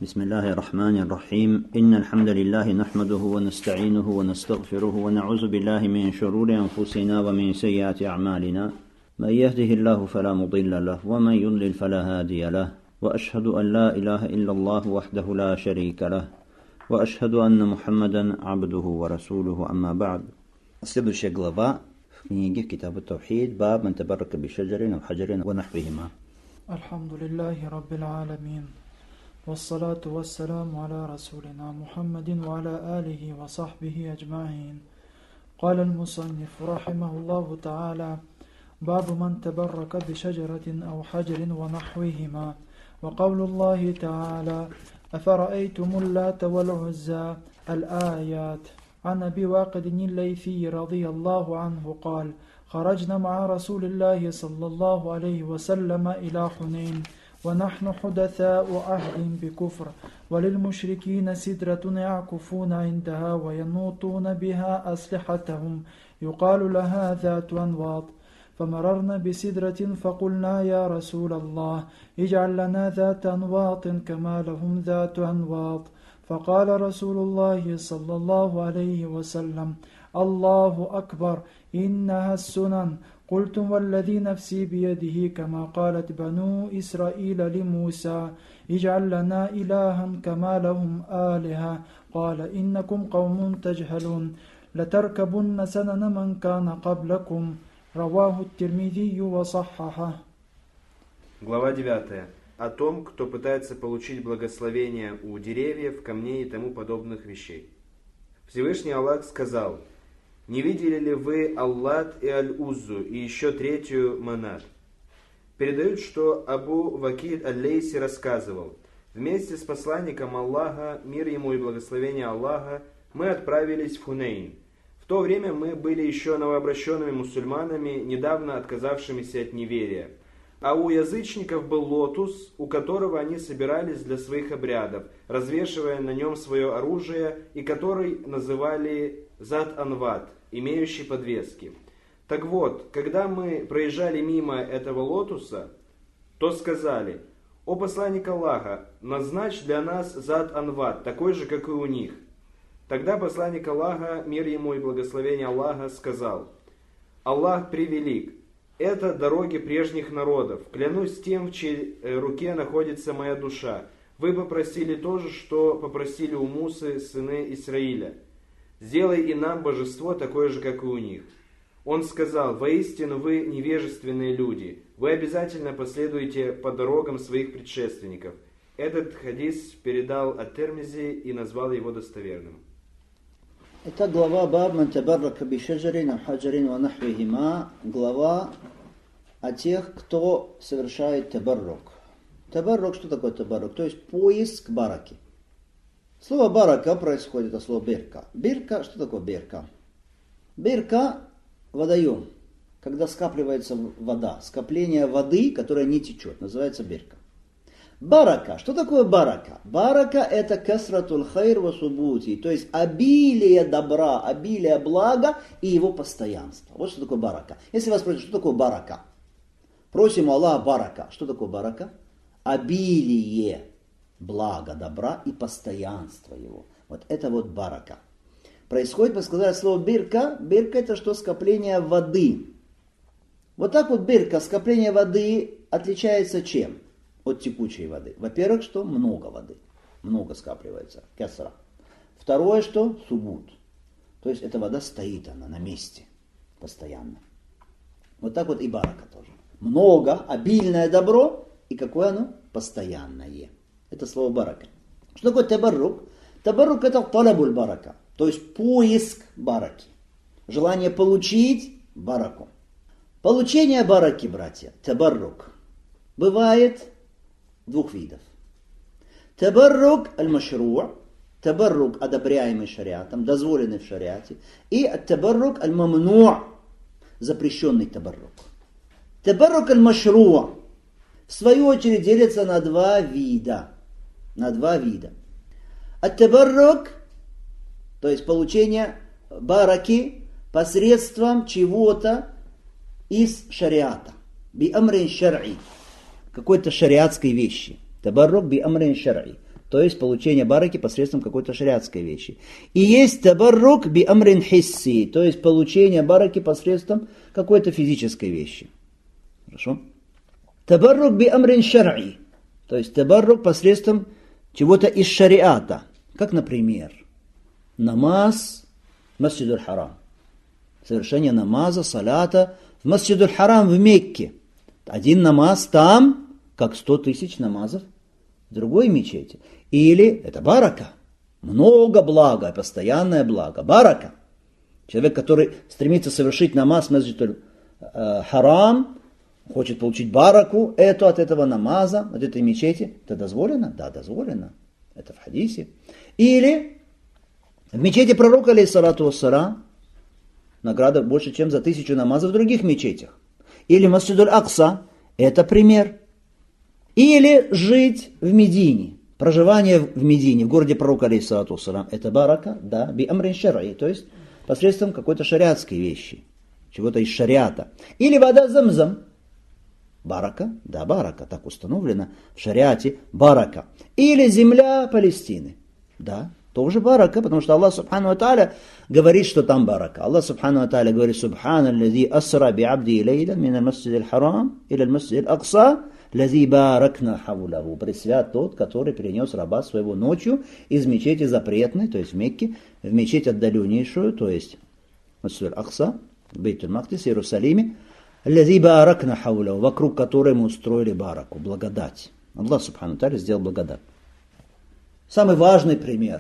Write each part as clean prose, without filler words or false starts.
بسم الله الرحمن الرحيم إن الحمد لله نحمده ونستعينه ونستغفره ونعوذ بالله من شرور أنفسنا ومن سيئات أعمالنا من يهده الله فلا مضل له ومن يضلل فلا هادي له وأشهد أن لا إله إلا الله وحده لا شريك له وأشهد أن محمدا عبده ورسوله أما بعد. Следующая глава в книге Китаб ат-Таухид, баб ман табаррака бишаджарин ау хаджарин ва нахвихима. Алхамдулиллахи раббил аламин. والصلاة والسلام على رسولنا محمد وعلى آله وصحبه أجمعين. قال المصنف رحمه الله تعالى: باب من تبرك بشجرة أو حجر ونحوهما. وقول الله تعالى: أفرأيتم اللات والعزى الآيات. عن أبي واقد الليثي رضي الله عنه قال: خرجنا مع رسول الله صلى الله عليه وسلم إلى حنين ونحن حدثاء عهد بكفر، وللمشركين سدرة يعكفون عندها وينوطون بها أسلحتهم يقال لها ذات أنواط. فمررنا بسدرة فقلنا: يا رسول الله اجعل لنا ذات أنواط كما لهم ذات أنواط. فقال رسول الله صلى الله عليه وسلم: الله أكبر، إنها السنن. قلتم: والذي نفسي بيده كما قالت بنو إسرائيل لموسى: اجعل لنا إلها كما لهم آلهة. قال: إنكم قوم تجهلون، لتركبن سنن من كان قبلكم. رواه الترمذي وصححه. Глава 9. О том, кто пытается получить благословение у деревьев, камней и тому подобных вещей. Всевышний Аллах сказал: «Не видели ли вы Аллат и Аль-Уззу и еще третью Манат?» Передают, что Абу Вакид Аль-Лейси рассказывал: «Вместе с посланником Аллаха, мир ему и благословение Аллаха, мы отправились в Хунейн. В то время мы были еще новообращенными мусульманами, недавно отказавшимися от неверия. А у язычников был лотус, у которого они собирались для своих обрядов, развешивая на нем свое оружие, и который называли Зат Анват, имеющий подвески. Так вот, когда мы проезжали мимо этого лотуса, то сказали: «О посланник Аллаха, назначь для нас Зат Анват, такой же, как и у них». Тогда посланник Аллаха, мир ему и благословение Аллаха, сказал: «Аллах превелик. Это дороги прежних народов. Клянусь тем, в чьей руке находится моя душа. Вы попросили то же, что попросили у Мусы, сыны Исраиля. Сделай и нам божество такое же, как и у них». Он сказал: «Воистину вы невежественные люди. Вы обязательно последуете по дорогам своих предшественников». Этот хадис передал ат-Тирмизи и назвал его достоверным. Это глава баб ман табаррака бишаджарин ау хаджарин ва нахвихима, глава о тех, кто совершает табаррук. Табаррук, что такое табаррук? То есть поиск бараки. Слово барака происходит от слова бирка. Бирка, что такое бирка? Бирка – водоем, когда скапливается вода. Скопление воды, которая не течет, называется бирка. Барака. Что такое барака? Барака – это касратуль хайр ва субути, то есть обилие добра, обилие блага и его постоянство. Вот что такое барака. Если вас спросят, что такое барака? Просим у Аллаха барака. Что такое барака? Обилие блага, добра и постоянство его. Вот это вот барака. Происходит, мы сказали слово бирка. Бирка – это что? Скопление воды. Вот так вот бирка, скопление воды, отличается чем от текучей воды? Во-первых, что много воды. Много скапливается. Кесра. Второе, что? Субут. То есть эта вода стоит, она на месте. Постоянно. Вот так вот и барака тоже. Много, обильное добро. И какое оно? Постоянное. Это слово барака. Что такое табаррук? Табаррук – это талабуль барака. То есть поиск бараки. Желание получить бараку. Получение бараки, братья, табаррук, бывает двух видов. Табаррук аль-машру', табаррук, одобряемый шариатом, дозволенный в шариате, и табаррук аль-мамну', запрещенный табаррук. Табаррук аль-машру' в свою очередь делится на два вида. Ат-табаррук, то есть получение бараки посредством чего-то из шариата. Би амрин шар'и, какой-то шариатской вещи. Табаррук би амрин шар'и. то есть получение бараки посредством какой-то шариатской вещи. И есть табаррук би амрин хисси, то есть получение бараки посредством какой-то физической вещи. Хорошо? Табаррук би амрин шар'и, то есть табаррук посредством чего-то из шариата. Как, например, намаз в Масджидуль Харам. Совершение намаза, салята в Масджидуль Харам в Мекке. Один намаз там, как 100 тысяч намазов в другой мечети. Или это барака. Много блага, постоянное благо. Барака. Человек, который стремится совершить намаз в Масджидуль Харам, хочет получить бараку от этого намаза, от этой мечети. Это дозволено? Да, дозволено. Это в хадисе. Или в мечети пророка, алейхиссалату вассалам, награда больше, чем за 1000 намазов в других мечетях. Или Масджидуль Акса, это пример. Или жить в Медине, проживание в Медине, в городе пророка, алейхиссалату вассалам, это барака, да, би амрин шар'и, то есть посредством какой-то шариатской вещи, чего-то из шариата. Или вода Замзам, барака, да, барака, так установлено в шариате, барака. Или земля Палестины, да, тоже барака, потому что Аллах Субхану ва Тааля говорит, что там барака. Аллах Субхану ва Тааля говорит: Субхана аллази асра би абди лейла мин аль-масджид аль-харам иля аль-масджид аль-акса лази баракна хавлаху. Пресвят тот, который перенес раба своего ночью из мечети запретной, то есть в Мекке, в мечеть отдаленнейшую, то есть масджид аль-Акса, в Бейтуль-Мақдис, Иерусалиме, лази баракна хавлаху, вокруг которой мы устроили бараку, благодать. Аллах Субхану ва Тааля сделал благодать. Самый важный пример.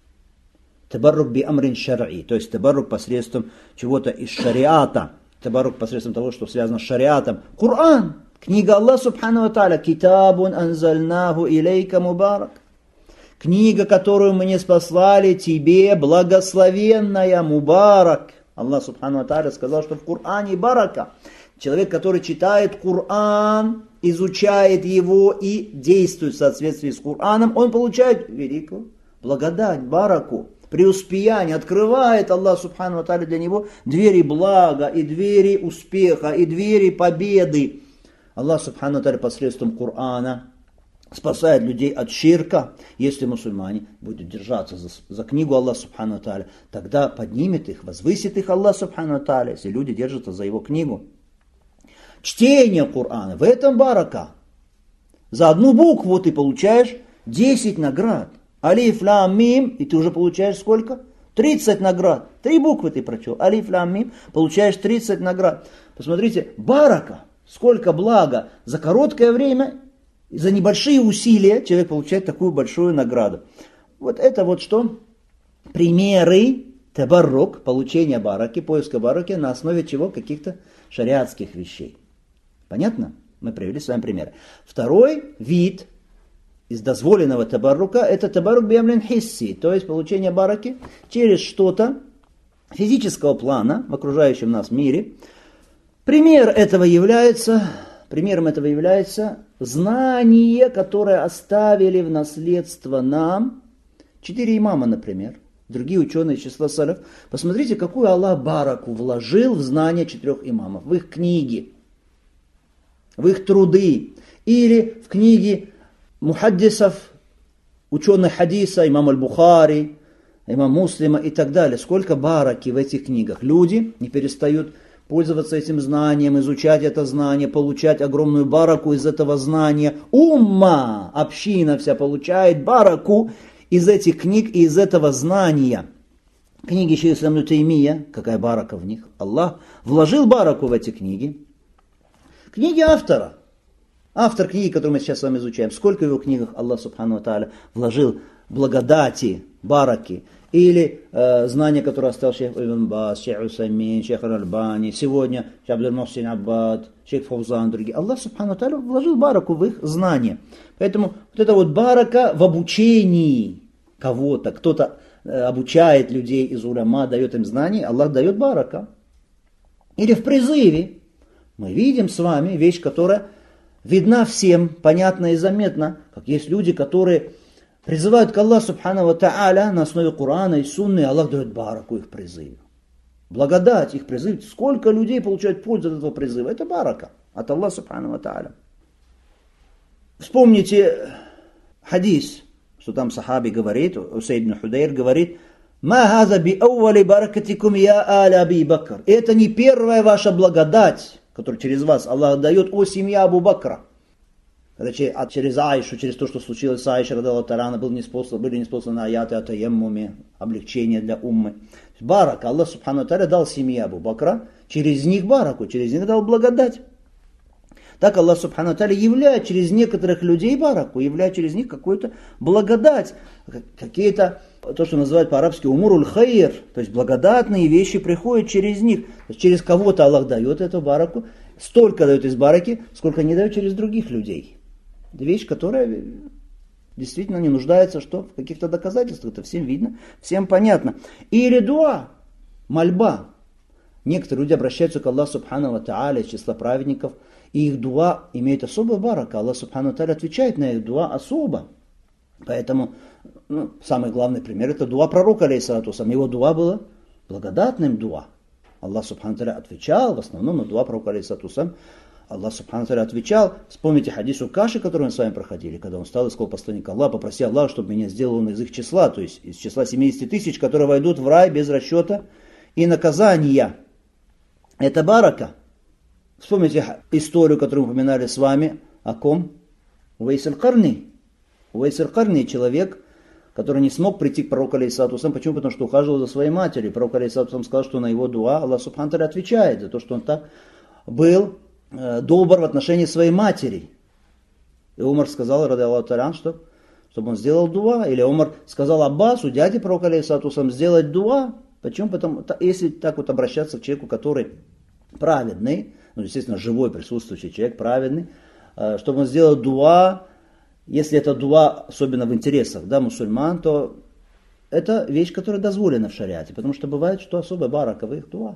Табаррук би амрин шар'и, то есть табаррук посредством чего-то из шариата, табаррук посредством того, что связано с шариатом. Коран, книга Аллаха Субхану ва Тааля, китабун анзальнаху илейка мубарак. Книга, которую мы не спаслали тебе, благословенная, мубарак. Аллах Субхану ва Тааля сказал, что в Коране барака. Человек, который читает Коран, изучает его и действует в соответствии с Кораном, он получает великую благодать, бараку, преуспеяние. Открывает Аллах Субхану ва Тааля для него двери блага, и двери успеха, и двери победы. Аллах Субхану ва Тааля посредством Корана спасает людей от ширка. Если мусульмане будут держаться за книгу Аллаха Субхану ва Тааля, тогда поднимет их, возвысит их Аллах Субхану ва Тааля, если люди держатся за его книгу. Чтение Корана, в этом барака. За одну букву ты получаешь 10 наград. Алиф, лам, мим, и ты уже получаешь сколько? 30 наград. 3 буквы ты прочел. Алиф, лам, мим, получаешь 30 наград. Посмотрите, барака, сколько блага. За короткое время, за небольшие усилия человек получает такую большую награду. Вот это вот что? Примеры табаррук, получения бараки, поиска бараки на основе чего? Каких-то шариатских вещей. Понятно? Мы привели с вами примеры. Второй вид из дозволенного табаррука — это табаррук би амрин хисси, то есть получение бараки через что-то физического плана в окружающем нас мире. Примером этого является знание, которое оставили в наследство нам 4 имама, например, другие ученые из числа салаф. Посмотрите, какую Аллах бараку вложил в знание 4 имамов, в их книги, в их труды, или в книги мухаддисов, ученых хадиса, имам аль-Бухари, имам Муслима и так далее. Сколько бараки в этих книгах. Люди не перестают пользоваться этим знанием, изучать это знание, получать огромную бараку из этого знания. Умма, община вся получает бараку из этих книг и из этого знания. Книги шейха ибн Таймия, какая барака в них. Аллах вложил бараку в эти книги. Книги автора. Автор книги, которую мы сейчас с вами изучаем. Сколько в его книгах Аллах Субхану ва Тааля вложил благодати, бараки. Или знания, которые оставил шейх Ибн Баз, шейх Усаймин, шейх Аль-Альбани, сегодня шейх Абдуль-Мухсин Аббад, шейх Фаузан, другие. Аллах Субхану ва Тааля вложил бараку в их знания. Поэтому вот это вот барака в обучении кого-то. Кто-то обучает людей из уляма, дает им знания, Аллах дает барака. Или в призыве. Мы видим с вами вещь, которая видна всем, понятна и заметна, как есть люди, которые призывают к Аллаху Субхану ва Тааля на основе Корана и Сунны, и Аллах дает бараку их призыву. Благодать их призыв. Сколько людей получают пользу от этого призыва? Это барака от Аллаха Субхану ва Тааля. Вспомните хадис что там сахаби говорит, Усейд ибн Худайр говорит: «Ма хаза би аували баракатикум я аля Аби Бакр». Это не первая ваша благодать, которую через вас Аллах дает, о семья Абу Бакра. Когда через Аишу, через то, что случилось с Аишей, радиаллаху та'аля, были неспосланы аяты о таяммуме, облегчение для уммы. Барака, Аллах субхану та'аля дал семье Абу Бакра, через них бараку, через них дал благодать. Так Аллах субхану та'аля являет через некоторых людей бараку, являет через них какую-то благодать, какие-то, то, что называют по-арабски умуруль хайр, то есть благодатные вещи приходят через них. То есть через кого-то Аллах дает эту бараку, столько дает из бараки, сколько не дает через других людей. Это вещь, которая действительно не нуждается в каких-то доказательствах, это всем видно, всем понятно. Или дуа, мольба. Некоторые люди обращаются к Аллаху субхану ва та'аля из числа праведников, и их дуа имеет особую бараку. Аллах субхану ва та'аля отвечает на их дуа особо. Поэтому самый главный пример это дуа пророка, алейхиссалату вассалям. Его дуа было благодатным дуа. Аллах субхану ва та'аля отвечал в основном на дуа пророка, алейхиссалату вассалям. Аллах субхану ва та'аля отвечал. Вспомните хадис Укаши, который мы с вами проходили, когда он встал и сказал посланнику Аллаха: попроси Аллаха, чтобы меня сделал он из их числа, то есть из числа 70 тысяч, которые войдут в рай без расчета и наказания. Это барака. Вспомните историю, которую мы упоминали с вами, о ком? Увейс аль-Карни. Увейс аль-Карни, человек, который не смог прийти к пророку, алейхиссалату вассалям. Почему? Потому что ухаживал за своей матерью. Пророк, алейхиссалату вассалям, сказал, что на его дуа Аллах субхану ва та'аля отвечает за то, что он так был добр в отношении своей матери. И Умар сказал, радиаллаху та'аля, чтобы он сделал дуа. Или Умар сказал Аббасу, дяде пророка, алейхиссалату вассалям, сделать дуа. Почему? Потому, если так вот обращаться к человеку, который праведный, естественно, живой присутствующий человек, праведный, чтобы он сделал дуа, если это дуа, особенно в интересах мусульман, то это вещь, которая дозволена в шариате, потому что бывает, что особая барака в их дуа.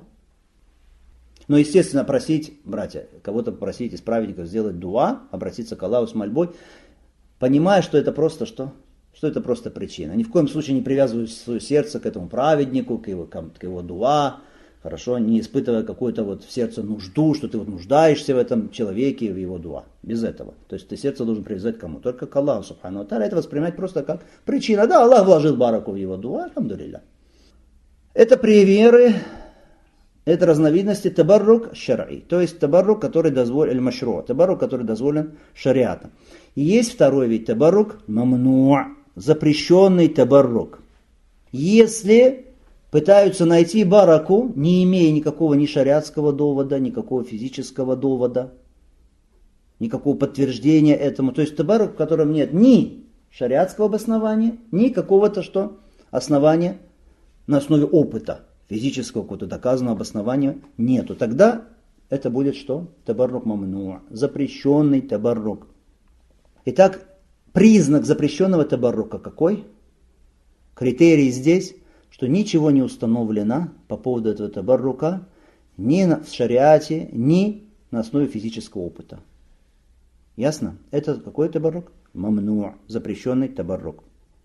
Но, естественно, просить, братья, кого-то попросить из праведников сделать дуа, обратиться к Аллаху с мольбой, понимая, что это просто что это просто причина. Ни в коем случае не привязывая свое сердце к этому праведнику, к его дуа, хорошо, не испытывая какую-то в сердце нужду, что ты нуждаешься в этом человеке, в его дуа. Без этого. То есть ты сердце должен привязать к кому? Только к Аллаху субхану ва та'аля. Это воспринимать просто как причина. Да, Аллах вложил бараку в его дуа, алхамдулилля. Это примеры, это разновидности табаррук шар'и. То есть табаррук, который дозволен, аль-машру, табаррук, который дозволен шариатом. И есть второй вид табаррук, мамну', запрещенный табаррук. Если пытаются найти бараку, не имея никакого ни шариатского довода, никакого физического довода, никакого подтверждения этому. То есть табарук, в котором нет ни шариатского обоснования, ни какого-то основания на основе опыта, физического какого-то доказанного обоснования нету. Тогда это будет что? Табарук мамну', запрещенный табарук. Итак, признак запрещенного табарука какой? Критерий здесь, что ничего не установлено по поводу этого табаррука ни в шариате, ни на основе физического опыта. Ясно? Это какой табаррук? Мамну', запрещенный табаррук.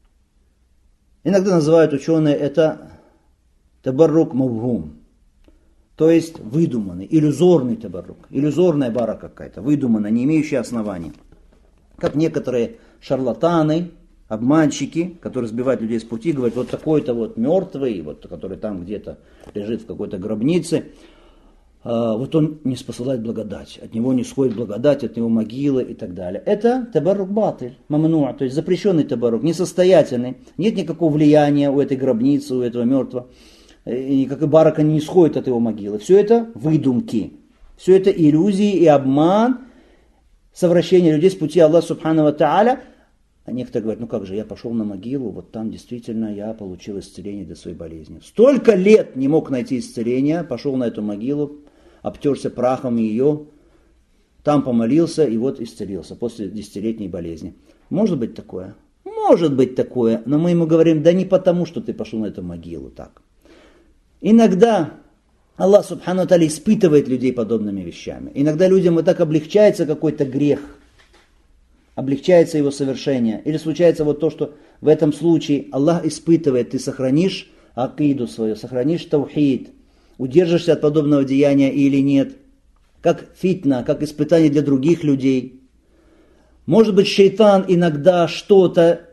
Иногда называют ученые это табаррук мавхум, то есть выдуманный, иллюзорный табаррук, иллюзорная барака какая-то, выдуманная, не имеющая основания. Как некоторые шарлатаны, обманщики, которые сбивают людей с пути, говорят, вот такой-то мертвый, который там где-то лежит в какой-то гробнице, вот он не спосылает благодать, от него не сходит благодать, от него могилы и так далее. Это табарук батиль, мамну', то есть запрещенный табарук, несостоятельный, нет никакого влияния у этой гробницы, у этого мертвого, и никакой барака не исходит от его могилы. Все это выдумки, все это иллюзии и обман, совращение людей с пути Аллаха субхану ва та'аля. А некоторые говорят, как же, я пошел на могилу, вот там действительно я получил исцеление для своей болезни. Столько лет не мог найти исцеления, пошел на эту могилу, обтерся прахом ее, там помолился и вот исцелился после 10-летней болезни. Может быть такое? Может быть такое, но мы ему говорим, да не потому, что ты пошел на эту могилу так. Иногда Аллах субхану ва та'аля испытывает людей подобными вещами. Иногда людям вот так облегчается какой-то грех, облегчается его совершение. Или случается вот то, что в этом случае Аллах испытывает, ты сохранишь акиду свою, сохранишь таухид, удержишься от подобного деяния или нет. Как фитна, как испытание для других людей. Может быть, шейтан иногда что-то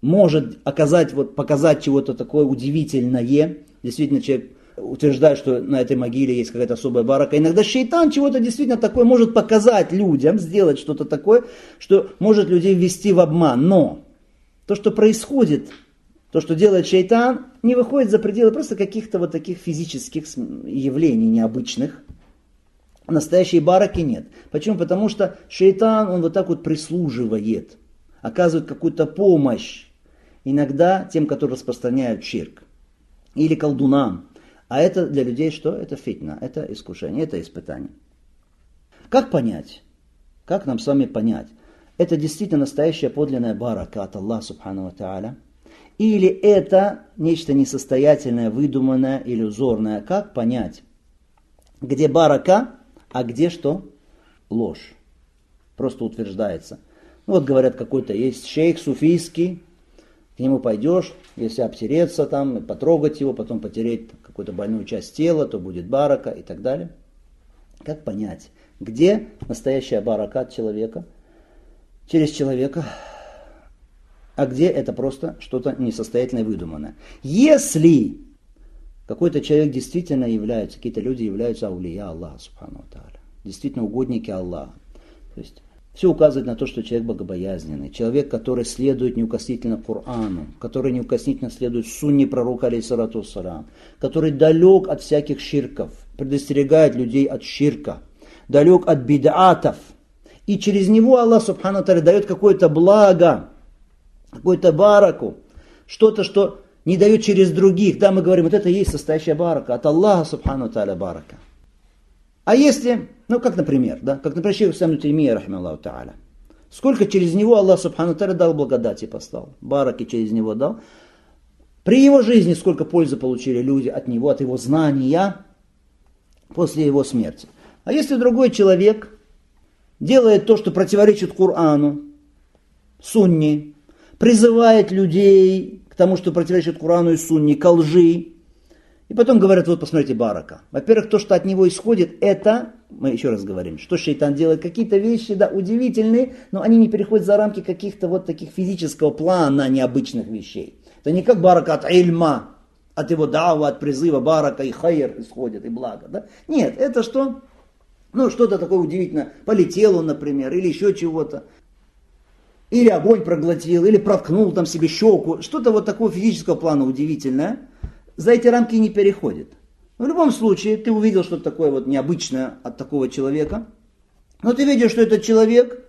может показать чего-то такое удивительное. Действительно, человек утверждает, что на этой могиле есть какая-то особая барака. Иногда шейтан чего-то действительно такое может показать людям, сделать что-то такое, что может людей ввести в обман. Но то, что происходит, то, что делает шейтан, не выходит за пределы просто каких-то вот таких физических явлений необычных. Настоящей бараки нет. Почему? Потому что шейтан, он вот так вот прислуживает, оказывает какую-то помощь иногда тем, которые распространяют ширк, или колдунам. А это для людей что? Это фитна, это искушение, это испытание. Как понять? Как нам с вами понять? Это действительно настоящая подлинная барака от Аллаха Субхану ва Тааля? Или это нечто несостоятельное, выдуманное, иллюзорное? Как понять, где барака, а где что? Ложь. Просто утверждается. Ну вот говорят, какой-то есть шейх суфийский, к нему пойдешь, если обтереться там, потрогать его, потом потереть какую-то больную часть тела, то будет барака и так далее. Как понять, где настоящая барака от человека, через человека, а где это просто что-то несостоятельное, выдуманное? Если какой-то человек действительно является, какие-то люди являются аулия Аллаха Субхану ва Тааля, действительно угодники Аллаха, то есть все указывает на то, что человек богобоязненный, человек, который следует неукоснительно Корану, который неукоснительно следует сунне пророка, алейхиссалату вассалям, который далек от всяких ширков, предостерегает людей от ширка, далек от бид'атов. И через него Аллах Субхану ва Тааля дает какое-то благо, какую-то бараку, что-то, что не дает через других. Да, мы говорим, вот это и есть настоящая барака, от Аллаха Субхану ва Тааля барака. А если, как, например, как, например, шейх Ислам ибн Таймия, рахимахуллаху тааля, сколько через него Аллах Субхану ва Тааля дал благодати, послал, бараки через него дал. При его жизни сколько пользы получили люди от него, от его знания после его смерти. А если другой человек делает то, что противоречит Корану, сунне, призывает людей к тому, что противоречит Корану и сунне, ко лжи, и потом говорят, вот посмотрите, барака. Во-первых, то, что от него исходит, это, мы еще раз говорим, что шейтан делает какие-то вещи, да, удивительные, но они не переходят за рамки каких-то вот таких физического плана необычных вещей. Это не как барака от ильма, от его дава, от призыва барака и хайр исходит, и благо, да. Нет, это что? Что-то такое удивительное. Полетел он, например, или еще чего-то. Или огонь проглотил, или проткнул там себе щеку. Что-то вот такого физического плана удивительное. За эти рамки не переходит. Но в любом случае, ты увидел что-то такое вот необычное от такого человека. Но ты видишь, что этот человек,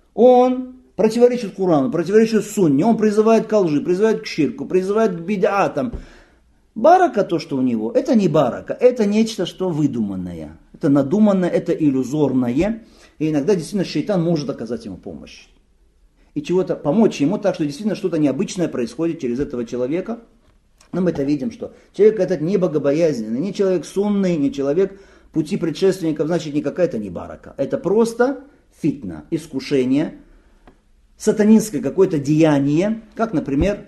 он противоречит Корану, противоречит сунне, он призывает к лжи, призывает к ширку, призывает к бид'атам. Барака, то, что у него, это не барака, это нечто, что выдуманное. Это надуманное, это иллюзорное. И иногда действительно шейтан может оказать ему помощь. И чего-то помочь ему так, что действительно что-то необычное происходит через этого человека. Но мы это видим, что человек этот не богобоязненный, не человек сунный, не человек пути предшественников, значит никакая это не барака. Это просто фитна, искушение, сатанинское какое-то деяние, как, например,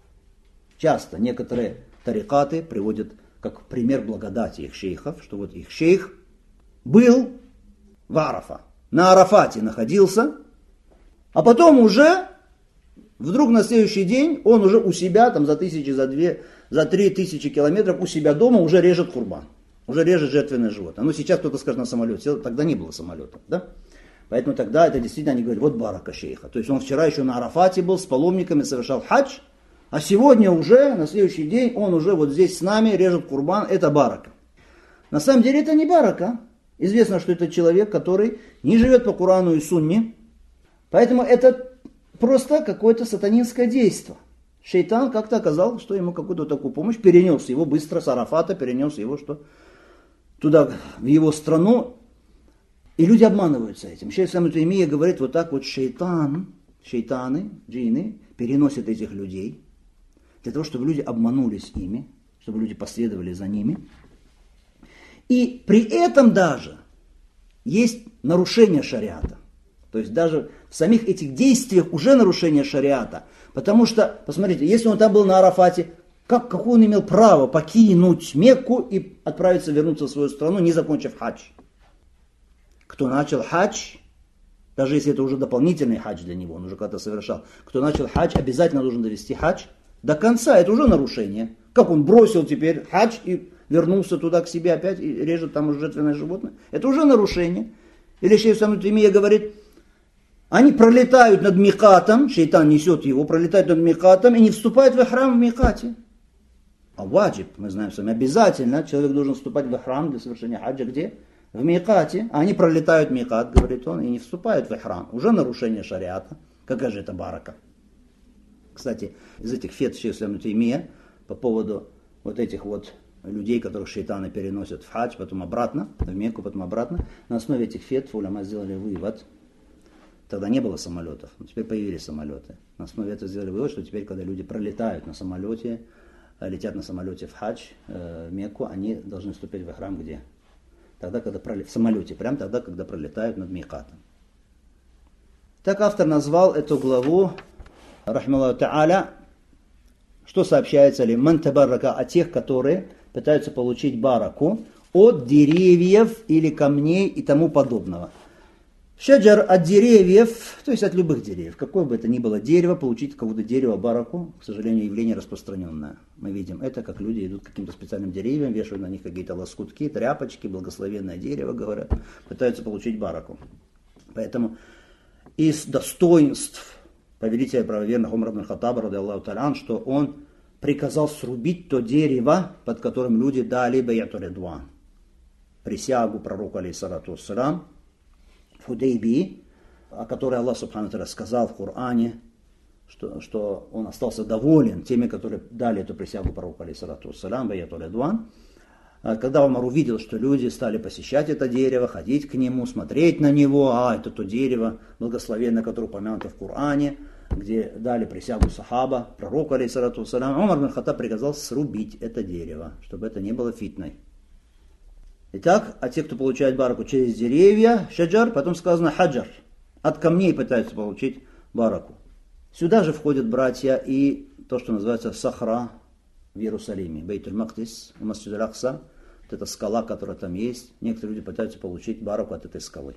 часто некоторые тарикаты приводят как пример благодати их шейхов, что вот их шейх был в Арафа, на Арафате находился, а потом уже, вдруг на следующий день, он уже у себя, там за 1000, за 3000 километров у себя дома уже режет курбан, уже режет жертвенное животное. Сейчас кто-то скажет на самолет сел, тогда не было самолета, да? Поэтому тогда это действительно, они говорят, вот барака шейха. То есть он вчера еще на Арафате был, с паломниками совершал хадж, а сегодня уже, на следующий день, он уже вот здесь с нами режет курбан, это барака. На самом деле это не барака. Известно, что это человек, который не живет по Корану и сунне, поэтому это просто какое-то сатанинское действие. Шейтан как-то оказал, что ему какую-то такую помощь, перенес его быстро с Арафата, перенес его что туда, в его страну. И люди обманываются этим. Шейх Ислам ибн Таймия говорит, вот так вот шейтаны, джинны, переносят этих людей, для того, чтобы люди обманулись ими, чтобы люди последовали за ними. И при этом даже есть нарушение шариата. То есть даже в самих этих действиях уже нарушение шариата. Потому что, посмотрите, если он там был на Арафате, какое он имел право покинуть Мекку и отправиться, вернуться в свою страну, не закончив хадж? Кто начал хадж, Даже если это уже дополнительный хадж для него, он уже когда-то совершал. Кто начал хадж, обязательно должен довести хадж до конца. Это уже нарушение. Как он бросил теперь хадж и вернулся туда к себе опять и режет там уже жертвенное животное. Это уже нарушение. Или шейх Ибн Таймия говорит, они пролетают над микатом, шейтан несет его, пролетают над микатом и не вступают в ихрам в микате. А ваджиб, мы знаем с вами, обязательно человек должен вступать в ихрам для совершения хаджа где? В микате. А они пролетают микат, говорит он, и не вступают в ихрам. Уже нарушение шариата. Какая же это барака? Кстати, из этих фетв шейх Ибн Таймия по поводу вот этих вот людей, которых шейтаны переносят в хадж, потом обратно, в Мекку, потом обратно, на основе этих фетв уляма сделали вывод. Тогда не было самолетов, но теперь появились самолеты. На основе этого сделали вывод, что теперь, когда люди пролетают на самолете, летят на самолете в хадж, в Мекку, они должны вступить в ихрам где? Тогда, когда в самолете, прямо тогда, когда пролетают над микатом. Так автор назвал эту главу, рахмаллаху та'аля, что сообщается ли, ман табаррака, о тех, которые пытаются получить бараку от деревьев или камней и тому подобного. Шаджар от деревьев, то есть от любых деревьев, какое бы это ни было дерево, получить от кого-то дерева бараку, к сожалению, явление распространенное. Мы видим это, как люди идут к каким-то специальным деревьям, вешают на них какие-то лоскутки, тряпочки, благословенное дерево, говорят, пытаются получить бараку. Поэтому из достоинств повелителя правоверных Умар ибн Хаттаба, ради Аллаху та'аля, что он приказал срубить то дерево, под которым люди дали байату ридван, присягу пророку алейхиссалату вассалям, Худейбии, о которой Аллах Субхану ва Тааля сказал в Коране, что он остался доволен теми, которые дали эту присягу пророку алейхиссалату вассалям, байату ридван. Когда Умар увидел, что люди стали посещать это дерево, ходить к нему, смотреть на него, это то дерево благословенное, которое упомянуто в Коране, где дали присягу сахаба, пророку алейхиссалату вассалям, Умар ибн Хаттаб приказал срубить это дерево, чтобы это не было фитной. Итак, а те, кто получает бараку через деревья, шаджар, потом сказано хаджар, от камней пытаются получить бараку. Сюда же входят, братья, и то, что называется сахра в Иерусалиме, Бейтуль-Мақдис, Масджид аль-Акса, вот эта скала, которая там есть, некоторые люди пытаются получить бараку от этой скалы.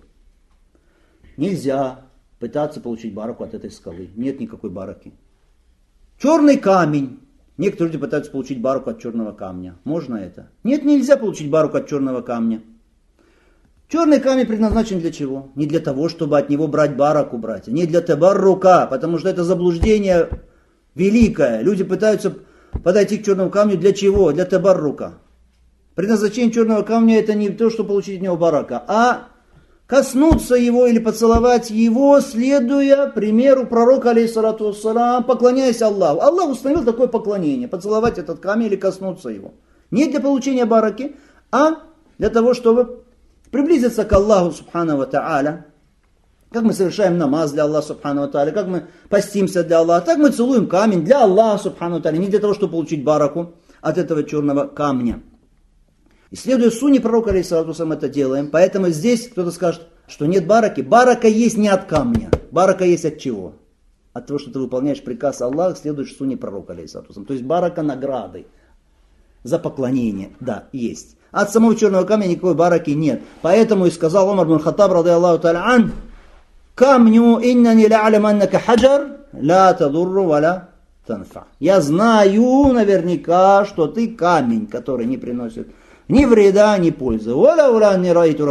Нельзя пытаться получить бараку от этой скалы, нет никакой бараки. Черный камень. Некоторые люди пытаются получить бараку от черного камня. Можно это? Нет, нельзя получить бараку от черного камня. Черный камень предназначен для чего? Не для того, чтобы от него брать бараку, братья. Не для табаррука, потому что это заблуждение великое. Люди пытаются подойти к черному камню для чего? Для табаррука. Предназначение черного камня это не то, чтобы получить от него барака, а коснуться его или поцеловать его, следуя примеру пророка, алейхиссалату вассалам, поклоняясь Аллаху. Аллах установил такое поклонение, поцеловать этот камень или коснуться его. Не для получения бараки, а для того, чтобы приблизиться к Аллаху, субхану ва та'аля. Как мы совершаем намаз для Аллаха, субхану ва та'аля, как мы постимся для Аллаха, так мы целуем камень для Аллаха, субхану ва та'аля, не для того, чтобы получить бараку от этого черного камня. И следуя сунне пророка, алейхиссалату вассалам, это делаем. Поэтому здесь кто-то скажет, что нет бараки. Барака есть не от камня. Барака есть от чего? От того, что ты выполняешь приказ Аллаха, следуешь сунне пророка, алейхиссалату вассалам. То есть барака награды за поклонение. Да, есть. От самого черного камня никакой бараки нет. Поэтому и сказал Умар ибн Хаттаб, ради Аллаху та'аля ан, камню иннани ла'алям аннака хаджар, ла тадурру валя танфа. Я знаю наверняка, что ты камень, который не приносит ни вреда, ни пользы. Только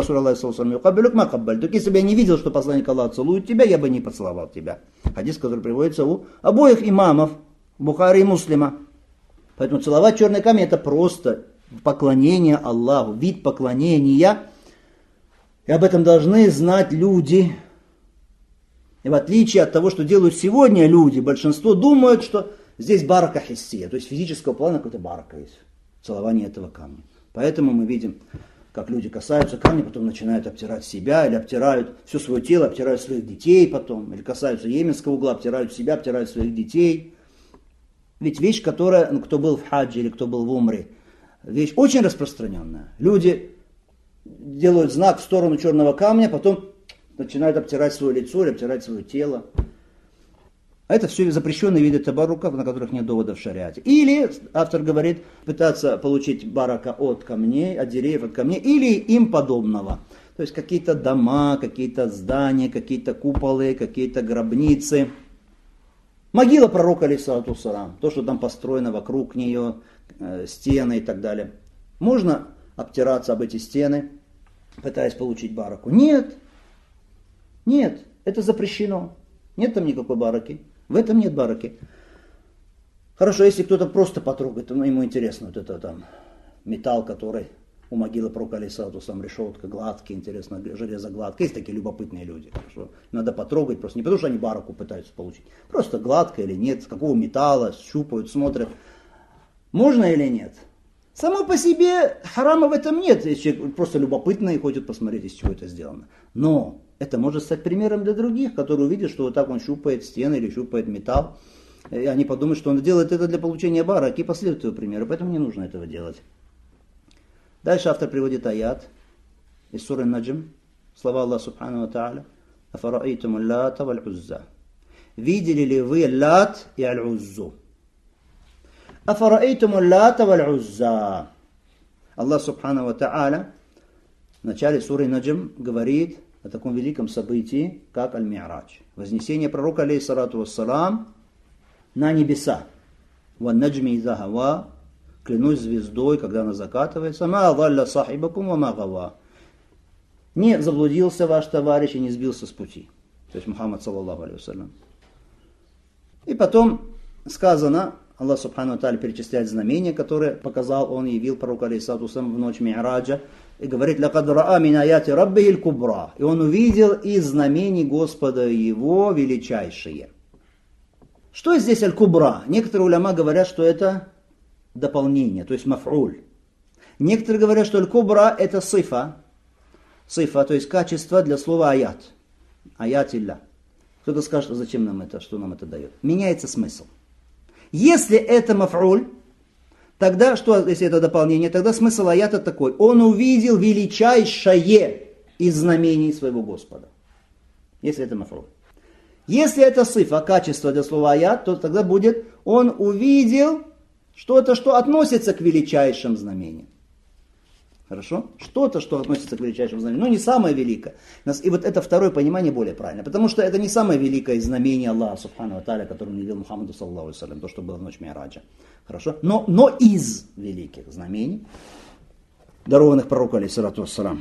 если бы я не видел, что посланник Аллаха целует тебя, я бы не поцеловал тебя. Хадис, который приводится у обоих имамов, Бухари и Муслима. Поэтому целовать черный камень это просто поклонение Аллаху, вид поклонения. И об этом должны знать люди. И в отличие от того, что делают сегодня люди, большинство думают, что здесь барака хиссия, то есть физического плана какой-то барака есть. Целование этого камня. Поэтому мы видим, как люди касаются камня, потом начинают обтирать себя, или обтирают все свое тело, обтирают своих детей потом, или касаются йеменского угла, обтирают себя, обтирают своих детей. Ведь вещь, которая, кто был в хаджи или кто был в умре, вещь очень распространенная. Люди делают знак в сторону черного камня, потом начинают обтирать свое лицо или обтирать свое тело. А это все запрещенные виды табарруков, на которых нет доводов в шариате. Или, автор говорит, пытаться получить барака от камней, от деревьев, от камней, или им подобного. То есть какие-то дома, какие-то здания, какие-то куполы, какие-то гробницы. Могила пророка, алейхиссалату вассалам, то, что там построено вокруг нее, стены и так далее. Можно обтираться об эти стены, пытаясь получить бараку? Нет. Нет, это запрещено. Нет там никакой бараки. В этом нет бараки. Хорошо, если кто-то просто потрогает, то ему интересно, вот это там металл, который у могилы пророка, алейхиссалату вассалам, решетка, гладкий, интересно, железо гладкое. Есть такие любопытные люди. Хорошо. Надо потрогать, просто не потому, что они бараку пытаются получить. Просто гладко или нет, с какого металла, щупают, смотрят. Можно или нет? Само по себе харама в этом нет. Если человек просто любопытный и хочет посмотреть, из чего это сделано. Но это может стать примером для других, которые увидят, что вот так он щупает стены или щупает металл. И они подумают, что он делает это для получения бараки, и последуют его примеру. Поэтому не нужно этого делать. Дальше автор приводит аят из суры Наджм. Слова Аллаха Субхану ва Тааля. Афараитум аллата валь узза. Видели ли вы лат и аль-уззу? Афараитум аллата валь узза. Аллах Субхану ва Тааля в начале суры Наджм говорит о таком великом событии, как Аль-Ми'радж. Вознесение пророка, алейхиссалату вассалам, на небеса. Ван наджми иза хава. Клянусь звездой, когда она закатывается. Ма адалля сахибакум ва ма гава. Не заблудился ваш товарищ и не сбился с пути. То есть Мухаммад, саллаллаху алейхи вассалям. И потом сказано, Аллах Субхану ва Тааля перечисляет знамения, которые показал, он явил пророку, алейхиссалату вассалам, в ночь Ми'раджа. И говорит, «Лакад раа мин аяти раббихиль кубра». И он увидел из знамений Господа его величайшие. Что здесь аль-кубра? Некоторые уляма говорят, что это дополнение, то есть маф'уль. Некоторые говорят, что аль-кубра это сифа. Сифа, то есть качество для слова аят. Аят илля. Кто-то скажет, зачем нам это, что нам это дает? Меняется смысл. Если это маф'уль, тогда, что, если это дополнение, тогда смысл аята такой. Он увидел величайшее из знамений своего Господа. Если это маф'уль. Если это сифа, качество для слова аят, то тогда будет, он увидел что-то, что относится к величайшим знамениям. Хорошо? Что-то, что относится к величайшим знамениям. Но не самое великое. И вот это второе понимание более правильно. Потому что это не самое великое знамение Аллаха, Субхану ва Тааля, которое он явил Мухаммаду, саллаллаху алейхи вассалям, то, что было в ночь Ми'раджа. Хорошо? Но из великих знамений, дарованных пророку, алейхиссалату вассалам.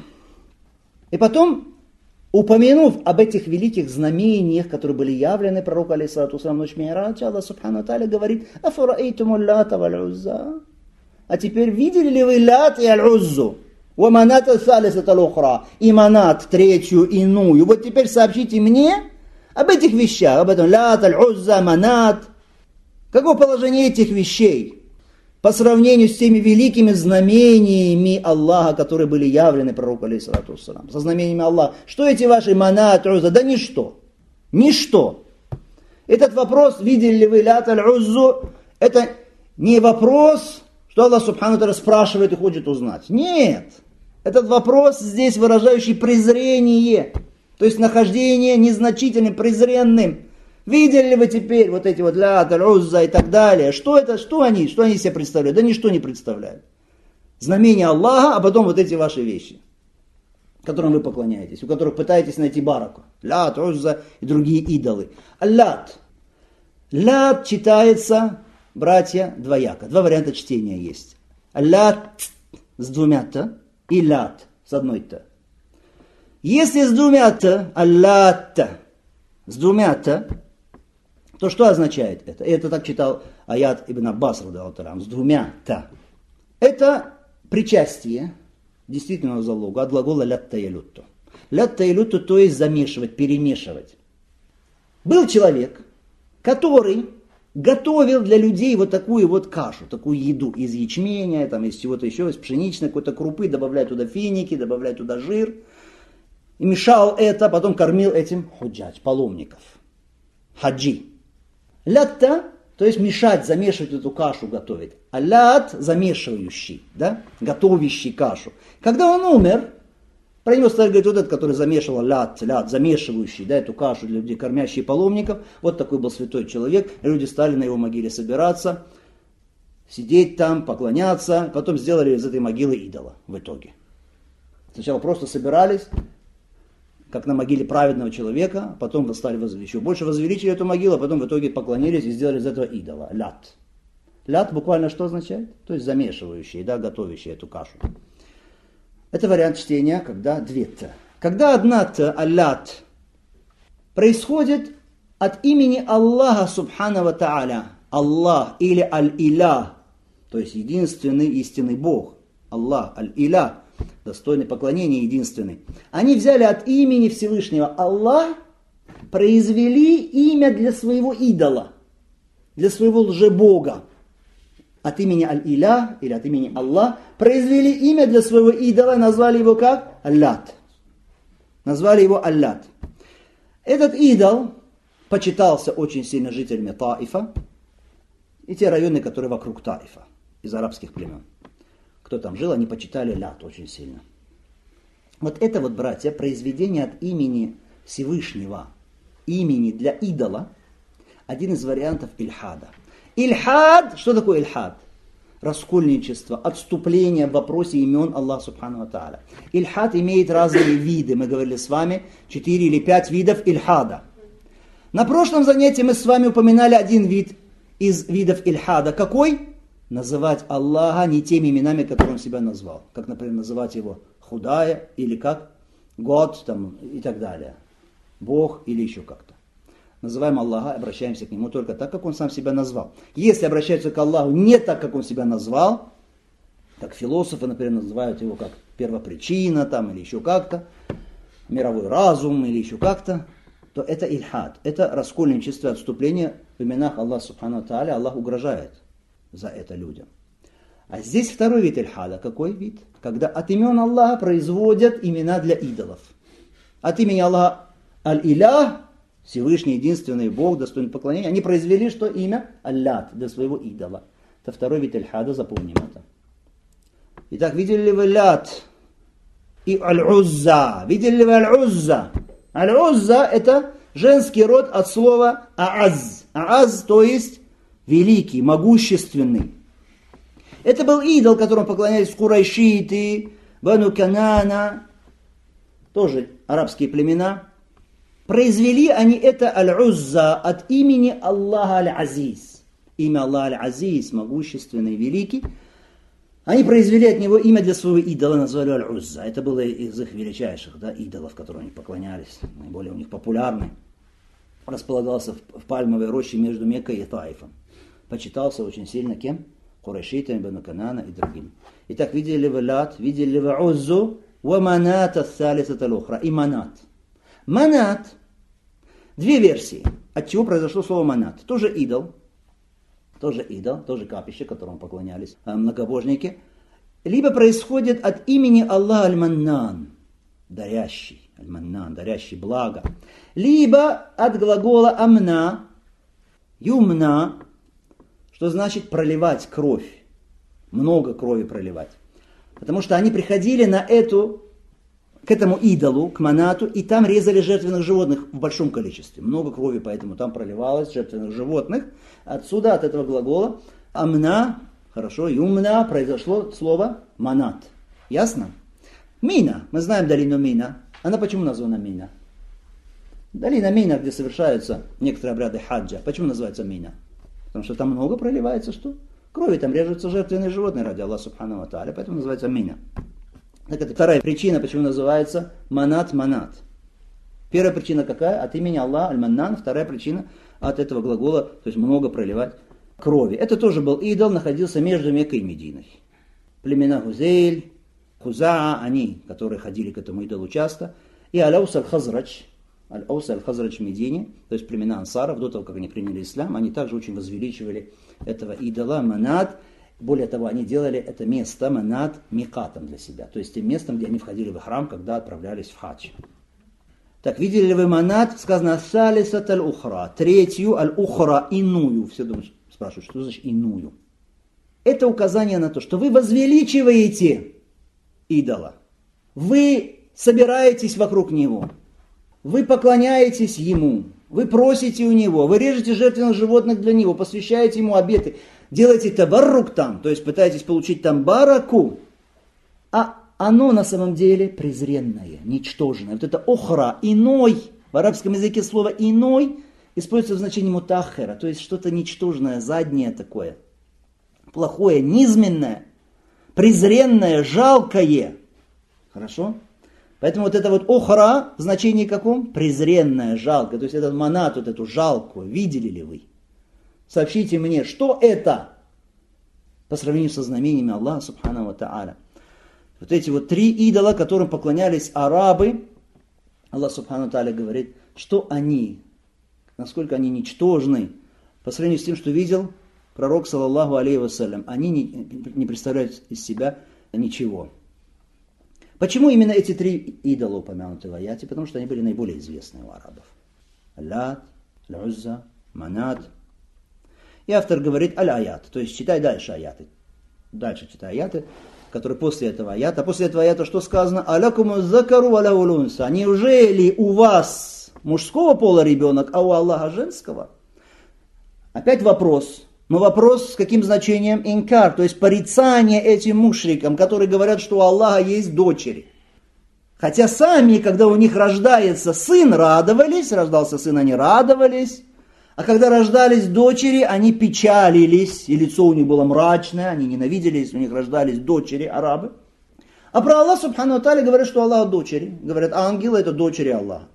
И потом, упомянув об этих великих знамениях, которые были явлены пророку, алейхиссалату вассалам, в ночь Ми'раджа, Аллах Субхану ва Тааля говорит, «Афараитум аллата валь узза». А теперь видели ли вы лят и аль-уззу? Ва манат аль-салисат аль-ухра. И манат, третью, иную. Вот теперь сообщите мне об этих вещах. Об этом лят, аль-узза, манат. Какое положение этих вещей по сравнению с теми великими знамениями Аллаха, которые были явлены пророку, алейхиссалату вассалам. Со знамениями Аллаха. Что эти ваши манат, узза? Да ничто. Ничто. Этот вопрос, видели ли вы лят, аль-уззу, это не вопрос, что Аллах Субхану Тааля спрашивает и хочет узнать. Нет. Этот вопрос здесь выражающий презрение. То есть нахождение незначительным, презренным. Видели ли вы теперь вот эти вот лят, аль-узза и так далее? Что это? Что они себе представляют? Да ничто не представляют. Знамения Аллаха, а потом вот эти ваши вещи, которым вы поклоняетесь, у которых пытаетесь найти бараку. Лят, узза и другие идолы. Лят. Лят читается, братья, двояко. Два варианта чтения есть. Лят с двумя т и лят с одной т. Если с двумя т, аллат с двумя т, то что означает это? Это так читал аят Ибн Аббас, с двумя т. Это причастие действительного залога от глагола лятта ялютту. Лятта ялютту, то есть замешивать, перемешивать. Был человек, который готовил для людей вот такую вот кашу, такую еду из ячменя, там, из чего-то еще, из пшеничной какой-то крупы, добавляя туда финики, добавляя туда жир. И мешал это, потом кормил этим худжадж, паломников. Хаджи. Лятта, то есть мешать, замешивать эту кашу, готовить. А лят, замешивающий, да, готовящий кашу. Когда он умер, про него стали говорить, вот этот, который замешивал лят, замешивающий, да, эту кашу для людей, кормящий паломников. Вот такой был святой человек. Люди стали на его могиле собираться, сидеть там, поклоняться. Потом сделали из этой могилы идола в итоге. Сначала просто собирались, как на могиле праведного человека, а потом стали еще больше возвеличили эту могилу, а потом в итоге поклонились и сделали из этого идола. Лят. Лят буквально что означает? То есть замешивающий, да, готовящий эту кашу. Это вариант чтения, когда две т. Когда одна т, алят, происходит от имени Аллаха Субхана ва Тааля. Аллах или Аль-Илях, то есть единственный истинный Бог. Аллах, Аль-Илях, достойный поклонения, единственный. Они взяли от имени Всевышнего Аллах, произвели имя для своего идола, для своего лжебога. От имени Аль-Илях или от имени Аллах произвели имя для своего идола и назвали его как? Аллат. Назвали его Аллат. Этот идол почитался очень сильно жителями Таифа и те районы, которые вокруг Таифа, из арабских племен. Кто там жил, они почитали Лят очень сильно. Вот это вот, братья, произведение от имени Всевышнего, имени для идола, один из вариантов ильхада. Ильхад, что такое ильхад? Раскольничество, отступление в вопросе имен Аллаха Субхану ва Тааля. Ильхад имеет разные виды. Мы говорили с вами 4 или 5 видов ильхада. На прошлом занятии мы с вами упоминали один вид из видов ильхада. Какой? Называть Аллаха не теми именами, которые он себя назвал. Как, например, называть его Худая или как Год там, и так далее. Бог или еще как-то. Называем Аллаха, обращаемся к Нему только так, как Он сам себя назвал. Если обращаются к Аллаху не так, как Он себя назвал, как философы, например, называют его как первопричина там, или еще как-то, мировой разум или еще как-то, то это ильхад, это раскольничество, отступление в именах Аллаха Субхану ва Тааля. Аллах угрожает за это людям. А здесь второй вид ильхада. Какой вид? Когда от имен Аллаха производят имена для идолов. От имени Аллаха Аль-Илях, Всевышний, единственный Бог, достойный поклонения, они произвели что? Имя Аллат для своего идола. Это второй вид ильхада, запомним это. Итак, видели ли вы Лят и Аль-Узза? Видели ли вы Аль-Узза? Аль-Узза это женский род от слова Ааз. Ааз, то есть великий, могущественный. Это был идол, которому поклонялись курайшиты, Бану Канана, тоже арабские племена. Произвели они это Аль-Узза от имени Аллаха Аль-Азиз. Имя Аллаха Аль-Азиз, могущественный, великий. Они произвели от него имя для своего идола, назвали Аль-Узза. Это было из их величайших идолов, которым они поклонялись, наиболее у них популярный. Располагался в пальмовой роще между Меккой и Таифом. Почитался очень сильно кем? Курайшитами, Бану Канана и другими. Итак, видели ли вы Лат, видели ли вы Уззу, ва Манат ас-салисат аль-ухра, и Манат. Манат. Две версии. От чего произошло слово Манат. Тоже идол, тоже капище, которому поклонялись многобожники. Либо происходит от имени Аллаха Аль-Маннан, дарящий, Аль-Маннан, дарящий благо. Либо от глагола амна, юмна, что значит проливать кровь, много крови проливать. Потому что они приходили к этому идолу, к Манату, и там резали жертвенных животных в большом количестве. Много крови, поэтому там проливалось жертвенных животных. Отсюда, от этого глагола, амна, хорошо, юмна, произошло слово манат. Ясно? Мина. Мы знаем долину Мина. Она почему названа Мина? Долина Мина, где совершаются некоторые обряды хаджа. Почему называется Мина? Потому что там много проливается что? Крови, там режутся жертвенные животные ради Аллаха Субхану ва Тааля, поэтому называется Мина. Так это вторая причина, почему называется Манат. Первая причина какая? От имени Аллаха Аль-Маннан. Вторая причина от этого глагола, то есть много проливать крови. Это тоже был идол, находился между Меккой и Мединой. Племена Хузейль, Хузаа, они, которые ходили к этому идолу часто, и Аль-Аус Аль-Хазрач в Медине, то есть племена ансаров, до того, как они приняли ислам, они также очень возвеличивали этого идола Манат. Более того, они делали это место Манат микатом для себя, то есть тем местом, где они входили в храм, когда отправлялись в хадж. Так, видели ли вы Манат? Сказано салисат аль-ухра, третью аль-ухра, иную. Все думают, спрашивают, что значит иную? Это указание на то, что вы возвеличиваете идола. Вы собираетесь вокруг него. Вы поклоняетесь ему. Вы просите у него. Вы режете жертвенных животных для него. Посвящаете ему обеты. Делаете табаррук там. То есть пытаетесь получить там бараку. А оно на самом деле презренное, ничтожное. Вот это охра, иной, в арабском языке слово иной используется в значении мутаххира, то есть что-то ничтожное, заднее такое, плохое, низменное, презренное, жалкое. Хорошо? Поэтому вот это вот охра в значении каком? Презренное, жалкое. То есть этот манат, вот эту жалкую, видели ли вы? Сообщите мне, что это по сравнению со знамениями Аллаха Субхану ва Тааля. Вот эти вот 3 идола, которым поклонялись арабы, Аллах Субхану ва Тааля говорит, что они, насколько они ничтожны по сравнению с тем, что видел пророк, саллаллаху алейхи вассалям. Они не представляют из себя ничего. Почему именно эти 3 идола упомянуты в аяте? Потому что они были наиболее известны у арабов. Лат, Узза, Манат. И автор говорит аль-аят, то есть читай дальше аяты. Дальше читай аяты, которые после этого аята. После этого аята что сказано? Алякуму закару ва лахул унса. Неужели у вас мужского пола ребенок, а у Аллаха женского? Опять вопрос. Но вопрос с каким значением? Инкар, то есть порицание этим мушрикам, которые говорят, что у Аллаха есть дочери. Хотя сами, когда у них рождается сын, радовались, рождался сын, они радовались. А когда рождались дочери, они печалились, и лицо у них было мрачное, они ненавидели, если у них рождались дочери, арабы. А про Аллаха Субхану ва Тааля говорят, что Аллах дочери. Говорят, ангелы это дочери Аллаха.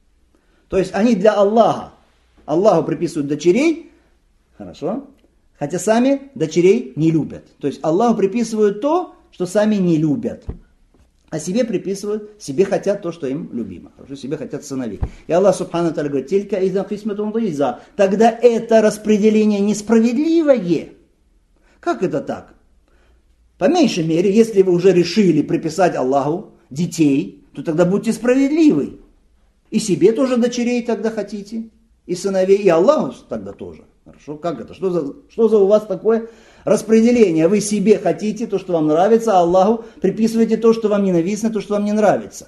То есть они для Аллаха, Аллаху приписывают дочерей, хорошо, хотя сами дочерей не любят. То есть Аллаху приписывают то, что сами не любят. А себе приписывают, себе хотят то, что им любимо. Хорошо, себе хотят сыновей. И Аллах Субхану ва Тааля говорит, тилька иза кисматун диза. Тогда это распределение несправедливое. Как это так? По меньшей мере, если вы уже решили приписать Аллаху детей, то тогда будьте справедливы. И себе тоже дочерей тогда хотите, и сыновей, и Аллаху тогда тоже. Хорошо, как это? Что за у вас такое распределение? Вы себе хотите то, что вам нравится, а Аллаху приписываете то, что вам ненавистно, то, что вам не нравится.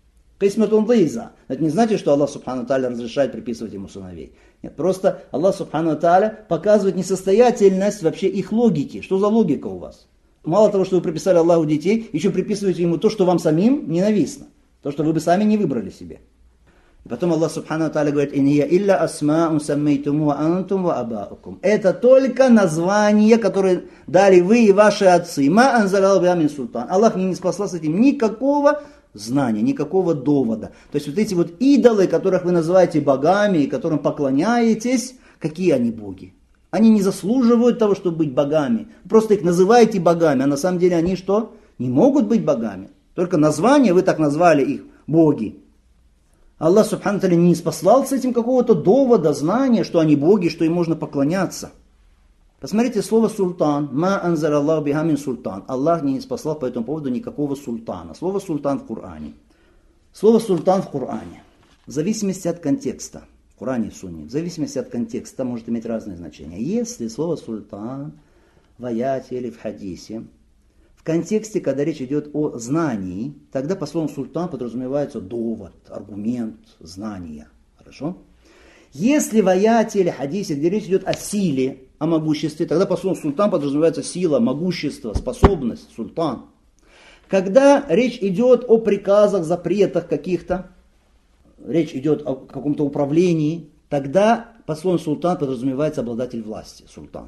Это не значит, что Аллах Субхану ва Тааля разрешает приписывать ему сыновей. Нет, просто Аллах Субхану ва Тааля показывает несостоятельность вообще их логики. Что за логика у вас? Мало того, что вы приписали Аллаху детей, еще приписываете ему то, что вам самим ненавистно. То, что вы бы сами не выбрали себе. И потом Аллах Субхану ва Тааля говорит, это только названия, которые дали вы и ваши отцы. Аллах не спасал с этим никакого знания, никакого довода. То есть вот эти вот идолы, которых вы называете богами и которым поклоняетесь, какие они боги? Они не заслуживают того, чтобы быть богами. Вы просто их называете богами, а на самом деле они что? Не могут быть богами. Только название, вы так назвали их, боги. Аллах Субхану ва Тааля не спаслал с этим какого-то довода, знания, что они боги, что им можно поклоняться. Посмотрите слово султан. Ма анзар Аллаху биха мин султан. Аллах не спаслал по этому поводу никакого султана. Слово султан в Коране. Слово султан в Коране. В зависимости от контекста. В Коране и в Сунне. В зависимости от контекста может иметь разные значения. Если слово султан в аяте или в хадисе, в контексте, когда речь идет о знании, тогда по слову султан подразумевается довод, аргумент, знание. Хорошо? Если в аяте или хадисе, где речь идет о силе, о могуществе, тогда по слову султан подразумевается сила, могущество, способность, султан. Когда речь идет о приказах, запретах каких-то, речь идет о каком-то управлении, тогда по слову султан подразумевается обладатель власти, султан.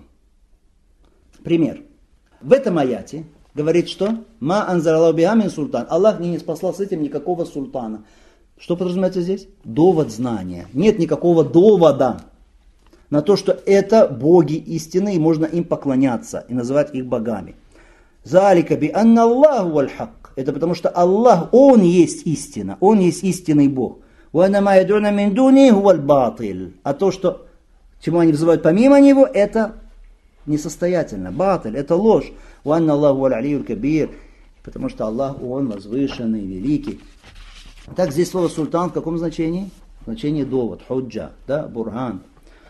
Пример. В этом аяте говорит, что «Ма анзар Аллаху биха мин султан». Аллах не спаслал с этим никакого султана. Что подразумевается здесь? Довод знания. Нет никакого довода на то, что это боги истины, и можно им поклоняться и называть их богами. «Залика би анна Аллаху валь хак». Это потому что Аллах, Он есть истина, Он есть истинный Бог. «Ва анна ма ядуна мин дуни хуаль батил». А то, что, чему они взывают помимо Него, это несостоятельно. Батиль, это ложь. «Ва анна Аллаху валь алиюль кабир». Потому что Аллах, Он возвышенный, великий. Так, здесь слово султан в каком значении? В значении довод, худжа, да, бурган.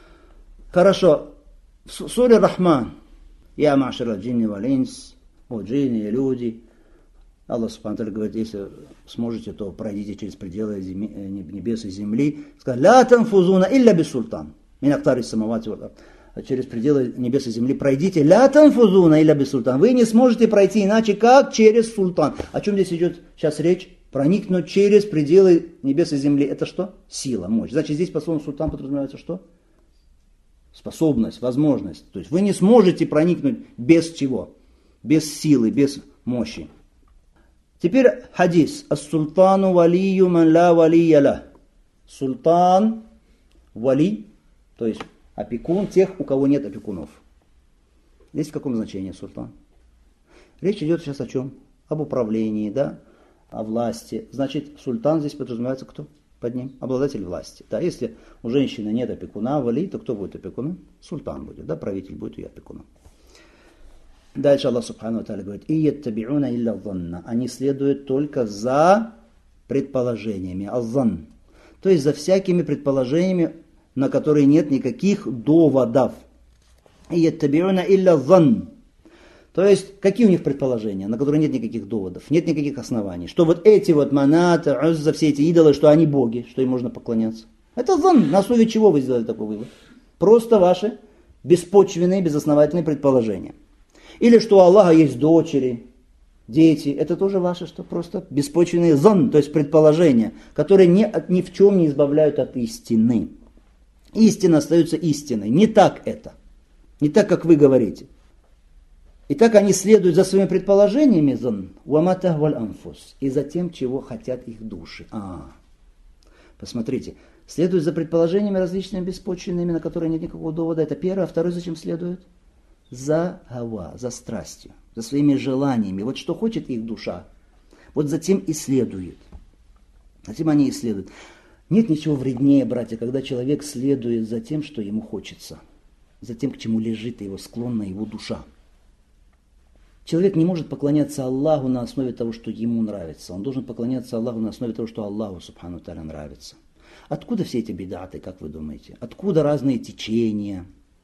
Хорошо. В суре Рахман. Я машара джинни валинс. О, джинни и люди. Аллах Субхану ва Тааля говорит, если сможете, то пройдите через пределы небес и земли. Сказать, ля танфузуна илля бис султан. Мин актари самавати вал ард. через пределы небес и земли пройдите. Ля танфузуна илля бисултан. Вы не сможете пройти иначе, как через султан. О чем здесь идет сейчас речь? Проникнуть через пределы небес и земли. Это что? Сила, мощь. Значит, здесь по слову султан подразумевается что? Способность, возможность. То есть вы не сможете проникнуть без чего? Без силы, без мощи. Теперь хадис. Ас-султану валию ман ла валия ла. Султан, вали, то есть опекун тех, у кого нет опекунов. Здесь в каком значении султан? Речь идет сейчас о чем? Об управлении, да? О власти. Значит, султан здесь подразумевается кто? Под ним обладатель власти. Да, если у женщины нет опекуна, вали, то кто будет опекуном? Султан будет, да, правитель будет ее опекуном. Дальше Аллах Субхану ва Тааля говорит: «И яттаби'уна илля занна». Они следуют только за предположениями. Аззан. То есть за всякими предположениями, на которые нет никаких доводов. И яттаби'уна илля занн. То есть, какие у них предположения, на которые нет никаких доводов, нет никаких оснований. Что вот эти вот манат, узза, все эти идолы, что они боги, что им можно поклоняться. Это зан. На основе чего вы сделали такой вывод? Просто ваши беспочвенные, безосновательные предположения. Или что у Аллаха есть дочери, дети. Это тоже ваши, что просто беспочвенные зан, то есть предположения, которые ни в чем не избавляют от истины. Истина остается истиной. Не так это. Не так, как вы говорите. И так они следуют за своими предположениями, и за тем, чего хотят их души. Посмотрите, следуют за предположениями различными беспочвенными, на которые нет никакого довода. Это первое. А второе, зачем следует? За гава, за страстью, за своими желаниями. Вот что хочет их душа, вот затем и следует. Затем они и следуют. Нет ничего вреднее, братья, когда человек следует за тем, что ему хочется, за тем, к чему лежит его склонна его душа. Человек не может поклоняться Аллаху на основе того, что ему нравится. Он должен поклоняться Аллаху на основе того, что Аллаху Субхану Тааля нравится. Откуда все эти бидаты, как вы думаете? Откуда разные течения,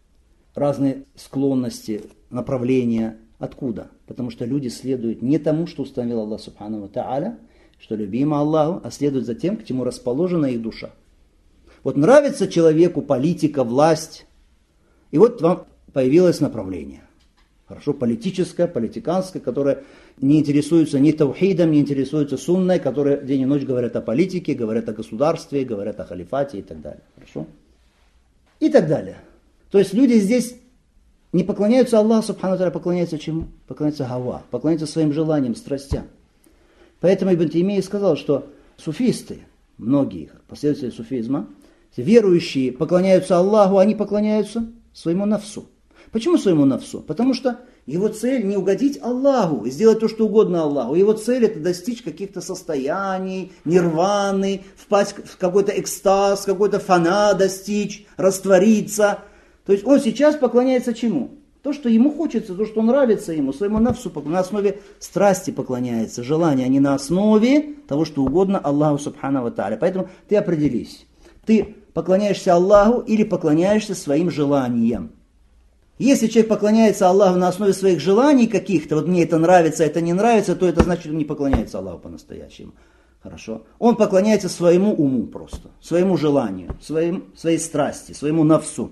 разные склонности, направления? Откуда? Потому что люди следуют не тому, что установил Аллах Субхану Тааля, что любимо Аллаху, а следуют за тем, к чему расположена их душа. Вот нравится человеку политика, власть, и вот вам появилось направление. Хорошо, политическое, политиканское, которое не интересуется ни таухидом, не интересуется сунной, которые день и ночь говорят о политике, говорят о государстве, говорят о халифате и так далее. Хорошо? И так далее. То есть люди здесь не поклоняются Аллаху Субхану Тааля, поклоняются чему? Поклоняются гава, поклоняются своим желаниям, страстям. Поэтому Ибн Таймия сказал, что суфисты, многие последователи суфизма, верующие поклоняются Аллаху, они поклоняются своему нафсу. Почему своему нафсу? Потому что его цель не угодить Аллаху, сделать то, что угодно Аллаху. Его цель это достичь каких-то состояний, нирваны, впасть в какой-то экстаз, какой-то фана достичь, раствориться. То есть он сейчас поклоняется чему? То, что ему хочется, то, что нравится ему, своему нафсу, на основе страсти поклоняется, желания, а не на основе того, что угодно Аллаху Субхану ва Тааля. Поэтому ты определись, ты поклоняешься Аллаху или поклоняешься своим желаниям. Если человек поклоняется Аллаху на основе своих желаний каких-то, вот мне это нравится, это не нравится, то это значит, он не поклоняется Аллаху по-настоящему. Хорошо? Он поклоняется своему уму просто, своему желанию, своей страсти, своему нафсу.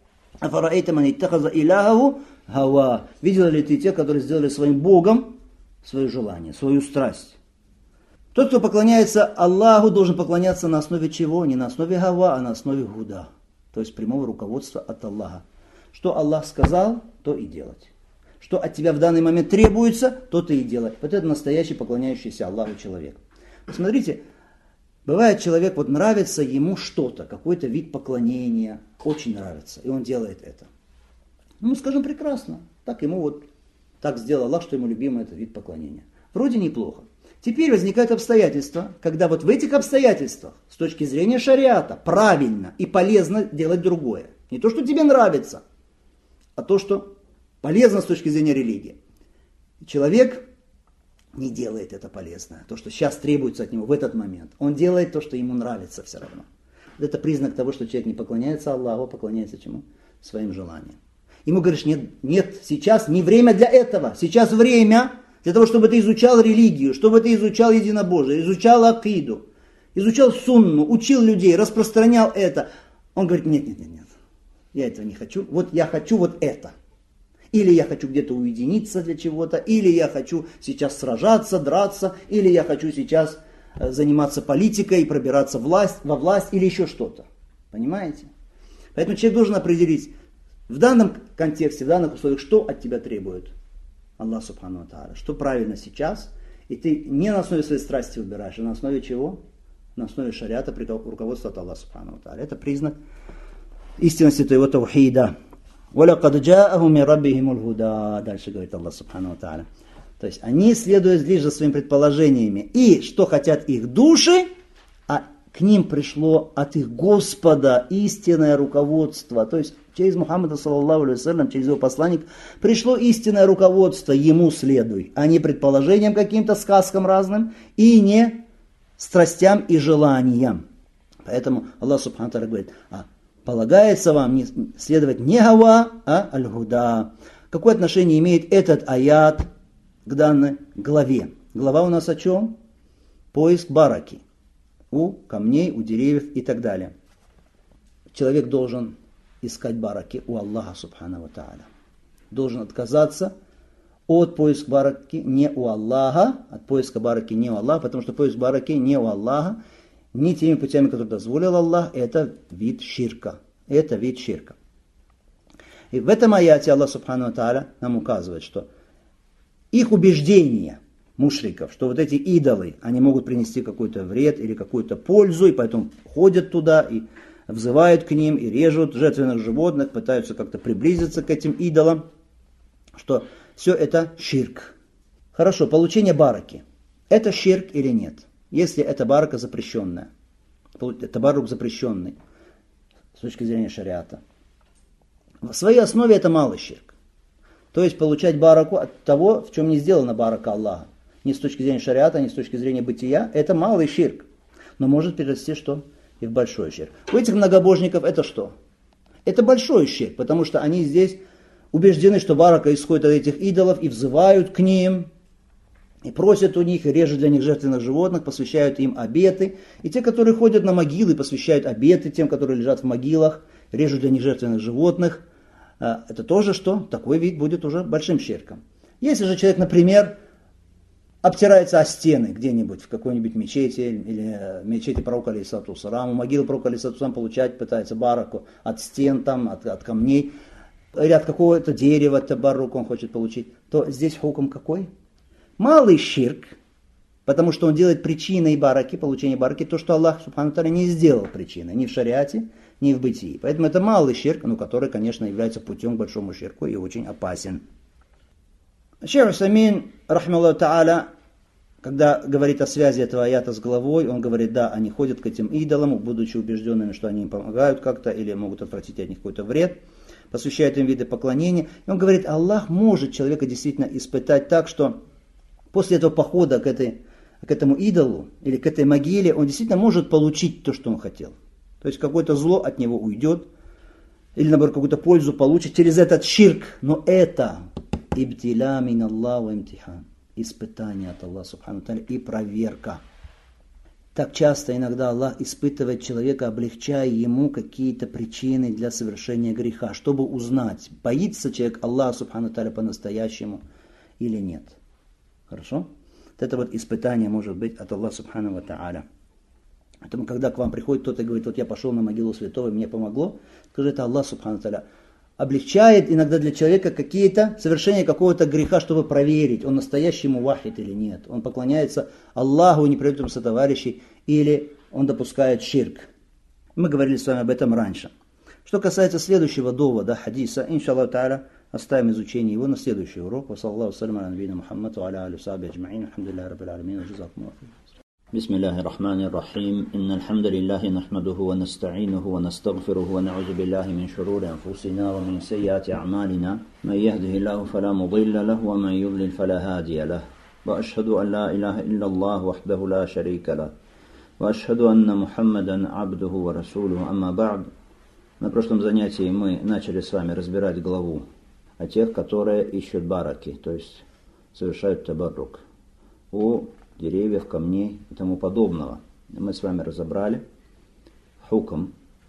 Видел ли ты тех, которые сделали своим Богом свое желание, свою страсть? Тот, кто поклоняется Аллаху, должен поклоняться на основе чего? Не на основе гава, а на основе гуда. То есть прямого руководства от Аллаха. Что Аллах сказал, то и делать. Что от тебя в данный момент требуется, то ты и делай. Вот это настоящий поклоняющийся Аллаху человек. Посмотрите, бывает человек, вот нравится ему что-то, какой-то вид поклонения, очень нравится, и он делает это. Ну, скажем, прекрасно. Так ему вот, так сделал Аллах, что ему любимый этот вид поклонения. Вроде неплохо. Теперь возникают обстоятельства, когда вот в этих обстоятельствах, с точки зрения шариата, правильно и полезно делать другое. Не то, что тебе нравится, а то, что полезно с точки зрения религии. Человек не делает это полезное, то, что сейчас требуется от него в этот момент. Он делает то, что ему нравится все равно. Это признак того, что человек не поклоняется Аллаху, а поклоняется чему? Своим желаниям. Ему говоришь, нет, сейчас не время для этого. Сейчас время для того, чтобы ты изучал религию, чтобы ты изучал единобожие, изучал акиду, изучал сунну, учил людей, распространял это. Он говорит, нет. я этого не хочу, вот я хочу вот это. Или я хочу где-то уединиться для чего-то, или я хочу сейчас сражаться, драться, или я хочу сейчас заниматься политикой, пробираться во власть, или еще что-то. Понимаете? Поэтому человек должен определить в данном контексте, в данных условиях, что от тебя требует Аллах Субхану ва Тааля, что правильно сейчас, и ты не на основе своей страсти выбираешь, а на основе чего? На основе шариата, руководства от Аллаха Субхану ва Тааля. Это признак истинности твоего таухида. وَلَقَدْ جَاءَهُمْ مِنْ رَبِّهِمُ الْهُدَى. Дальше говорит Аллах Субхану ва Тааля. То есть они следуют лишь за своими предположениями. И что хотят их души, а к ним пришло от их Господа истинное руководство. То есть через Мухаммада, саллаллаху алейхи ва саллям, через его посланник, пришло истинное руководство, ему следуй, а не предположениям каким-то, сказкам разным, и не страстям и желаниям. Поэтому Аллах Субхану ва Тааля говорит, полагается вам следовать не гава, а аль-гуда. Какое отношение имеет этот аят к данной главе? Глава у нас о чем? Поиск бараки. У камней, у деревьев и так далее. Человек должен искать бараки у Аллаха Субхану ва Тааля. Должен отказаться от поиска бараки не у Аллаха, от поиска бараки не у Аллаха, потому что поиск бараки не у Аллаха, не теми путями, которые дозволил Аллах, это вид ширка. Это вид ширка. И в этом аяте Аллах Субхану ва Тааля нам указывает, что их убеждения мушриков, что вот эти идолы, они могут принести какой-то вред или какую-то пользу, и поэтому ходят туда и взывают к ним, и режут жертвенных животных, пытаются как-то приблизиться к этим идолам, что все это ширк. Хорошо, получение бараки. Это ширк или нет? Если это барака запрещенная, табарук запрещенный с точки зрения шариата. В своей основе это малый ширк. То есть получать бараку от того, в чем не сделана барака Аллаха. Ни с точки зрения шариата, ни с точки зрения бытия, это малый ширк. Но может перерасти что? И в большой ширк. У этих многобожников это что? Это большой ширк, потому что они здесь убеждены, что барака исходит от этих идолов и взывают к ним, и просят у них, и режут для них жертвенных животных, посвящают им обеты. И те, которые ходят на могилы, посвящают обеты тем, которые лежат в могилах, режут для них жертвенных животных. Это тоже что? Такой вид будет уже большим ширком. Если же человек, например, обтирается о стены где-нибудь в какой-нибудь мечети, или мечети пророка алейхиссалату вассалам, у могилы пророка алейхиссалату вассалам получать пытается бараку от стен, там, от камней, или от какого-то дерева табарук он хочет получить, то здесь хукм какой? Малый ширк, потому что он делает причиной бараки, получения бараки, то, что Аллах Субхану ва Тааля не сделал причиной, ни в шариате, ни в бытии. Поэтому это малый ширк, который, конечно, является путем к большому ширку и очень опасен. Шейх Усаймин, рахмаллаху та'аля, когда говорит о связи этого аята с главой, он говорит, да, они ходят к этим идолам, будучи убежденными, что они им помогают как-то или могут отвратить от них какой-то вред, посвящают им виды поклонения. И он говорит, Аллах может человека действительно испытать так, что после этого похода к этому идолу или к этой могиле он действительно может получить то, что он хотел. То есть какое-то зло от него уйдет, или наоборот какую-то пользу получит через этот ширк. Но это ибтиля мин Аллаху имтихан. Испытание от Аллаха Субхану ва Тааля и проверка. Так часто иногда Аллах испытывает человека, облегчая ему какие-то причины для совершения греха, чтобы узнать, боится человек Аллаха Субхану ва Тааля по-настоящему или нет. Хорошо? Вот это вот испытание может быть от Аллаха Субхану ва Тааля. Поэтому, когда к вам приходит кто-то и говорит, вот я пошел на могилу святого, и мне помогло, скажи, это Аллах Субхану ва Тааля облегчает иногда для человека какие-то совершения какого-то греха, чтобы проверить, он настоящий мувахид или нет. Он поклоняется Аллаху и не приводит ему сотоварищей, или он допускает ширк. Мы говорили с вами об этом раньше. Что касается следующего довода, хадиса, иншаллаху та'аля, оставим изучение его на следующий урок. Ва саллаллаху салям аля набийна Мухаммад ва аля алихи ва сахбихи аджмаин. Алхамдулиллахи раббил аламин. Джазакумуллаху хайран. بسم الله الرحمن الرحيم إن الحمد لله نحمده ونستعينه ونستغفره ونعوذ بالله من شرور أنفسنا ومن سيئات أعمالنا من يهده الله فلا مضل له ومن يضلل فلا هادي له وأشهد أن لا إله إلا الله وحده لا شريك له وأشهد أن محمدا عبده ورسوله أما بعد. На прошлом занятии мы начали с вами разбирать главу о тех, которые ищут бараки, то есть совершают табарук у деревьев, камней и тому подобного. Мы с вами разобрали хукм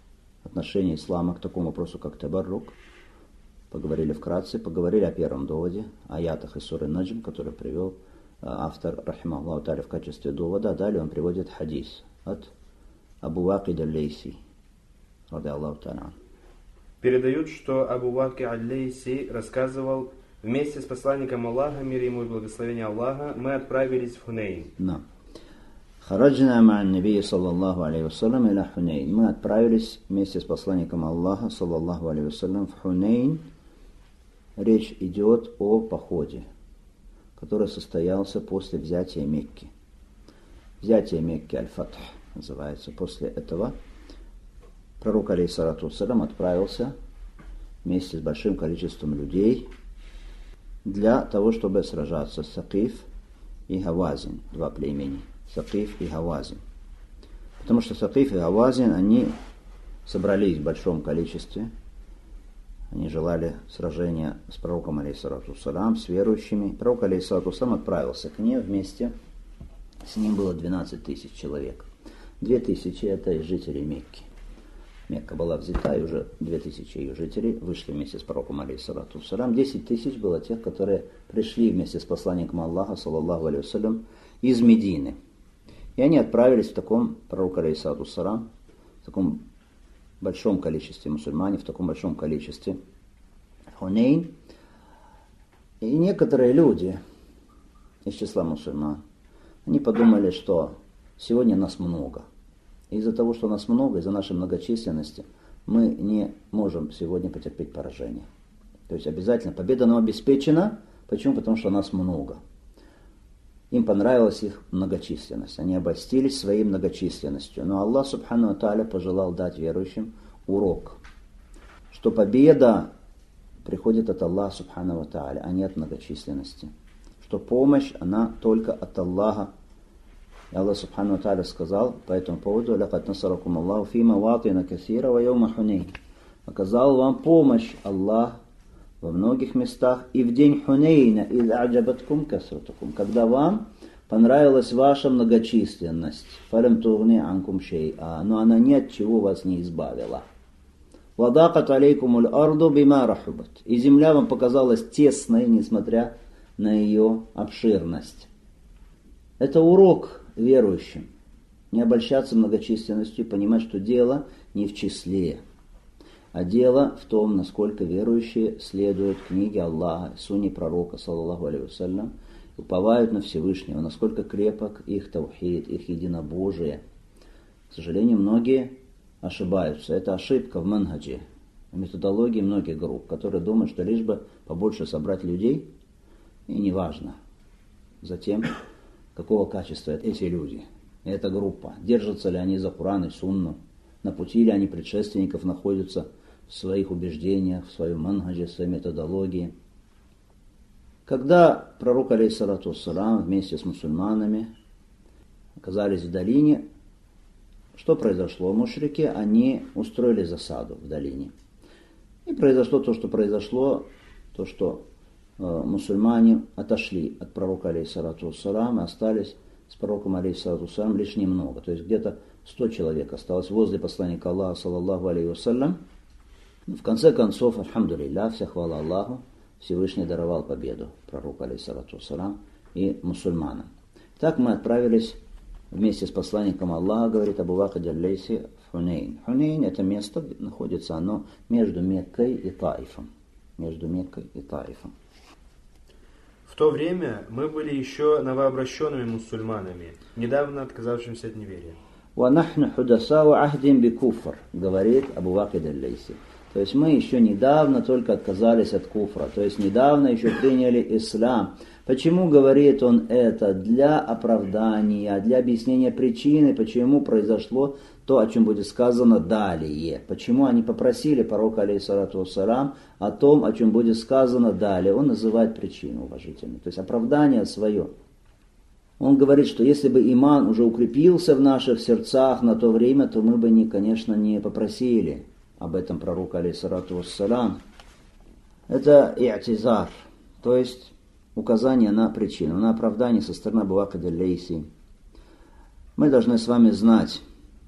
отношение ислама к такому вопросу, как табаррук. Поговорили вкратце, поговорили о первом доводе, аятах из суры Наджм, который привел автор, рахимахуллаху тааля, в качестве довода. Далее он приводит хадис от Абу Вакид аль-Лейси, ради Аллаху тааля. Передают, что Абу Вакид аль-Лейси рассказывал: вместе с посланником Аллаха, мир ему и благословение Аллаха, мы отправились в Хунейн. Да. Хараджина ма'ан набии саллаллаху алейхи вассалям иля Хунейн. Мы отправились вместе с посланником Аллаха, саллаллаху алейхи вассалям, в Хунейн. Речь идет о походе, который состоялся после взятия Мекки. Взятие Мекки, аль-Фатх называется. После этого пророк, алейхиссалату вассалям, отправился вместе с большим количеством людей для того, чтобы сражаться с Сакиф и Гавазин, два племени, Сакиф и Гавазин. Потому что Сакиф и Гавазин, они собрались в большом количестве, они желали сражения с пророком, алейхиссалату вассалям, с верующими. Пророк, алейхиссалату вассалям, отправился к ним вместе, с ним было 12 тысяч человек. 2000 это из жителей Мекки. Мекка была взята, и уже 2000 ее жителей вышли вместе с пророком, алейхиссалату вассалям. 10 тысяч было тех, которые пришли вместе с посланником Аллаха, саллаллаху алейхи вассалям, из Медины. И они отправились в таком, пророк, алейхиссалату вассалям, в таком большом количестве мусульмане, в таком большом количестве Хунейн. И некоторые люди из числа мусульман, они подумали, что сегодня нас много. Из-за того, что нас много, из-за нашей многочисленности, мы не можем сегодня потерпеть поражение. То есть обязательно победа нам обеспечена. Почему? Потому что нас много. Им понравилась их многочисленность. Они обольстились своей многочисленностью. Но Аллах субхану ва тааля пожелал дать верующим урок, что победа приходит от Аллаха субхану ва тааля, а не от многочисленности. Что помощь, она только от Аллаха. И Аллах субхану ва тааля сказал по этому поводу: «Лакад насаракум Аллаху фи маватина касира ва йаума Хунейн». Оказал вам помощь Аллах во многих местах и в день Хунейна, из а'джабаткум касратукум, когда вам понравилась ваша многочисленность, фалям тугни анкум шей'a, но она ни от чего вас не избавила. Вадакат алейкумуль арду бима рахубат, и земля вам показалась тесной, несмотря на ее обширность. Это урок верующим. Не обольщаться многочисленностью и понимать, что дело не в числе, а дело в том, насколько верующие следуют книге Аллаха, сунне пророка, саллаллаху алейхи вассалям, уповают на Всевышнего, насколько крепок их таухид, их единобожие. К сожалению, многие ошибаются. Это ошибка в манхаджи, в методологии многих групп, которые думают, что лишь бы побольше собрать людей, и неважно затем, какого качества эти люди, эта группа, держатся ли они за Куран и Сунну, на пути ли они предшественников находятся в своих убеждениях, в своем манхаджи, в своей методологии. Когда пророк, алейхиссалату вассалям, вместе с мусульманами оказались в долине, что произошло? Мушрики, они устроили засаду в долине. И произошло то, что произошло, то, что мусульмане отошли от пророка, алейхиссалату вассалям, и остались с пророком, алейхиссалату вассалям, лишь немного. То есть где-то 100 человек осталось возле посланника Аллаха, саллаллаху алейхи вассалям. В конце концов, альхамдулилля, вся хвала Аллаху, Всевышний даровал победу пророку, алейхиссалату вассалям, и мусульманам. Так мы отправились вместе с посланником Аллаха, говорит Абу Вакид аль-Лейси, в Хунейн. Хунейн — это место, находится оно между Меккой и Таифом. Между Меккой и Таифом. В то время мы были еще новообращенными мусульманами, недавно отказавшимся от неверия. وَنَحْنُ حُدَثَاءُ عَهْدٍ بِكُفْرٍ, говорит Абу Вакид аль-Лейси. То есть мы еще недавно только отказались от куфра, то есть недавно еще приняли ислам. Почему говорит он это? Для оправдания, для объяснения причины, почему произошло то, о чем будет сказано далее. Почему они попросили пророка, алейхиссалату вассалям, о том, о чем будет сказано далее. Он называет причину уважительно, то есть оправдание свое. Он говорит, что если бы иман уже укрепился в наших сердцах на то время, то мы бы, конечно, не попросили об этом пророка, алейхиссалату вассалям. Это и'тизар, то есть указание на причину, на оправдание со стороны Абу Вакида аль-Лейси. Мы должны с вами знать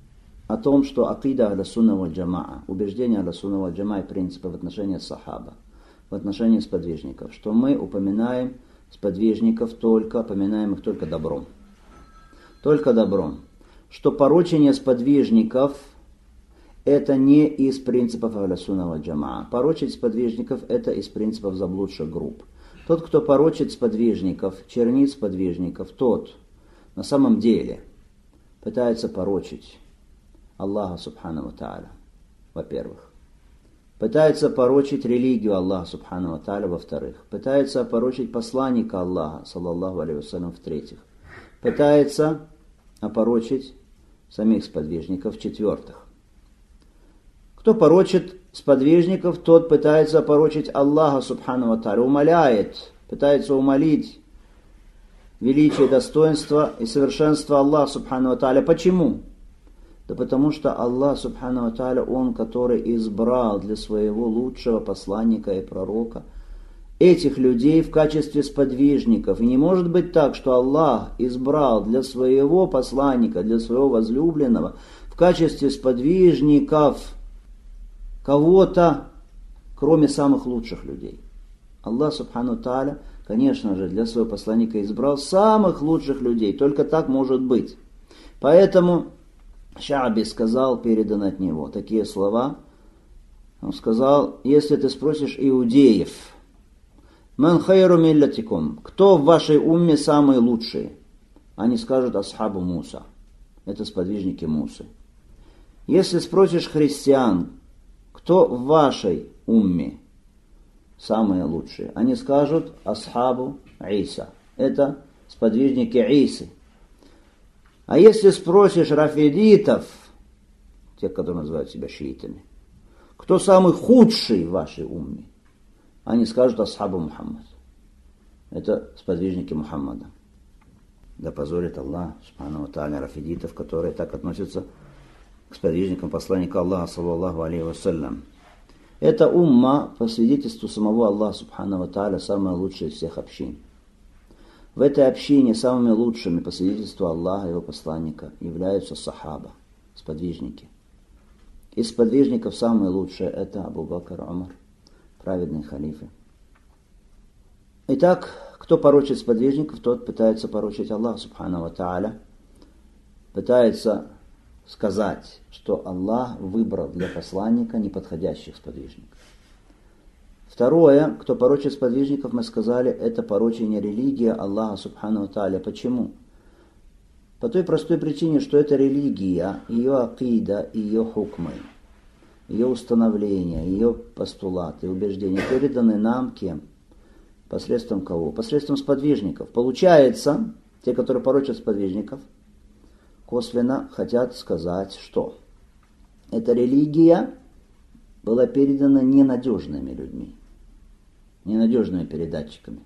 о том, что акида аля-сунна валь-джамаа, убеждение аля-сунна валь-джамаа и принципы в отношении сахаба, в отношении сподвижников, что мы упоминаем сподвижников упоминаем их только добром. Только добром. Что порочение сподвижников это не из принципов аля-сунна валь-джамаа. Порочить сподвижников это из принципов заблудших групп. Тот, кто порочит сподвижников, чернит сподвижников, тот на самом деле пытается порочить Аллаха субхану ва тааля, во-первых. Пытается порочить религию Аллаха субхану ва тааля, во-вторых. Пытается опорочить посланника Аллаха, саллаллаху алейхи вассалям, в-третьих. Пытается опорочить самих сподвижников, в-четвертых. Кто порочит сподвижников, тот пытается опорочить Аллаха субхану ва тааля, пытается умолить величие, достоинство и совершенство Аллаха субхану ва тааля. Почему? Да потому что Аллах субхану ва тааля, Он, который избрал для своего лучшего посланника и пророка этих людей в качестве сподвижников. И не может быть так, что Аллах избрал для своего посланника, для своего возлюбленного в качестве сподвижников кого-то, кроме самых лучших людей. Аллах субхану ва тааля, конечно же, для своего посланника избрал самых лучших людей. Только так может быть. Поэтому Шааби сказал, передано от него, такие слова. Он сказал, если ты спросишь иудеев, «Ман хайру миллатикум», кто в вашей умме самые лучшие? Они скажут асхабу Муса. Это сподвижники Мусы. Если спросишь христиан, кто в вашей умме самые лучшие? Они скажут асхабу Иса. Это сподвижники Исы. А если спросишь рафидитов, тех, которые называют себя шиитами, кто самый худший в вашей умме? Они скажут асхабу Мухаммад. Это сподвижники Мухаммада. Да позорит Аллах субхану ва тааля рафидитов, которые так относятся к сподвижникам посланника Аллаха, саллаллаху алейхи вассалям. Это умма, по свидетельству самого Аллаха субхану ва тааля, самая лучшая из всех общин. В этой общине самыми лучшими, по свидетельству Аллаха и его посланника, являются сахаба, сподвижники. Из сподвижников самые лучшие это Абу Бакр, Умар, праведные халифы. Итак, кто порочит сподвижников, тот пытается порочить Аллаха субхану ва тааля, пытается сказать, что Аллах выбрал для посланника неподходящих сподвижников. Второе, кто порочит сподвижников, мы сказали, это порочение религии Аллаха субхану ва тааля. Почему? По той простой причине, что эта религия, ее акида, ее хукмы, ее установления, ее постулаты, убеждения переданы нам кем? Посредством кого? Посредством сподвижников. Получается, те, которые порочат сподвижников, косвенно хотят сказать, что эта религия была передана ненадежными людьми, ненадежными передатчиками,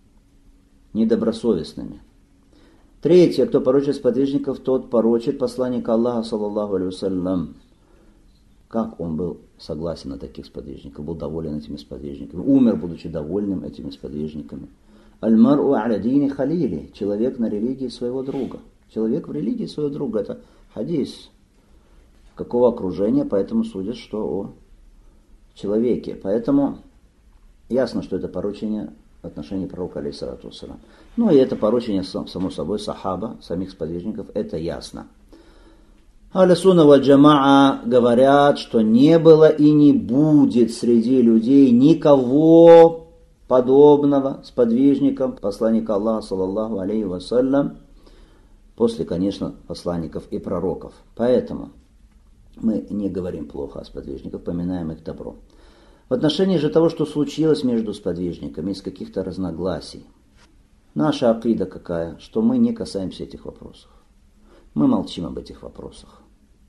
недобросовестными. Третье, кто порочит сподвижников, тот порочит посланника Аллаха, саллаллаху алейхи вассалям. Как он был согласен на таких сподвижников, был доволен этими сподвижниками, умер, будучи довольным этими сподвижниками. Аль-мар'у а'ля дини халили, человек на религии своего друга. Человек в религии своего друга, это хадис. Какого окружения, поэтому судят, что о человеке. Поэтому ясно, что это порочение в отношении пророка, алейхиссалату вассалям. Ну и это порочение, само собой, сахаба, самих сподвижников, это ясно. Ахлю-сунна валь-джамаа говорят, что не было и не будет среди людей никого подобного сподвижникам посланника Аллаха, саллаллаху алейхи вассалям, после, конечно, посланников и пророков. Поэтому мы не говорим плохо о сподвижниках, поминаем их добро. В отношении же того, что случилось между сподвижниками, из каких-то разногласий, наша акида какая, что мы не касаемся этих вопросов. Мы молчим об этих вопросах.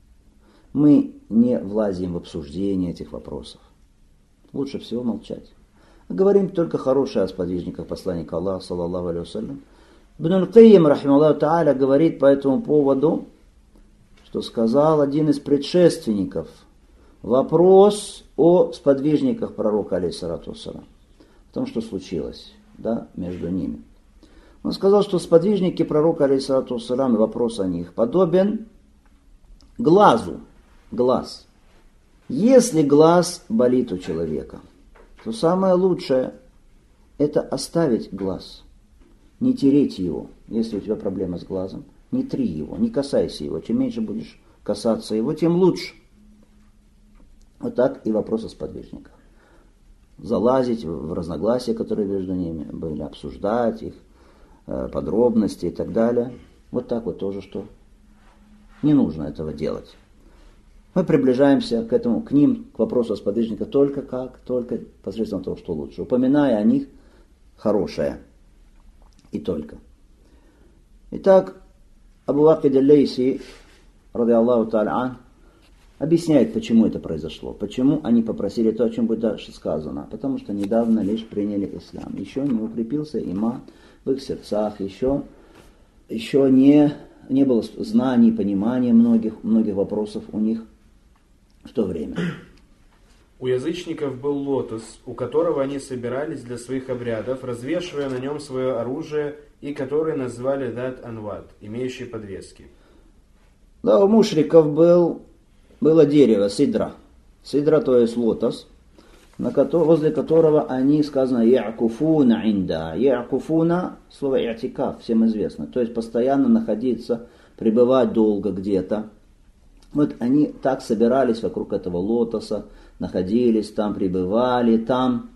Мы не влазим в обсуждение этих вопросов. Лучше всего молчать. Говорим только хорошее о сподвижниках посланника Аллаха, саллаллаху алейхи вассалям. Ибн аль-Кайим, рахимахуллаху тааля, говорит по этому поводу, что сказал один из предшественников вопрос о сподвижниках пророка, алейхиссалату вассалям, о том, что случилось, да, между ними. Он сказал, что сподвижники пророка, алейхиссалату вассалям, и вопрос о них подобен глазу. Глаз. Если глаз болит у человека, то самое лучшее – это оставить глаз. Не тереть его, если у тебя проблема с глазом. Не три его, не касайся его. Чем меньше будешь касаться его, тем лучше. Вот так и вопрос о сподвижниках. Залазить в разногласия, которые между ними были, обсуждать их, подробности и так далее. Вот так вот тоже, что не нужно этого делать. Мы приближаемся к этому, к ним, к вопросу о сподвижниках только как? Только посредством того, что лучше. Упоминая о них хорошее. И только. Итак, Абу Вакид аль-Лейси, ради Аллаху та'аля, объясняет, почему это произошло. Почему они попросили то, о чем будет дальше сказано. Потому что недавно лишь приняли ислам. Еще не укрепился иман в их сердцах. Еще не было знаний, понимания многих вопросов у них в то время. У язычников был лотос, у которого они собирались для своих обрядов, развешивая на нем свое оружие, и который назвали Дат Анват, имеющий подвески. Да, у мушриков было дерево, сидра. Сидра, то есть лотос, возле которого они, сказано, я'куфуна инда. Я'куфуна, слово и'тикаф, всем известно. То есть постоянно находиться, пребывать долго где-то. Вот они так собирались вокруг этого лотоса, находились там, пребывали там.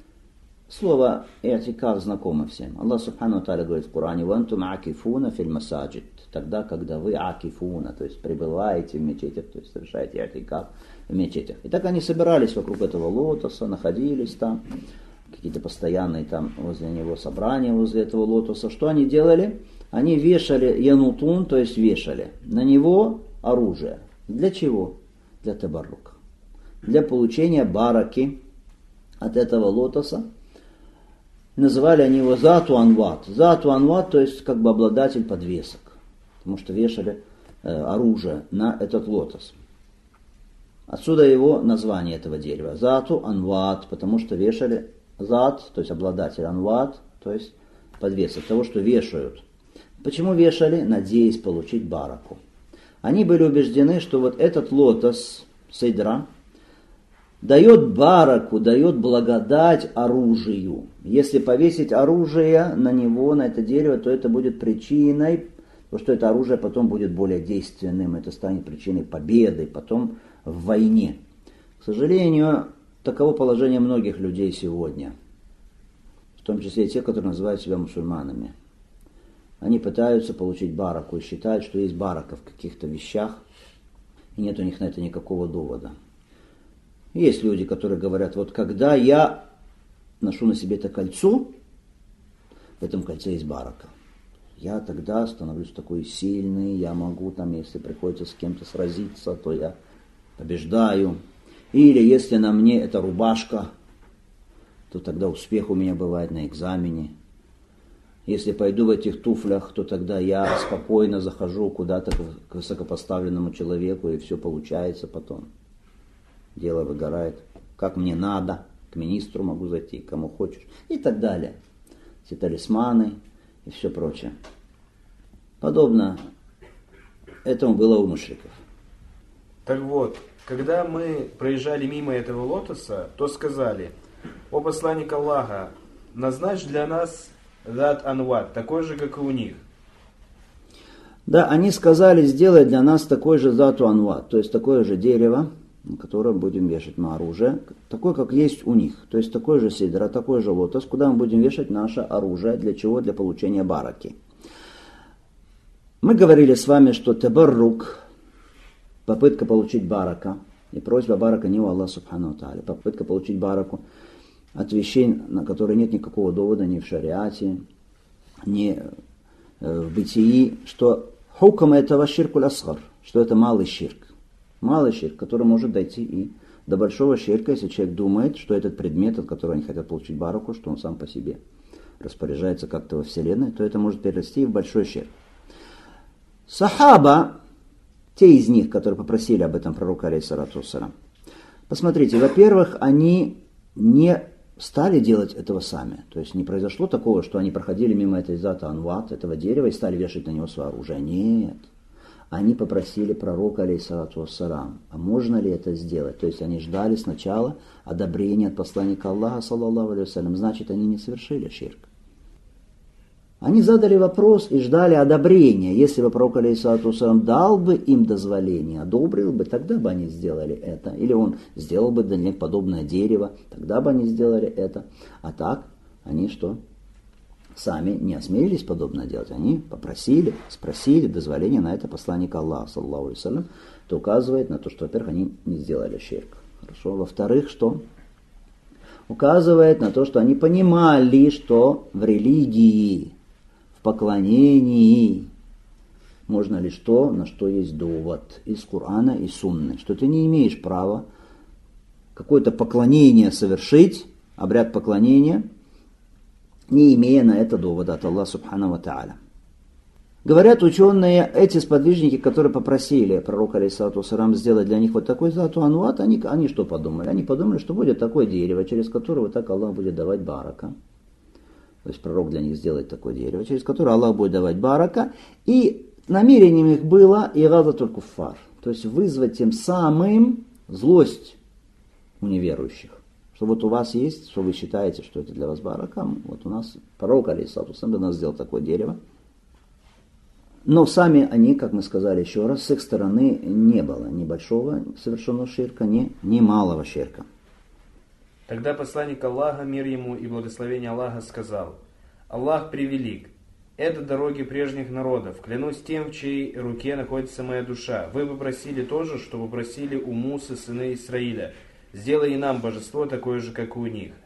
Слово «и'тикаф» знакомо всем. Аллах Субхану Тааля говорит в Коране: «Вантум акифуна фил масаджид». Тогда, когда вы акифуна, то есть пребываете в мечетях, то есть совершаете и'тикаф в мечетях. И так они собирались вокруг этого лотоса, находились там, какие-то постоянные там возле него собрания, возле этого лотоса. Что они делали? Они вешали янутун, то есть вешали на него оружие. Для чего? Для табаррука. Для получения бараки от этого лотоса. Называли они его Зату Анват. Зату Анват, то есть как бы обладатель подвесок. Потому что вешали оружие на этот лотос. Отсюда его название этого дерева. Зату Анват, потому что вешали Зат, то есть обладатель, Анват, то есть подвесок, того, что вешают. Почему вешали? Надеясь получить бараку. Они были убеждены, что вот этот лотос, сидра, дает бараку, дает благодать оружию. Если повесить оружие на него, на это дерево, то это будет причиной, что это оружие потом будет более действенным, это станет причиной победы потом в войне. К сожалению, таково положение многих людей сегодня, в том числе и те, которые называют себя мусульманами. Они пытаются получить бараку и считают, что есть барака в каких-то вещах, и нет у них на это никакого довода. Есть люди, которые говорят: вот когда я ношу на себе это кольцо, в этом кольце есть барака. Я тогда становлюсь такой сильный, я могу там, если приходится с кем-то сразиться, то я побеждаю. Или если на мне эта рубашка, то тогда успех у меня бывает на экзамене. Если пойду в этих туфлях, то тогда я спокойно захожу куда-то к высокопоставленному человеку, и все получается потом. Дело выгорает. Как мне надо, к министру могу зайти, к кому хочешь, и так далее. Эти талисманы и все прочее. Подобно этому было у мушриков. Так вот, когда мы проезжали мимо этого лотоса, то сказали: «О посланник Аллаха, назначь для нас Дат Анват, такой же, как и у них». Да, они сказали: сделай для нас такой же Зату Анват, то есть такое же дерево, на котором будем вешать на оружие, такое, как есть у них. То есть такой же сидра, такой же лотос, куда мы будем вешать наше оружие. Для чего? Для получения бараки. Мы говорили с вами, что табаррук, попытка получить барака, и просьба барака не у Аллаха Субхану Тааля, попытка получить бараку от вещей, на которые нет никакого довода ни в шариате, ни в бытии, что хукам этого ширкуль асгар, что это малый ширк. Малый ширк, который может дойти и до большого ширка, если человек думает, что этот предмет, от которого они хотят получить бараку, что он сам по себе распоряжается как-то во вселенной, то это может перерасти в большой ширк. Сахаба, те из них, которые попросили об этом пророка, алейхиссалату вассалям, посмотрите, во-первых, они не стали делать этого сами. То есть не произошло такого, что они проходили мимо этой Зата Анват, этого дерева, и стали вешать на него свое оружие. Нет. Они попросили пророка, алейхиссалату вассалам, а можно ли это сделать? То есть они ждали сначала одобрения от посланника Аллаха, саллаллаху алейхи вассалям, значит, они не совершили ширк. Они задали вопрос и ждали одобрения. Если бы пророк, алейхиссалату вассалам, дал бы им дозволение, одобрил бы, тогда бы они сделали это. Или он сделал бы для них подобное дерево, тогда бы они сделали это. А так, они что? Сами не осмелились подобное делать. Они попросили, спросили дозволения на это посланника Аллаха, саллаллаху алейхи вассалям. Это указывает на то, что, во-первых, они не сделали ширк. Хорошо. Во-вторых, что? Указывает на то, что они понимали, что в религии, в поклонении можно лишь то, на что есть довод из Корана и Сунны. Что ты не имеешь права какое-то поклонение совершить, обряд поклонения, не имея на это довода от Аллаха субхану ва тааля. Говорят ученые, эти сподвижники, которые попросили пророка, алейхиссалату вассалам, сделать для них вот такой зату анват, они что подумали? Они подумали, что будет такое дерево, через которое вот так Аллах будет давать барака. То есть пророк для них сделает такое дерево, через которое Аллах будет давать барака. И намерением их было игазатуль куффар, то есть вызвать тем самым злость у неверующих. Что вот у вас есть, что вы считаете, что это для вас барака, вот у нас пророк, алейхиссалату вассалам, для нас сделал такое дерево. Но сами они, как мы сказали еще раз, с их стороны не было ни большого совершенного ширка, ни малого ширка. Тогда посланник Аллаха, мир ему и благословение Аллаха, сказал: «Аллах превелик, это дороги прежних народов, клянусь тем, в чьей руке находится моя душа. Вы попросили то же, что попросили у Мусы, сына Исраиля. Сделай и нам божество такое же, как и у них».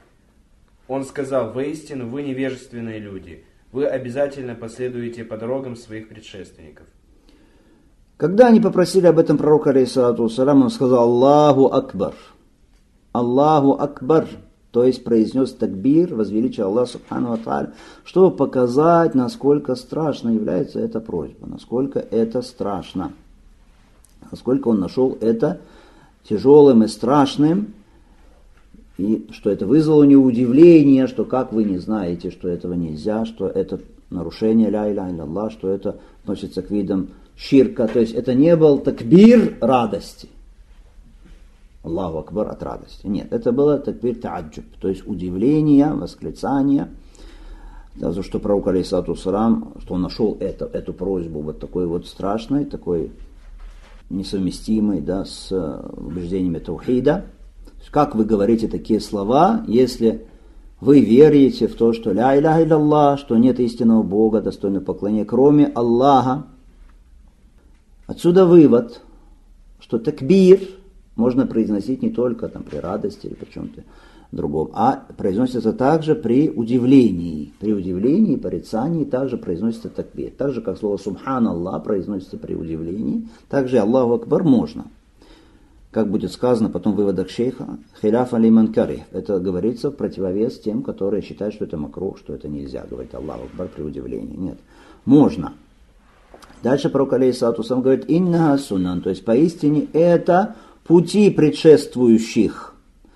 Он сказал: «Воистину, вы невежественные люди. Вы обязательно последуете по дорогам своих предшественников». Когда они попросили об этом пророка, алейхиссалату вассалам, он сказал: «Аллаху Акбар». Аллаху Акбар, то есть произнес такбир, возвеличил Аллах субхану ва тааля, чтобы показать, насколько страшно является эта просьба, насколько это страшно, насколько он нашел это тяжелым и страшным, и что это вызвало у него удивление, что как вы не знаете, что этого нельзя, что это нарушение ля иляха илля-Аллах, что это относится к видам ширка. То есть это не был такбир радости. Аллаху Акбар от радости. Нет, это было такбир та'аджуб, то есть удивление, восклицание. Даже что пророк, алейхиссалату вассалам, что он нашел эту просьбу вот такой вот страшной, такой несовместимой, да, с убеждениями таухида. Как вы говорите такие слова, если вы верите в то, что ля иляха илля-Аллах, что нет истинного Бога, достойного поклонения, кроме Аллаха? Отсюда вывод, что такбир можно произносить не только там, при радости или при чем-то другом, а произносится также при удивлении. При удивлении, порицании также произносится такбир. Так же, как слово «Субханаллах» произносится при удивлении, также «Аллаху Акбар» можно. Как будет сказано потом в выводах шейха, «Хиляфа лиман карих». Это говорится в противовес тем, которые считают, что это макрух, что это нельзя, говорит Аллаху Акбар при удивлении. Нет, можно. Дальше пророк, алейхиссалату вассалам, говорит: «Иннаха суннан», то есть поистине это пути предшествующих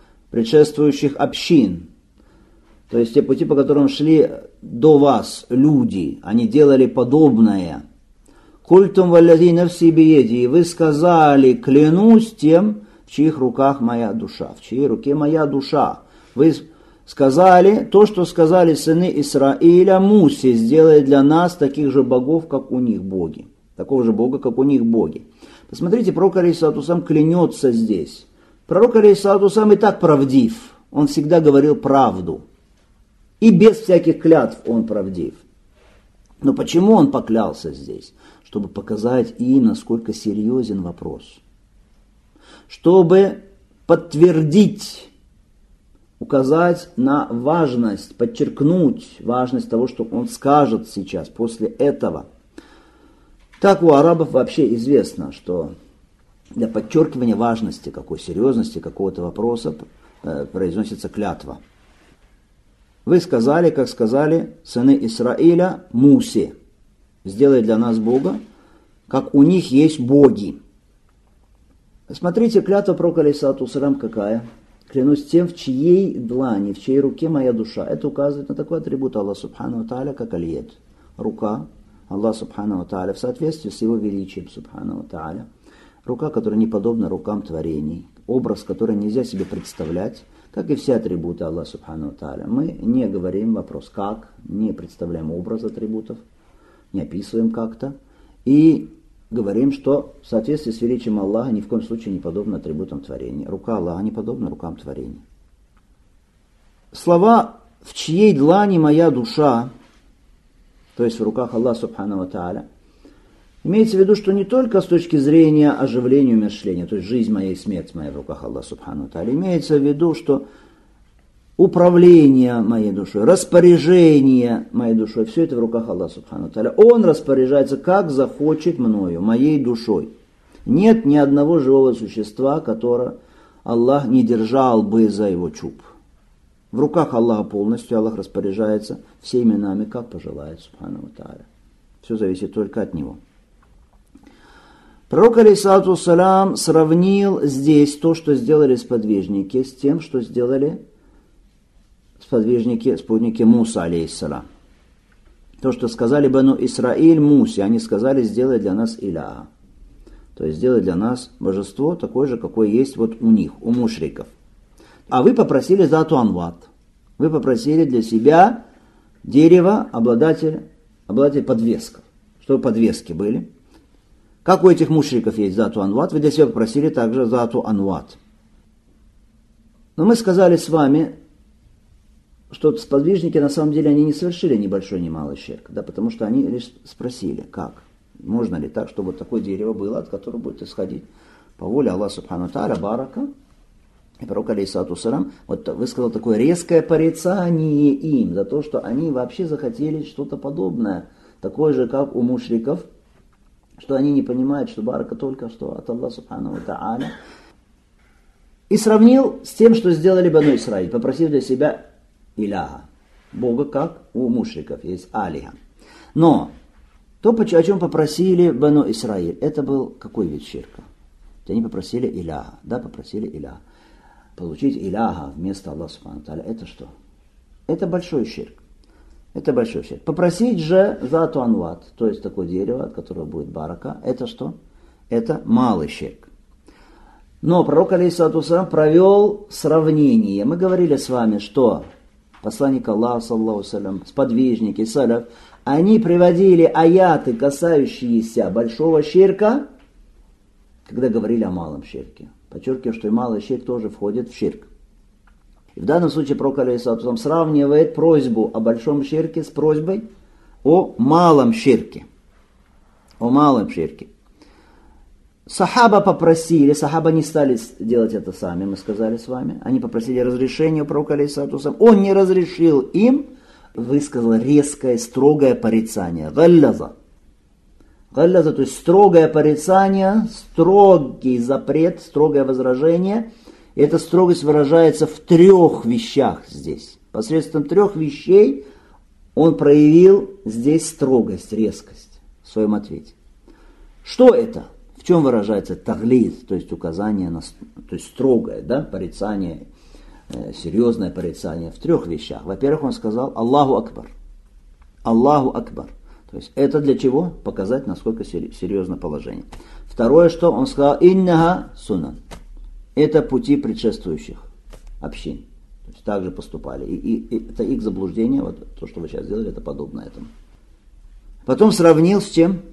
общин. То есть те пути, по которым шли до вас люди, они делали подобное. «Культум валлади нафси биеди», и вы сказали: «Клянусь тем, в чьих руках моя душа». В чьей руке моя душа. Вы сказали то, что сказали сыны Исраиля Мусе: «Сделай для нас таких же богов, как у них боги». Такого же бога, как у них боги. Посмотрите, пророк, алейхиссалату вассалам, клянется здесь. Пророк, алейхиссалату вассалам, и так правдив. Он всегда говорил правду. И без всяких клятв он правдив. Но почему он поклялся здесь? Чтобы показать им, насколько серьезен вопрос. Чтобы подтвердить, указать на важность, подчеркнуть важность того, что он скажет сейчас, после этого. Так у арабов вообще известно, что для подчеркивания важности, какой серьезности какого-то вопроса произносится клятва. Вы сказали, как сказали сыны Исраиля Мусе: «Сделай для нас Бога, как у них есть боги». Смотрите, клятва пророка, алейхиссалату вассалам, какая? «Клянусь тем, в чьей длани, в чьей руке моя душа». Это указывает на такой атрибут Аллаха субхану ва тааля, как аль-яд, рука. Аллах Субхану ва Тааля в соответствии с Его величием Субхану ва Тааля. Рука, которая не подобна рукам творений. Образ, который нельзя себе представлять, как и все атрибуты Аллаха Субхану ва Тааля. Мы не говорим вопрос как, не представляем образ атрибутов, не описываем как-то. И говорим, что в соответствии с величием Аллаха ни в коем случае не подобно атрибутам творения. Рука Аллаха не подобна рукам творения. Слова «в чьей длани моя душа», то есть в руках Аллаха Субхану ва Тааля, имеется в виду, что не только с точки зрения оживления и умерщвления, то есть жизнь моя и смерть моя в руках Аллаха Субхану ва Тааля, имеется в виду, что управление моей душой, распоряжение моей душой, все это в руках Аллаха Субхану ва Тааля. Он распоряжается, как захочет мною, моей душой. Нет ни одного живого существа, которое Аллах не держал бы за его чуб. В руках Аллаха полностью, Аллах распоряжается всеми нами, как пожелает, Субхану ва Тааля. Все зависит только от Него. Пророк, алейхиссалату вассалям, сравнил здесь то, что сделали сподвижники, с тем, что сделали сподвижники Муса, алейхиссалам. То, что сказали Бану Исраиль Мусе, они сказали: сделай для нас иляха. То есть сделай для нас божество такое же, какое есть вот у них, у мушриков. А вы попросили зату анват. Вы попросили для себя дерево, обладатель подвесков. Чтобы подвески были. Как у этих мушриков есть зату анват, вы для себя попросили также зату анват. Но мы сказали с вами, что сподвижники на самом деле они не совершили ни большой, ни малый ширк. Да, потому что они лишь спросили, как. Можно ли так, чтобы вот такое дерево было, от которого будет исходить по воле Аллаха Субхану ва Тааля барака. И пророк, алейхиссалату вассалям, вот высказал такое резкое порицание им за то, что они вообще захотели что-то подобное, такое же, как у мушриков, что они не понимают, что барака только что от Аллаха Субхану ва Тааля. И сравнил с тем, что сделали Бану Исраиль, попросив для себя иляха, Бога, как у мушриков есть алиха. Но то, о чем попросили Бану Исраиль, это был какой вид ширка? Они попросили иляха, да, попросили иляха. Получить иляха вместо Аллаха Субхану ва Тааля, это что? Это большой ширк. Это большой ширк. Попросить же зату анват, то есть такое дерево, от которого будет барака, это что? Это малый ширк. Но пророк, алейхиссалату вассалям, провел сравнение. Мы говорили с вами, что посланник Аллаха, саллаллаху алейхи ва саллям, сподвижники, саляф, они приводили аяты, касающиеся большого ширка, когда говорили о малом ширке. Подчеркиваю, что и малый ширк тоже входит в ширк. И в данном случае пророк, алейхиссалату вассалям, сравнивает просьбу о большом ширке с просьбой о малом ширке. О малом ширке. Сахаба попросили, сахаба не стали делать это сами, мы сказали с вами. Они попросили разрешения у пророка, алейхиссалату вассалям. Он не разрешил им, высказал резкое, строгое порицание. Галляза. Галляза, то есть строгое порицание, строгий запрет, строгое возражение. И эта строгость выражается в 3 вещах здесь. Посредством 3 вещей он проявил здесь строгость, резкость в своем ответе. Что это? В чем выражается таглиз, то есть указание на, то есть строгое, да, порицание, серьезное порицание в 3 вещах. Во-первых, он сказал Аллаху Акбар. Аллаху Акбар. То есть это для чего? Показать, насколько серьезно положение. Второе, что он сказал, иннага сунан. Это пути предшествующих общин. То есть так же поступали. И это их заблуждение, вот то, что вы сейчас сделали, это подобно этому. Потом сравнил с чем?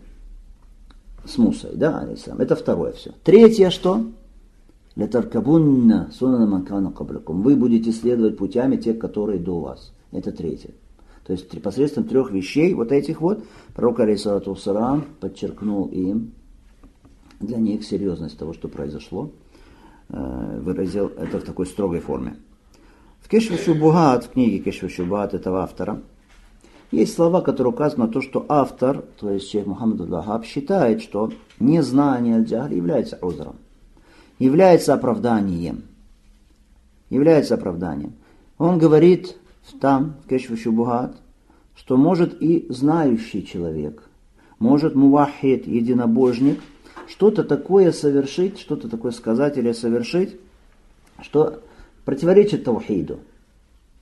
С Мусой, да, алейхиссалам. Это второе все. Третье, что? Лятаркабунна сунана ман кана каблякум. Вы будете следовать путями тех, которые до вас. Это третье. То есть посредством 3 вещей, вот этих вот, пророк, алейхиссалату вассалам, подчеркнул им для них серьезность того, что произошло, выразил это в такой строгой форме. В Кешф аш-Шубухат, в книге Кешф аш-Шубухат этого автора, есть слова, которые указывают на то, что автор, то есть шейх Мухаммад аль-Вахаб, считает, что незнание аль-Джахль является узром, является оправданием. Является оправданием. Он говорит там, в Кешф аш-Шубухат, что может и знающий человек, может муваххид, единобожник, что-то такое совершить, что-то такое сказать или совершить, что противоречит таухиду.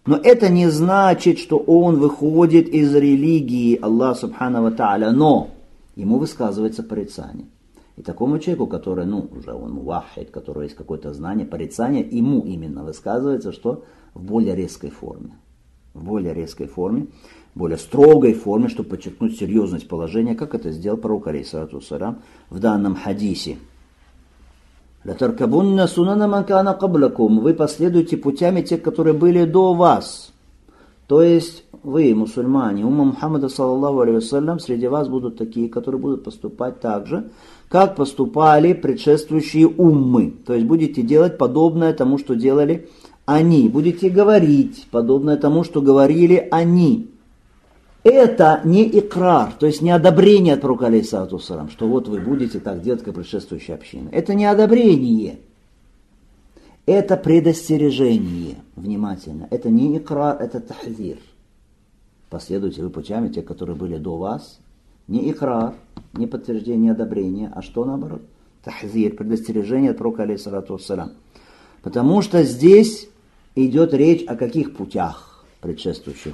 Но это не значит, что он выходит из религии Аллаха Субхану ва Тааля, но ему высказывается порицание. И такому человеку, который, уже он муваххид, у которого есть какое-то знание, порицание, ему именно высказывается, что в более резкой форме. В более резкой форме, более строгой форме, чтобы подчеркнуть серьезность положения, как это сделал пророк алейхиссалату вассалям в данном хадисе. «Латаркабунна сунана ман кана каблакум». Вы последуете путями тех, которые были до вас. То есть вы, мусульмане, умма Мухаммада саллаллаху алейхи вассалям, среди вас будут такие, которые будут поступать так же, как поступали предшествующие уммы. То есть будете делать подобное тому, что делали они. Будете говорить подобное тому, что говорили они. Это не икрар, то есть не одобрение от пророка алейхиссалату вассалям, что вот вы будете так делать, как предшествующая община. Это не одобрение. Это предостережение. Внимательно. Это не икрар, это тахзир. Последуйте вы путями тех, которые были до вас. Не икрар, не подтверждение, не одобрение, а что наоборот? Тахзир, предостережение от пророка алейхиссалату вассалям. Потому что здесь идет речь о каких путях предшествующих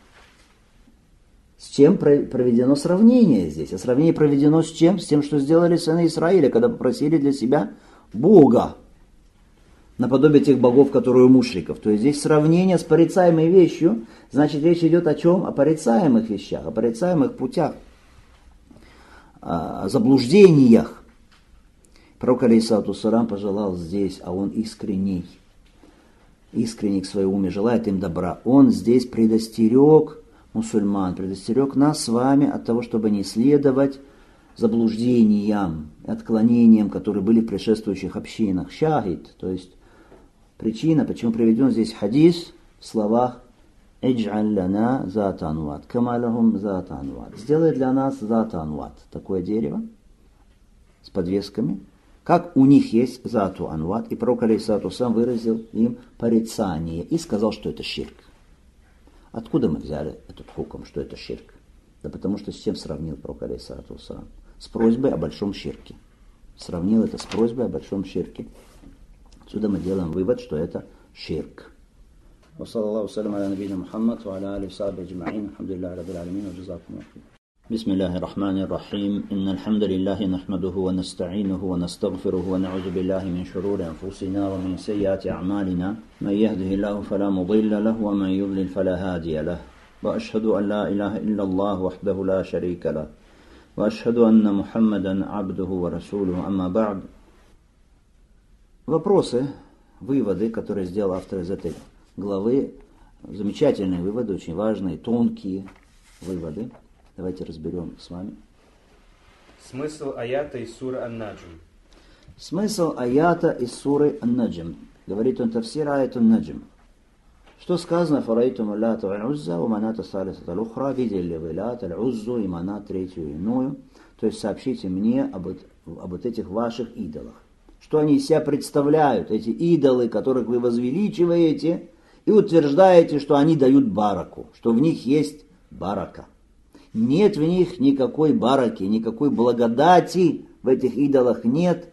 С чем проведено сравнение здесь? А сравнение проведено с чем? С тем, что сделали сыны Израиля, когда попросили для себя Бога, наподобие тех богов, которые у мушриков. То есть здесь сравнение с порицаемой вещью, значит речь идет о чем? О порицаемых вещах, о порицаемых путях, о заблуждениях. Пророк алейхиссалату вассалям пожелал здесь, а он искренний к своему уме, желает им добра. Он здесь предостерег мусульман, предостерег нас с вами от того, чтобы не следовать заблуждениям, отклонениям, которые были в предшествующих общинах. Шахид, то есть причина, почему приведен здесь хадис в словах «Идж'аль лана зата анват, кама лахум зата анват». Сделай для нас зата анват, такое дерево с подвесками, как у них есть зату анват. И пророк алейхиссалату вассалям выразил им порицание и сказал, что это ширк. Откуда мы взяли этот хукм, что это ширк? Да потому что с чем сравнил пророк алейхиссалату вассалям? С просьбой о большом ширке. Сравнил это с просьбой о большом ширке. Отсюда мы делаем вывод, что это ширк. Вассалаллаху салям аля набийна Мухаммад ва аля алихи сахби аджмаин. Алхамдулиллахи раббил аламин ва джазакум. بسم الله الرحمن الرحيم إن الحمد لله نحمده ونستعينه ونستغفره ونعوذ بالله من شرور أنفسنا ومن سيئات أعمالنا من يهده الله فلا مضل له ومن يضلل فلا هادي له وأشهد أن لا إله إلا الله وحده لا شريك له وأشهد أن محمدا عبده ورسوله أما بعد. Вопросы, выводы, которые сделал автор из этой главы, замечательные выводы, очень важные, тонкие выводы. Давайте разберем с вами. Смысл аята из суры Ан-Наджм. Смысл аята из суры Ан-Наджм. Говорит он тафсир аят Ан-Наджм. Что сказано? Фараитум аллата валь-Узза ва маната салисата лухра. Видели ли вы лат, аль-Уззу и манат третью иную? То есть сообщите мне об этих ваших идолах. Что они из себя представляют, эти идолы, которых вы возвеличиваете и утверждаете, что они дают бараку, что в них есть барака. Нет в них никакой бараки, никакой благодати в этих идолах нет.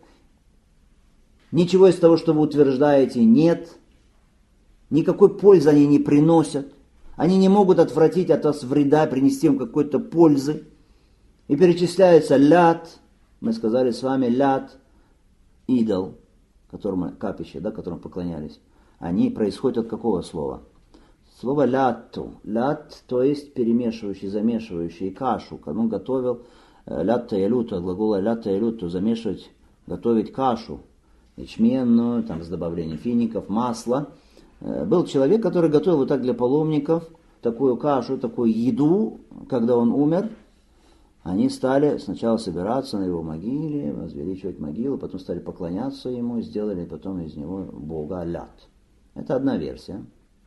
Ничего из того, что вы утверждаете, нет. Никакой пользы они не приносят. Они не могут отвратить от вас вреда, принести им какой-то пользы. И перечисляется лят. Мы сказали с вами лят, идол, которому капище, которому поклонялись. Они происходят от какого слова? Слово латту. Лат, то есть перемешивающий, замешивающий кашу. Когда он готовил лятта и люту, от глагола лятта и люту, замешивать, готовить кашу ячменную, с добавлением фиников, масла. Был человек, который готовил вот так для паломников такую кашу, такую еду. Когда он умер, они стали сначала собираться на его могиле, возвеличивать могилу, потом стали поклоняться ему, сделали потом из него бога лят. Это одна версия.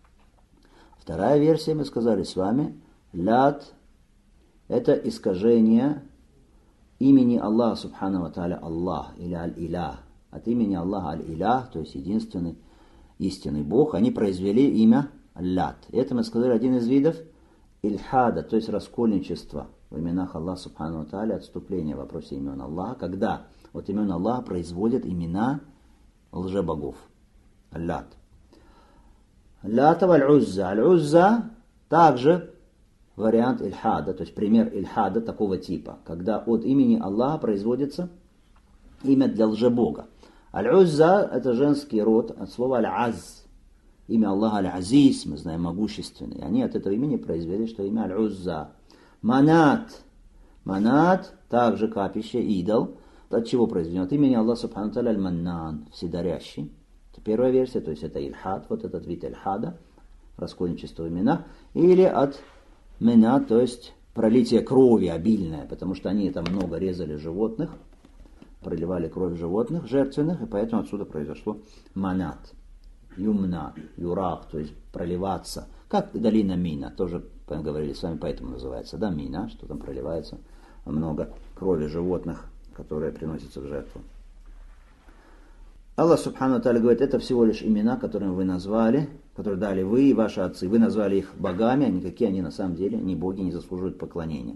Вторая версия, мы сказали с вами, лят – это искажение имени Аллаха Субхану ва Тааля Аллах или Аль-Илях. От имени Аллаха Аль-Илях, то есть единственный, истинный Бог, они произвели имя лят. Это, мы сказали, один из видов ильхада, то есть раскольничества в именах Аллаха Субхану ва Тааля, отступление в вопросе имен Аллаха, когда от имен Аллаха производят имена лжебогов. Лят. Лята валь-Узза. Аль-Узза также вариант ильхада, то есть пример ильхада такого типа, когда от имени Аллаха производится имя для лжебога. Аль-Узза – это женский род от слова аль-Аз. Имя Аллаха аль-Азиз, мы знаем, могущественный. Они от этого имени произвели, что имя аль-Узза. Манат. Манат – также капище, идол. От чего произведено? От имени Аллаха субхану ва тааля аль-Маннан, вседарящий. Это первая версия, то есть это ильхад, вот этот вид ильхада, раскольничество в именах. Или от мина, то есть пролитие крови обильное, потому что они там много резали животных, проливали кровь животных жертвенных, и поэтому отсюда произошло манат, юмна, юрах, то есть проливаться, как долина Мина, тоже говорили с вами, поэтому называется, да, Мина, что там проливается много крови животных, которые приносятся в жертву. Аллах субхану ва тааля говорит, это всего лишь имена, которые вы назвали, которые дали вы и ваши отцы. Вы назвали их богами, а никакие они на самом деле не боги, не заслуживают поклонения.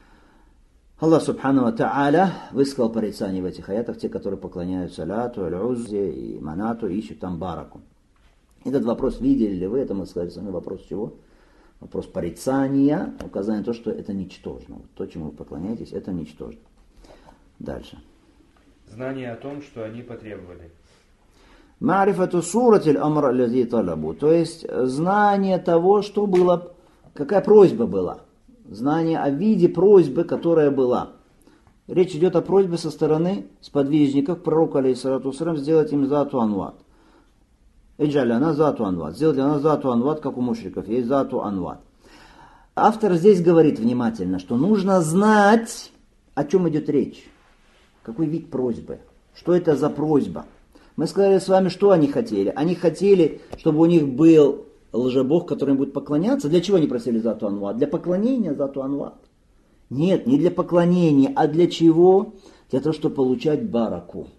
Аллах субхану ва тааля высказал порицание в этих аятах, те, которые поклоняются Лату, Аль-Уззе и Манату, и ищут там бараку. Этот вопрос, видели ли вы, это мы сказали сами, вопрос чего? Вопрос порицания, указание на то, что это ничтожно. Вот то, чему вы поклоняетесь, это ничтожно. Дальше. Знание о том, что они потребовали. Ма'рифату суратиль амр аллази талабу. То есть знание того, что было, какая просьба была. Знание о виде просьбы, которая была. Речь идет о просьбе со стороны сподвижников пророка алейхиссалату вассалям сделать им зату анват. Иджаль ана зату анват. Сделать для нас зату анват, как у мушриков. Есть зату анват. Автор здесь говорит внимательно, что нужно знать, о чем идет речь. Какой вид просьбы? Что это за просьба? Мы сказали с вами, что они хотели. Они хотели, чтобы у них был лжебог, который им будет поклоняться. Для чего они просили зату анват? Для поклонения зату анват? Нет, не для поклонения, а для чего? Для того, чтобы получать бараку.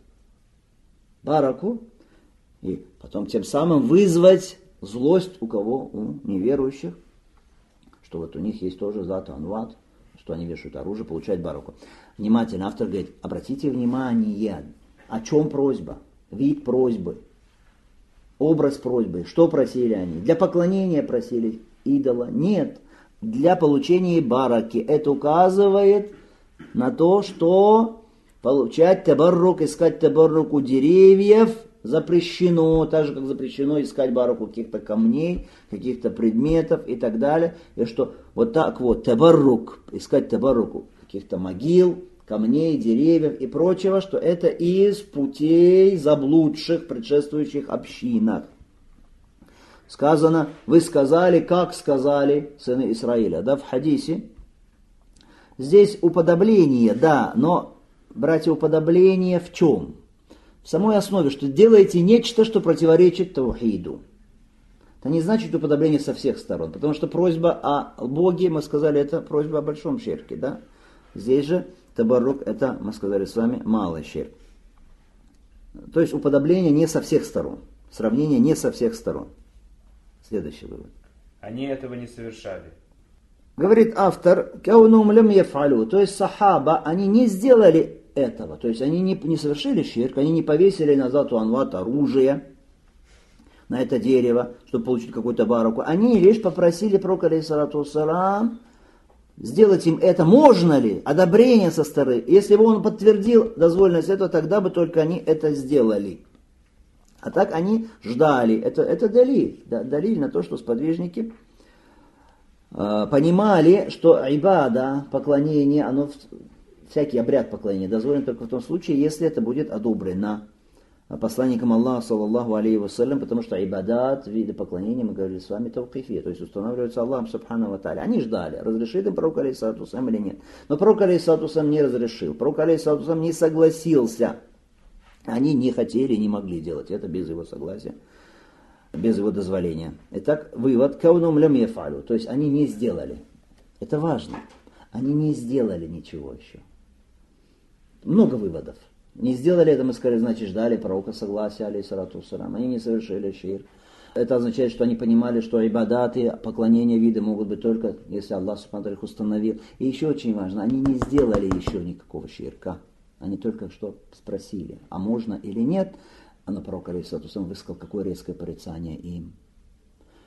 Бараку. И потом тем самым вызвать злость у кого? У неверующих. Что вот у них есть тоже зату анват, что они вешают оружие, получают бараку. Внимательно, автор говорит, обратите внимание, о чем просьба, вид просьбы, образ просьбы, что просили они. Для поклонения просили идола? Нет, для получения бараки. Это указывает на то, что получать табаррук, искать табаррук у деревьев запрещено, так же как запрещено искать бараку каких-то камней, каких-то предметов и так далее. И что вот так вот табаррук, искать табаррук каких-то могил, камней, деревьев и прочего, что это из путей заблудших предшествующих общинах. Сказано, вы сказали, как сказали сыны Исраиля, да, в хадисе. Здесь уподобление, да, но, братья, уподобление в чем? В самой основе, что делаете нечто, что противоречит таухиду. Это не значит уподобление со всех сторон, потому что просьба о Боге, мы сказали, это просьба о большом ширке, да. Здесь же табаррук, это, мы сказали с вами, малый ширк. То есть уподобление не со всех сторон, сравнение не со всех сторон. Следующий вывод. Они этого не совершали. Говорит автор, каунум лям яфалю, то есть сахаба, они не сделали этого, то есть они не совершили ширк, они не повесили на зату анват оружие на это дерево, чтобы получить какую-то бараку. Они лишь попросили пророка алейхиссалату вассалам сделать им это. Можно ли? Одобрение со стороны. Если бы он подтвердил дозволенность этого, тогда бы только они это сделали. А так они ждали. Это далиль. Далиль на то, что сподвижники понимали, что ибада, поклонение, оно, всякий обряд поклонения дозволен только в том случае, если это будет одобрено посланником Аллаха, саллаллаху алейхи вассалям, потому что ибадат, виды поклонения, мы говорили с вами, тавкифи, то есть устанавливаются Аллахом субхану ва тааля. Они ждали, разрешит им пророк алейхиссалату вассалям или нет. Но пророк алейхиссалату вассалям не разрешил, пророк алейхиссалату вассалям не согласился. Они не хотели, не могли делать это без его согласия, без его дозволения. Итак, вывод, каунум лям яфалю, то есть они не сделали. Это важно. Они не сделали ничего еще. Много выводов. Не сделали это, мы сказали, значит, ждали пророка согласия, алейхиссалату вассалям. Они не совершили ширк. Это означает, что они понимали, что ибадаты, поклонения, виды могут быть только, если Аллах субхану ва тааля их установил. И еще очень важно, они не сделали еще никакого ширка. Они только что спросили, а можно или нет. А на пророк алейхиссалату вассалям высказал какое резкое порицание им.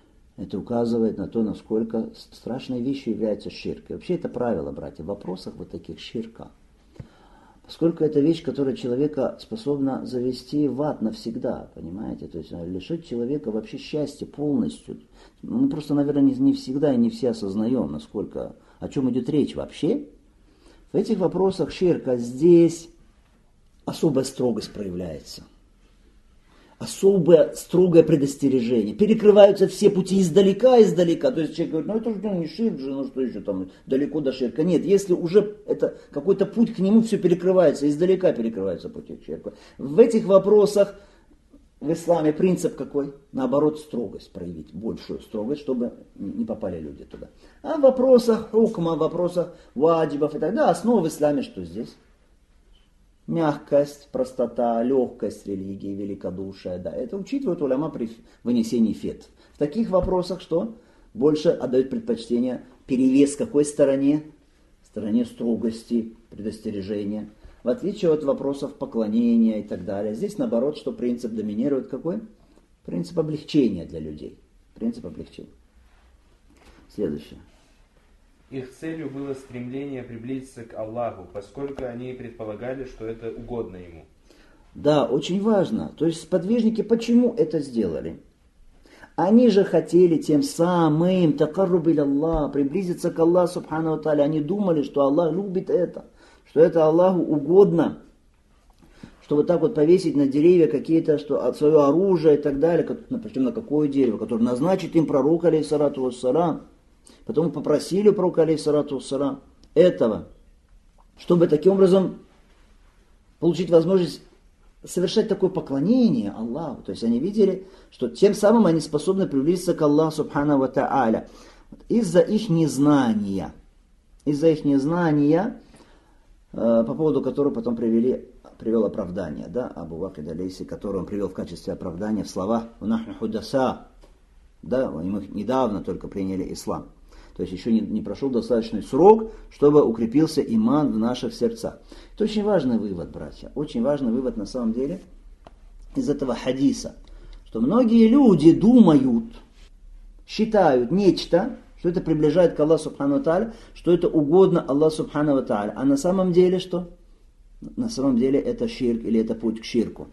Это указывает на то, насколько страшной вещью является ширк. И вообще это правило, братья, в вопросах вот таких ширка. Поскольку это вещь, которая человека способна завести в ад навсегда, понимаете? То есть лишить человека вообще счастья полностью. Мы просто, наверное, не всегда и не все осознаем, насколько, о чем идет речь вообще. В этих вопросах ширка здесь особая строгость проявляется. Особое строгое предостережение. Перекрываются все пути издалека. То есть человек говорит, это же не ширк же, что еще там далеко до ширка. Нет, если уже это какой-то путь к нему, все перекрывается, издалека перекрываются пути к ширку. В этих вопросах в исламе принцип какой? Наоборот, строгость проявить, большую строгость, чтобы не попали люди туда. А в вопросах хукма, в вопросах ваджибов и так далее, основа в исламе что здесь? Мягкость, простота, легкость религии, великодушие. Да, это учитывают уляма при вынесении фетв. В таких вопросах что? Больше отдают предпочтение перевес какой стороне? Стороне строгости, предостережения. В отличие от вопросов поклонения и так далее. Здесь наоборот, что принцип доминирует какой? Принцип облегчения для людей. Принцип облегчения. Следующее. Их целью было стремление приблизиться к Аллаху, поскольку они предполагали, что это угодно Ему. Да, очень важно. То есть сподвижники почему это сделали? Они же хотели тем самым такарруб иля Аллах, приблизиться к Аллаху субхану ва тааля. Они думали, что Аллах любит это, что это Аллаху угодно. Что вот так вот повесить на деревья какие-то, что свое оружие и так далее, причем на какое дерево, которое назначит им пророк, алейхиссалату вассалам. Потом попросили у пророка, алейхиссалату вассалам, этого, чтобы таким образом получить возможность совершать такое поклонение Аллаху. То есть они видели, что тем самым они способны приблизиться к Аллаху субхану ва тааля. Из-за их незнания, по поводу которого потом привел оправдание, да, Абу Вакид алейси, которое он привел в качестве оправдания в словах «Нахну худаса», да, мы недавно только приняли ислам. То есть еще не прошел достаточный срок, чтобы укрепился иман в наших сердцах. Это очень важный вывод, братья. Очень важный вывод на самом деле из этого хадиса. Что многие люди думают, считают нечто, что это приближает к Аллаху субхану ва тааля, что это угодно Аллаху субхану ва тааля. А на самом деле что? На самом деле это ширк или это путь к ширку.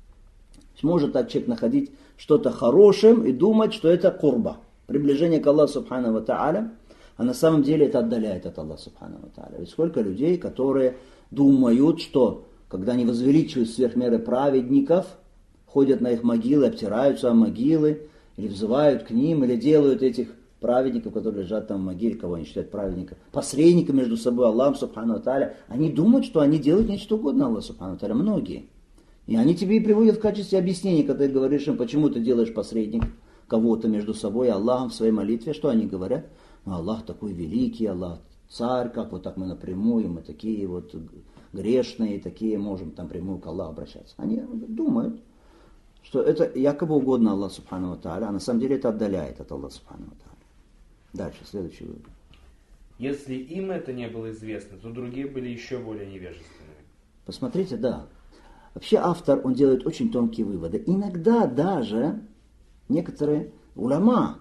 Может так человек находить что-то хорошим и думать, что это курба, приближение к Аллаху субхану ва тааля, а на самом деле это отдаляет от Аллаха субхану ва тааля. Ведь сколько людей, которые думают, что когда они возвеличивают сверх меры праведников, ходят на их могилы, обтираются о могилы, или взывают к ним, или делают этих праведников, которые лежат там в могиле, кого они считают праведников, посредниками между собой Аллахом субхану ва тааля, они думают, что они делают нечто угодно Аллаху субхану ва тааля, многие. И они тебе и приводят в качестве объяснения, когда ты говоришь им, почему ты делаешь посредник кого-то между собой и Аллахом в своей молитве. Что они говорят? Ну, Аллах такой великий, Аллах царь, как вот так мы напрямую, мы такие вот грешные, такие можем там прямую к Аллаху обращаться. Они думают, что это якобы угодно Аллаху субхану ва тааля, а на самом деле это отдаляет от Аллаха субхану ва тааля. Дальше, следующий вывод. Если им это не было известно, то другие были еще более невежественными. Посмотрите, да. Вообще автор, он делает очень тонкие выводы. Иногда даже некоторые уляма,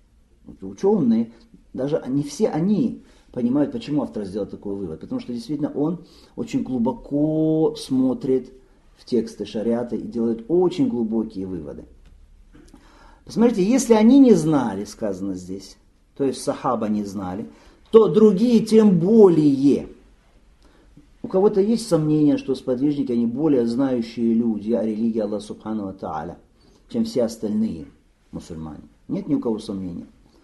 ученые, даже не все они понимают, почему автор сделал такой вывод. Потому что действительно он очень глубоко смотрит в тексты шариата и делает очень глубокие выводы. Посмотрите, если они не знали, сказано здесь, то есть сахаба не знали, то другие тем более. У кого-то есть сомнение, что сподвижники, они более знающие люди о религии Аллаха субхану ва тааля, чем все остальные мусульмане. Нет ни у кого сомнения.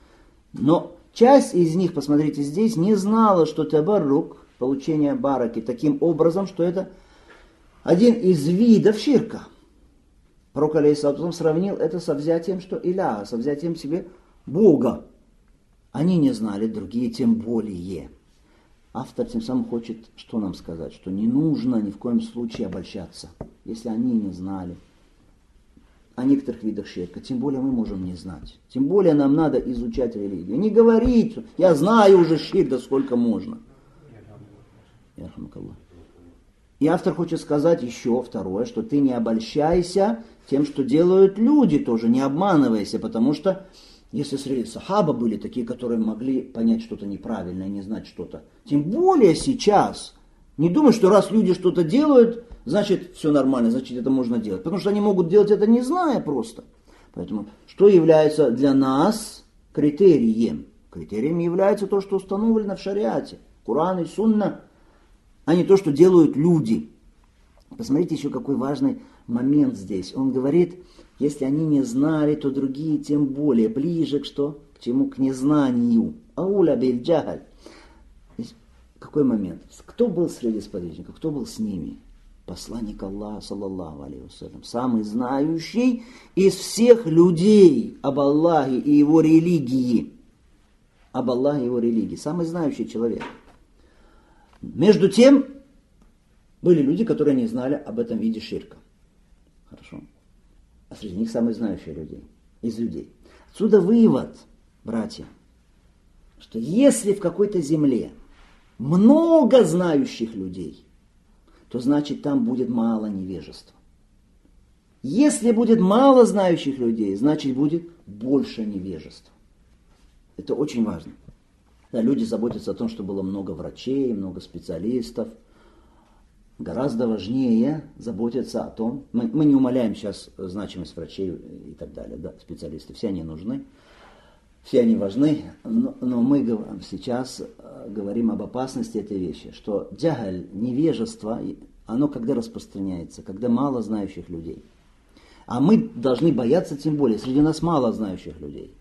Но часть из них, посмотрите здесь, не знала, что табаррук, получение бараки, таким образом, что это один из видов ширка. Пророк алейхиссалату сравнил это со взятием, что иляха, со взятием себе Бога. Они не знали, другие тем более. Автор тем самым хочет что нам сказать? Что не нужно ни в коем случае обольщаться, если они не знали о некоторых видах ширка. Тем более мы можем не знать. Тем более нам надо изучать религию. Не говорить, я знаю уже ширк, да сколько можно. И автор хочет сказать еще второе, что ты не обольщайся тем, что делают люди тоже, не обманывайся, потому что Если среди сахаба были такие, которые могли понять что-то неправильное, не знать что-то. Тем более сейчас. Не думай, что раз люди что-то делают, значит все нормально, значит это можно делать. Потому что они могут делать это не зная просто. Поэтому что является для нас критерием? Критерием является то, что установлено в шариате. Коран и сунна, а не то, что делают люди. Посмотрите еще какой важный момент здесь. Он говорит, если они не знали, то другие тем более. Ближе к что? К чему? К незнанию. Ауля биль джахаль. Какой момент? Кто был среди сподвижников? Кто был с ними? Посланник Аллаха, саллаллаху алейхи вассалям, самый знающий из всех людей об Аллахе и его религии. Об Аллахе и его религии. Самый знающий человек. Между тем, были люди, которые не знали об этом виде ширка. Хорошо. А среди них самые знающие людей. Из людей. Отсюда вывод, братья, что если в какой-то земле много знающих людей, то значит там будет мало невежества. Если будет мало знающих людей, значит будет больше невежества. Это очень важно. Да, люди заботятся о том, чтобы было много врачей, много специалистов. Гораздо важнее заботиться о том, мы не умаляем сейчас значимость врачей и так далее, да, специалисты, все они нужны. Все они важны, но мы сейчас говорим об опасности этой вещи, что джахаль, невежество, оно когда распространяется, когда мало знающих людей. А мы должны бояться тем более, среди нас мало знающих людей.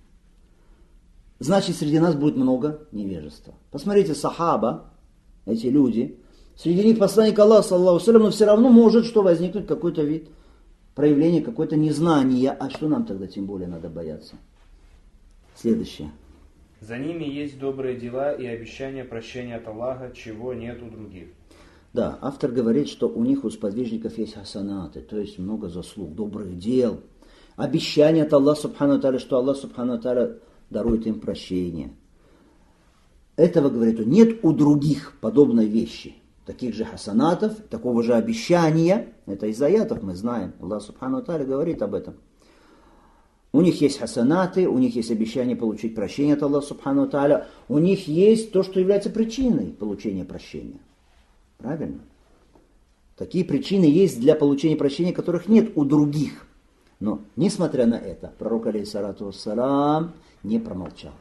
Значит, среди нас будет много невежества. Посмотрите, сахаба, эти люди, среди них посланник Аллаха, саллаллаху алейхи ва саллям, но все равно может что возникнуть какой-то вид проявления, какое-то незнание. А что нам тогда тем более надо бояться? Следующее. За ними есть добрые дела и обещание прощения от Аллаха, чего нет у других. Да, автор говорит, что у них, у сподвижников, есть хасанаты, то есть много заслуг, добрых дел. Обещание от Аллаха, субхану тааля, что Аллах, субхану тааля, дарует им прощение. Этого, говорит он, нет у других подобной вещи. Таких же хасанатов, такого же обещания. Это из аятов мы знаем. Аллах, субхану тааля, говорит об этом. У них есть хасанаты, у них есть обещание получить прощение от Аллаха, субхану тааля. У них есть то, что является причиной получения прощения. Правильно? Такие причины есть для получения прощения, которых нет у других. Но, несмотря на это, пророк, алейхиссалату вассалам, не промолчал.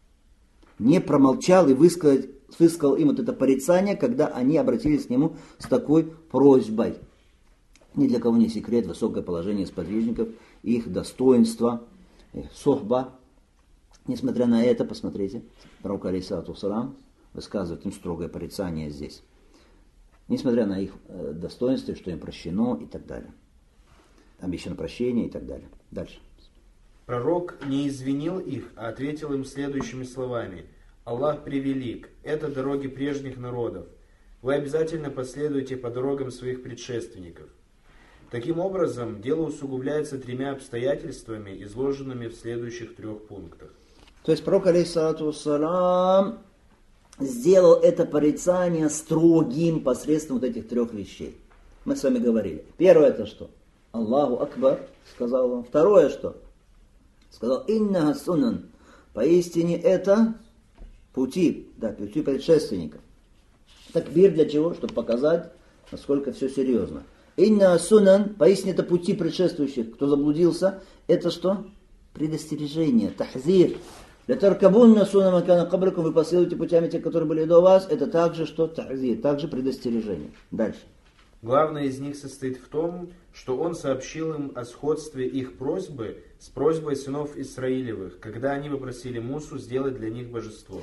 Не промолчал и высказал им вот это порицание, когда они обратились к нему с такой просьбой. Ни для кого не секрет высокое положение сподвижников, их достоинство, их сохба. Несмотря на это, посмотрите, пророк, алейхиссалату вассалам, высказывает им строгое порицание здесь. Несмотря на их достоинство, что им прощено и так далее. Обещано прощение и так далее. Дальше. Пророк не извинил их, а ответил им следующими словами. Аллах превелик, это дороги прежних народов. Вы обязательно последуете по дорогам своих предшественников. Таким образом, дело усугубляется 3 обстоятельствами, изложенными в следующих 3 пунктах. То есть пророк, алейхиссалату вассалам, сделал это порицание строгим посредством вот этих 3 вещей. Мы с вами говорили. Первое это что? Аллаху Акбар, сказал он. Второе что? Сказал, инна сунан. Поистине это пути, да, пути предшественников. Такбир для чего? Чтобы показать, насколько все серьезно. Инна сунан, поистине это пути предшествующих. Кто заблудился, это что? Предостережение, тахзир. Для таркабунна сунан макана кабракум, вы последуете путями тех, которые были до вас, это также что? Тахзир, также предостережение. Дальше. Главное из них состоит в том, что он сообщил им о сходстве их просьбы с просьбой сынов Исраилевых, когда они попросили Мусу сделать для них божество.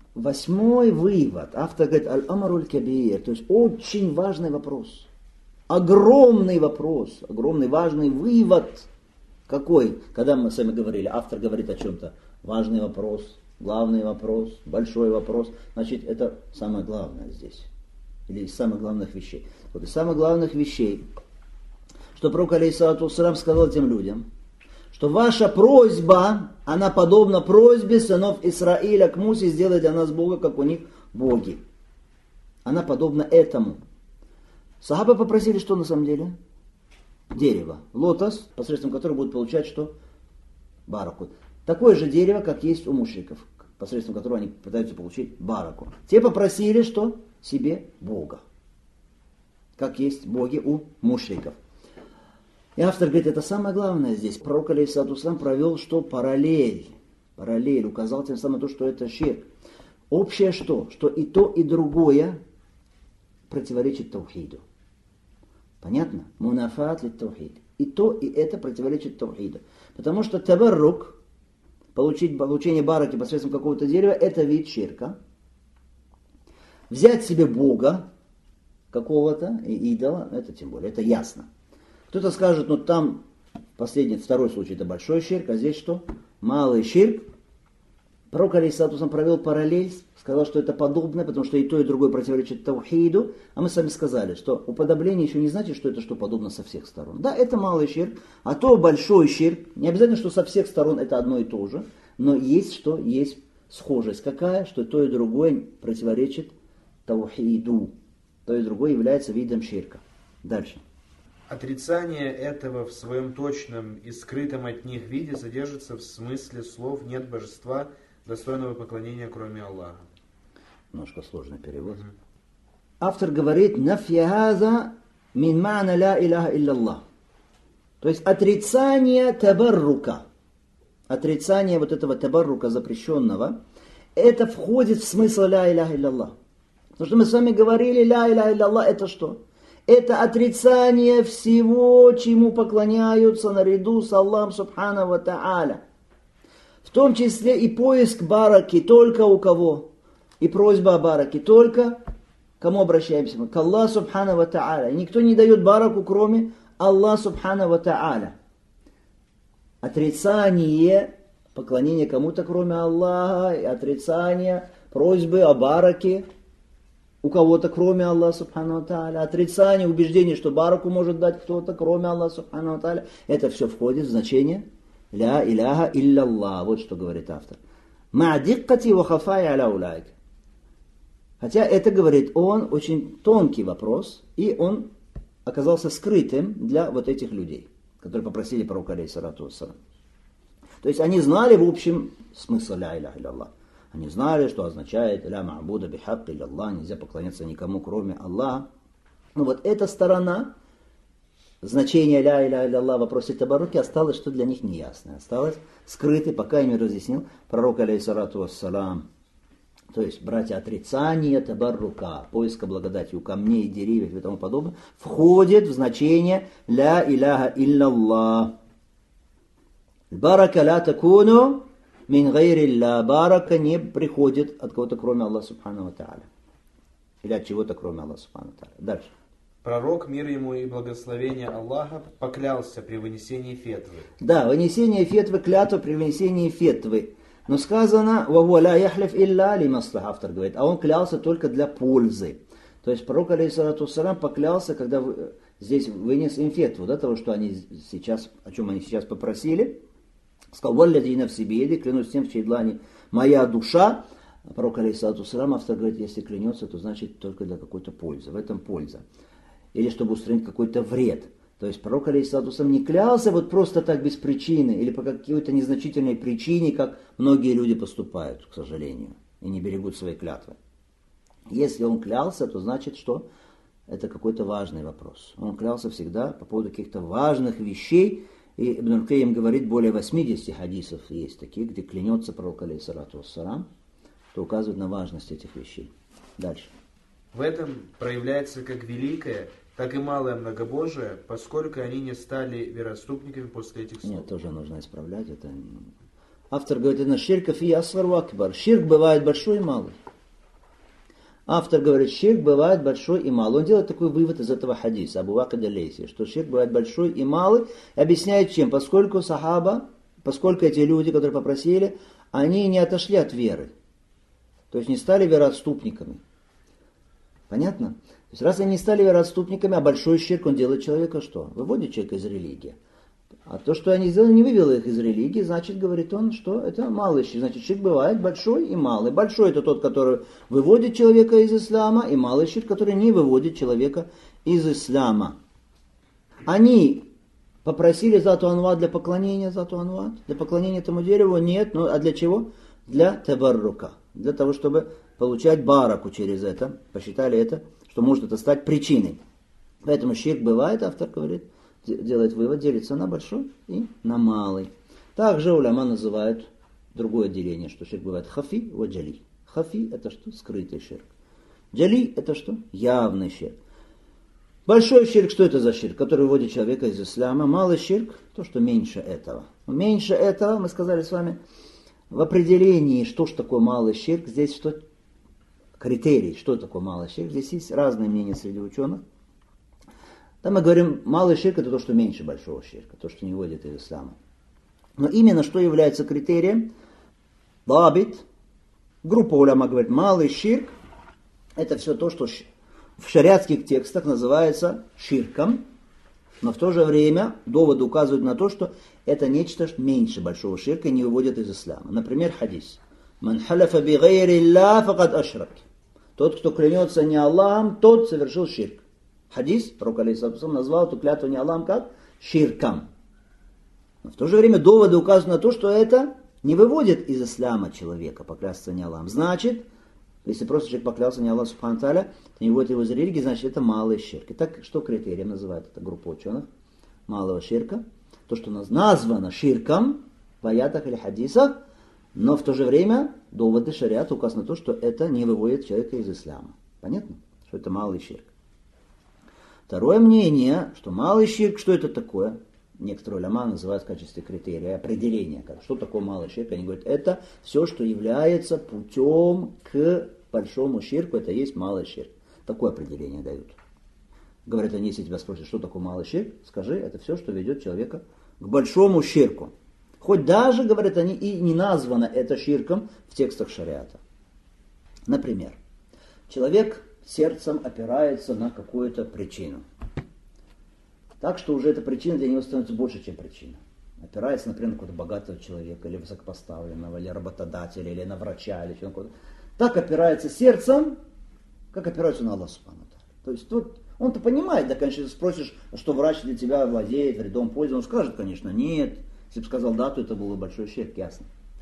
8 вывод. Автор говорит, аль-амруль кабир, то есть очень важный вопрос. Огромный вопрос, огромный важный вывод. Какой? Когда мы с вами говорили, автор говорит о чем-то. Важный вопрос, главный вопрос, большой вопрос. Значит, это самое главное здесь. Или из самых главных вещей. Вот из самых главных вещей, что пророк, алейхиссалату вассалам, сказал этим людям, что ваша просьба, она подобна просьбе сынов Исраиля к Мусе сделать для нас Бога, как у них боги. Она подобна этому. Сахабы попросили, что на самом деле? Дерево, лотос, посредством которого будут получать что? Бараку. Такое же дерево, как есть у мушриков, посредством которого они пытаются получить бараку. Те попросили, что? Себе Бога. Как есть боги у мушриков. И автор говорит, это самое главное здесь. Пророк алейхиссалату вассалям провел что? Параллель, указал тем самым то, что это ширк. Общее что? Что и то, и другое противоречит таухиду. Понятно? Мунафат ли таухид. И то, и это противоречит таухиду. Потому что табаррук, получение бараки посредством какого-то дерева, это вид ширка. Взять себе Бога какого-то, идола, это тем более, это ясно. Кто-то скажет, ну там второй случай это большой ширк, а здесь что? Малый ширк. Пророк алейхиссалату вассалям провел параллель, сказал, что это подобное, потому что и то, и другое противоречит таухиду. А мы с вами сказали, что уподобление еще не значит, что это что подобно со всех сторон. Да, это малый ширк, а то большой ширк. Не обязательно, что со всех сторон это одно и то же, но есть что? Есть схожесть какая, что то и другое противоречит таухиду. То и другое является видом ширка. Дальше. Отрицание этого в своем точном и скрытом от них виде содержится в смысле слов «нет божества, достойного поклонения, кроме Аллаха». Немножко сложный перевод. Автор говорит «нафьягаза мин ма'на ла иляха илляллах». То есть отрицание табаррука. Отрицание вот этого табаррука запрещенного, это входит в смысл ля иляха илляллах. Потому что мы с вами говорили, ля иляха илляллах это что? Это отрицание всего, чему поклоняются наряду с Аллахом Субхану ва Тааля. В том числе и поиск бараки только у кого? И просьба о бараке только кому обращаемся мы? К Аллаху Субхану ва Тааля. Никто не дает бараку, кроме Аллаха Субхану ва Тааля. Отрицание поклонения кому-то, кроме Аллаха, и отрицание просьбы о бараке у кого-то, кроме Аллаха Субхану ва Тааля, отрицание, убеждение, что бараку может дать кто-то, кроме Аллаха Субхану ва Тааля, это все входит в значение ля иляха илляллах. Вот что говорит автор. Ма'диккати ва хафай аля улайк. Хотя это, говорит он, очень тонкий вопрос, и он оказался скрытым для вот этих людей, которые попросили пророка алейхиссалату вассалам. То есть они знали в общем смысл ля иляха илляллах. Они знали, что означает «ля ма'буда бихакки илляллах», нельзя поклоняться никому, кроме Аллаха. Но вот эта сторона значения «ля иляха илляллах» в вопросе табаруки осталось, что для них неясно. Осталось скрытой, пока им разъяснил пророк алейхиссалату вассалам. То есть, братья, отрицание табаррука, поиска благодати у камней, деревьев и тому подобное, входит в значение «ля иляха илляллах». «Барака ля такуну мин гайрилля». Барака не приходит от кого-то, кроме Аллаха Субхану ва Тааля. Или от чего-то, кроме Аллаха Субхану ва Тааля. Дальше. Пророк, мир ему и благословение Аллаха, поклялся при вынесении фетвы. Да, вынесение фетвы, клятва при вынесении фетвы. Но сказано, «Вахуа ля яхлиф илля ли маслах», автор говорит, а он клялся только для пользы. То есть пророк, алейхиссалату вассалям, поклялся, когда здесь вынес им фетву, да, того, что они сейчас, о чем они сейчас попросили. Сказал, «Валлади нафси биеди», клянусь тем, в чьей длани моя душа. Пророк, алейхиссалату вассалям, автор говорит, если клянется, то значит только для какой-то пользы. В этом польза. Или чтобы устранить какой-то вред. То есть пророк, алейхиссалату вассалям, не клялся вот просто так без причины, или по какой-то незначительной причине, как многие люди поступают, к сожалению, и не берегут свои клятвы. Если он клялся, то значит, что это какой-то важный вопрос. Он клялся всегда по поводу каких-то важных вещей. И Ибн аль-Кайим говорит, более 80 хадисов есть такие, где клянется пророк, алейхиссалату вассалам, что указывает на важность этих вещей. Дальше. В этом проявляется как великое, так и малое многобожие, поскольку они не стали вероотступниками после этих слов. Нет, тоже нужно исправлять это. Автор говорит, это ширк фи асгар ва акбар. Ширк бывает большой и малый. Автор говорит, ширк бывает большой и малый. Он делает такой вывод из этого хадиса, Абу Вакид аль-Лейси, что ширк бывает большой и малый. И объясняет чем? Поскольку эти люди, которые попросили, они не отошли от веры. То есть не стали вероотступниками. Понятно? То есть раз они не стали вероотступниками, а большой ширк, он делает человека что? Выводит человека из религии. А то, что они сделали, не вывело их из религии, значит, говорит он, что это малый ширк. Значит, ширк бывает большой и малый. Большой это тот, который выводит человека из ислама, и малый ширк, который не выводит человека из ислама. Они Попросили Зату Анват для поклонения Зату Анват? Для поклонения этому дереву? Нет. Ну, а для чего? Для табаррука. Для того, чтобы получать бараку через это. Посчитали это, что может это стать причиной. Поэтому ширк бывает, автор говорит, делает вывод, делится на большой и на малый. Также уляма называют другое деление, что ширк бывает хафи и джали. Хафи это что? Скрытый ширк. Джали это что? Явный ширк. Большой ширк, что это за ширк, который выводит человека из ислама? Малый ширк, то, что меньше этого. Меньше этого, мы сказали с вами, в определении, что же такое малый ширк, здесь что? Критерий, что такое малый ширк. Здесь есть разные мнения среди ученых. Там мы говорим, малый ширк это то, что меньше большого ширка, то, что не выводит из ислама. Но именно что является критерием? Лабит. Группа уляма говорит, малый ширк это все то, что в шариатских текстах называется ширком, но в то же время доводы указывают на то, что это нечто меньше большого ширка и не выводит из ислама. Например, хадис. «Ман халяфа би гайри Аллах факад ашрак». Тот, кто клянется не Аллахом, тот совершил ширк. Хадис, пророк алейхиссалату назвал эту клятву не Аллахом как ширком. Но в то же время доводы указывают на то, что это не выводит из ислама человека, поклясться не Аллахом. Значит, если просто человек поклялся не Аллаху субхану тааля, то не выводит его из религии, значит это малый ширк. Итак, что критерием называет эта группа ученых малого ширка? То, что названо ширком в аятах или хадисах, но в то же время доводы шариата указаны на то, что это не выводит человека из ислама. Понятно? Что это малый ширк. Второе мнение, что малый ширк, что это такое? Некоторые уляма называют в качестве критерия определения. Что такое малый ширк? Они говорят, это все, что является путем к большому ширку, это есть малый ширк. Такое определение дают. Говорят они, если тебя спросят, что такое малый ширк, скажи, это все, что ведет человека к большому ширку. Хоть даже, говорят они, и не названо это ширком в текстах шариата. Например, человек сердцем опирается на какую-то причину. Так что уже эта причина для него становится больше, чем причина. Опирается, например, на какого-то богатого человека, или высокопоставленного, или работодателя, или на врача, или что-то. Так опирается сердцем, как опирается на Аллаха субхану тааля. То есть тут он-то понимает, да, конечно, если спросишь, что врач для тебя владеет, вредом пользуется, он скажет, конечно, нет. Если бы сказал да, то это был бы большой ширк, ясно.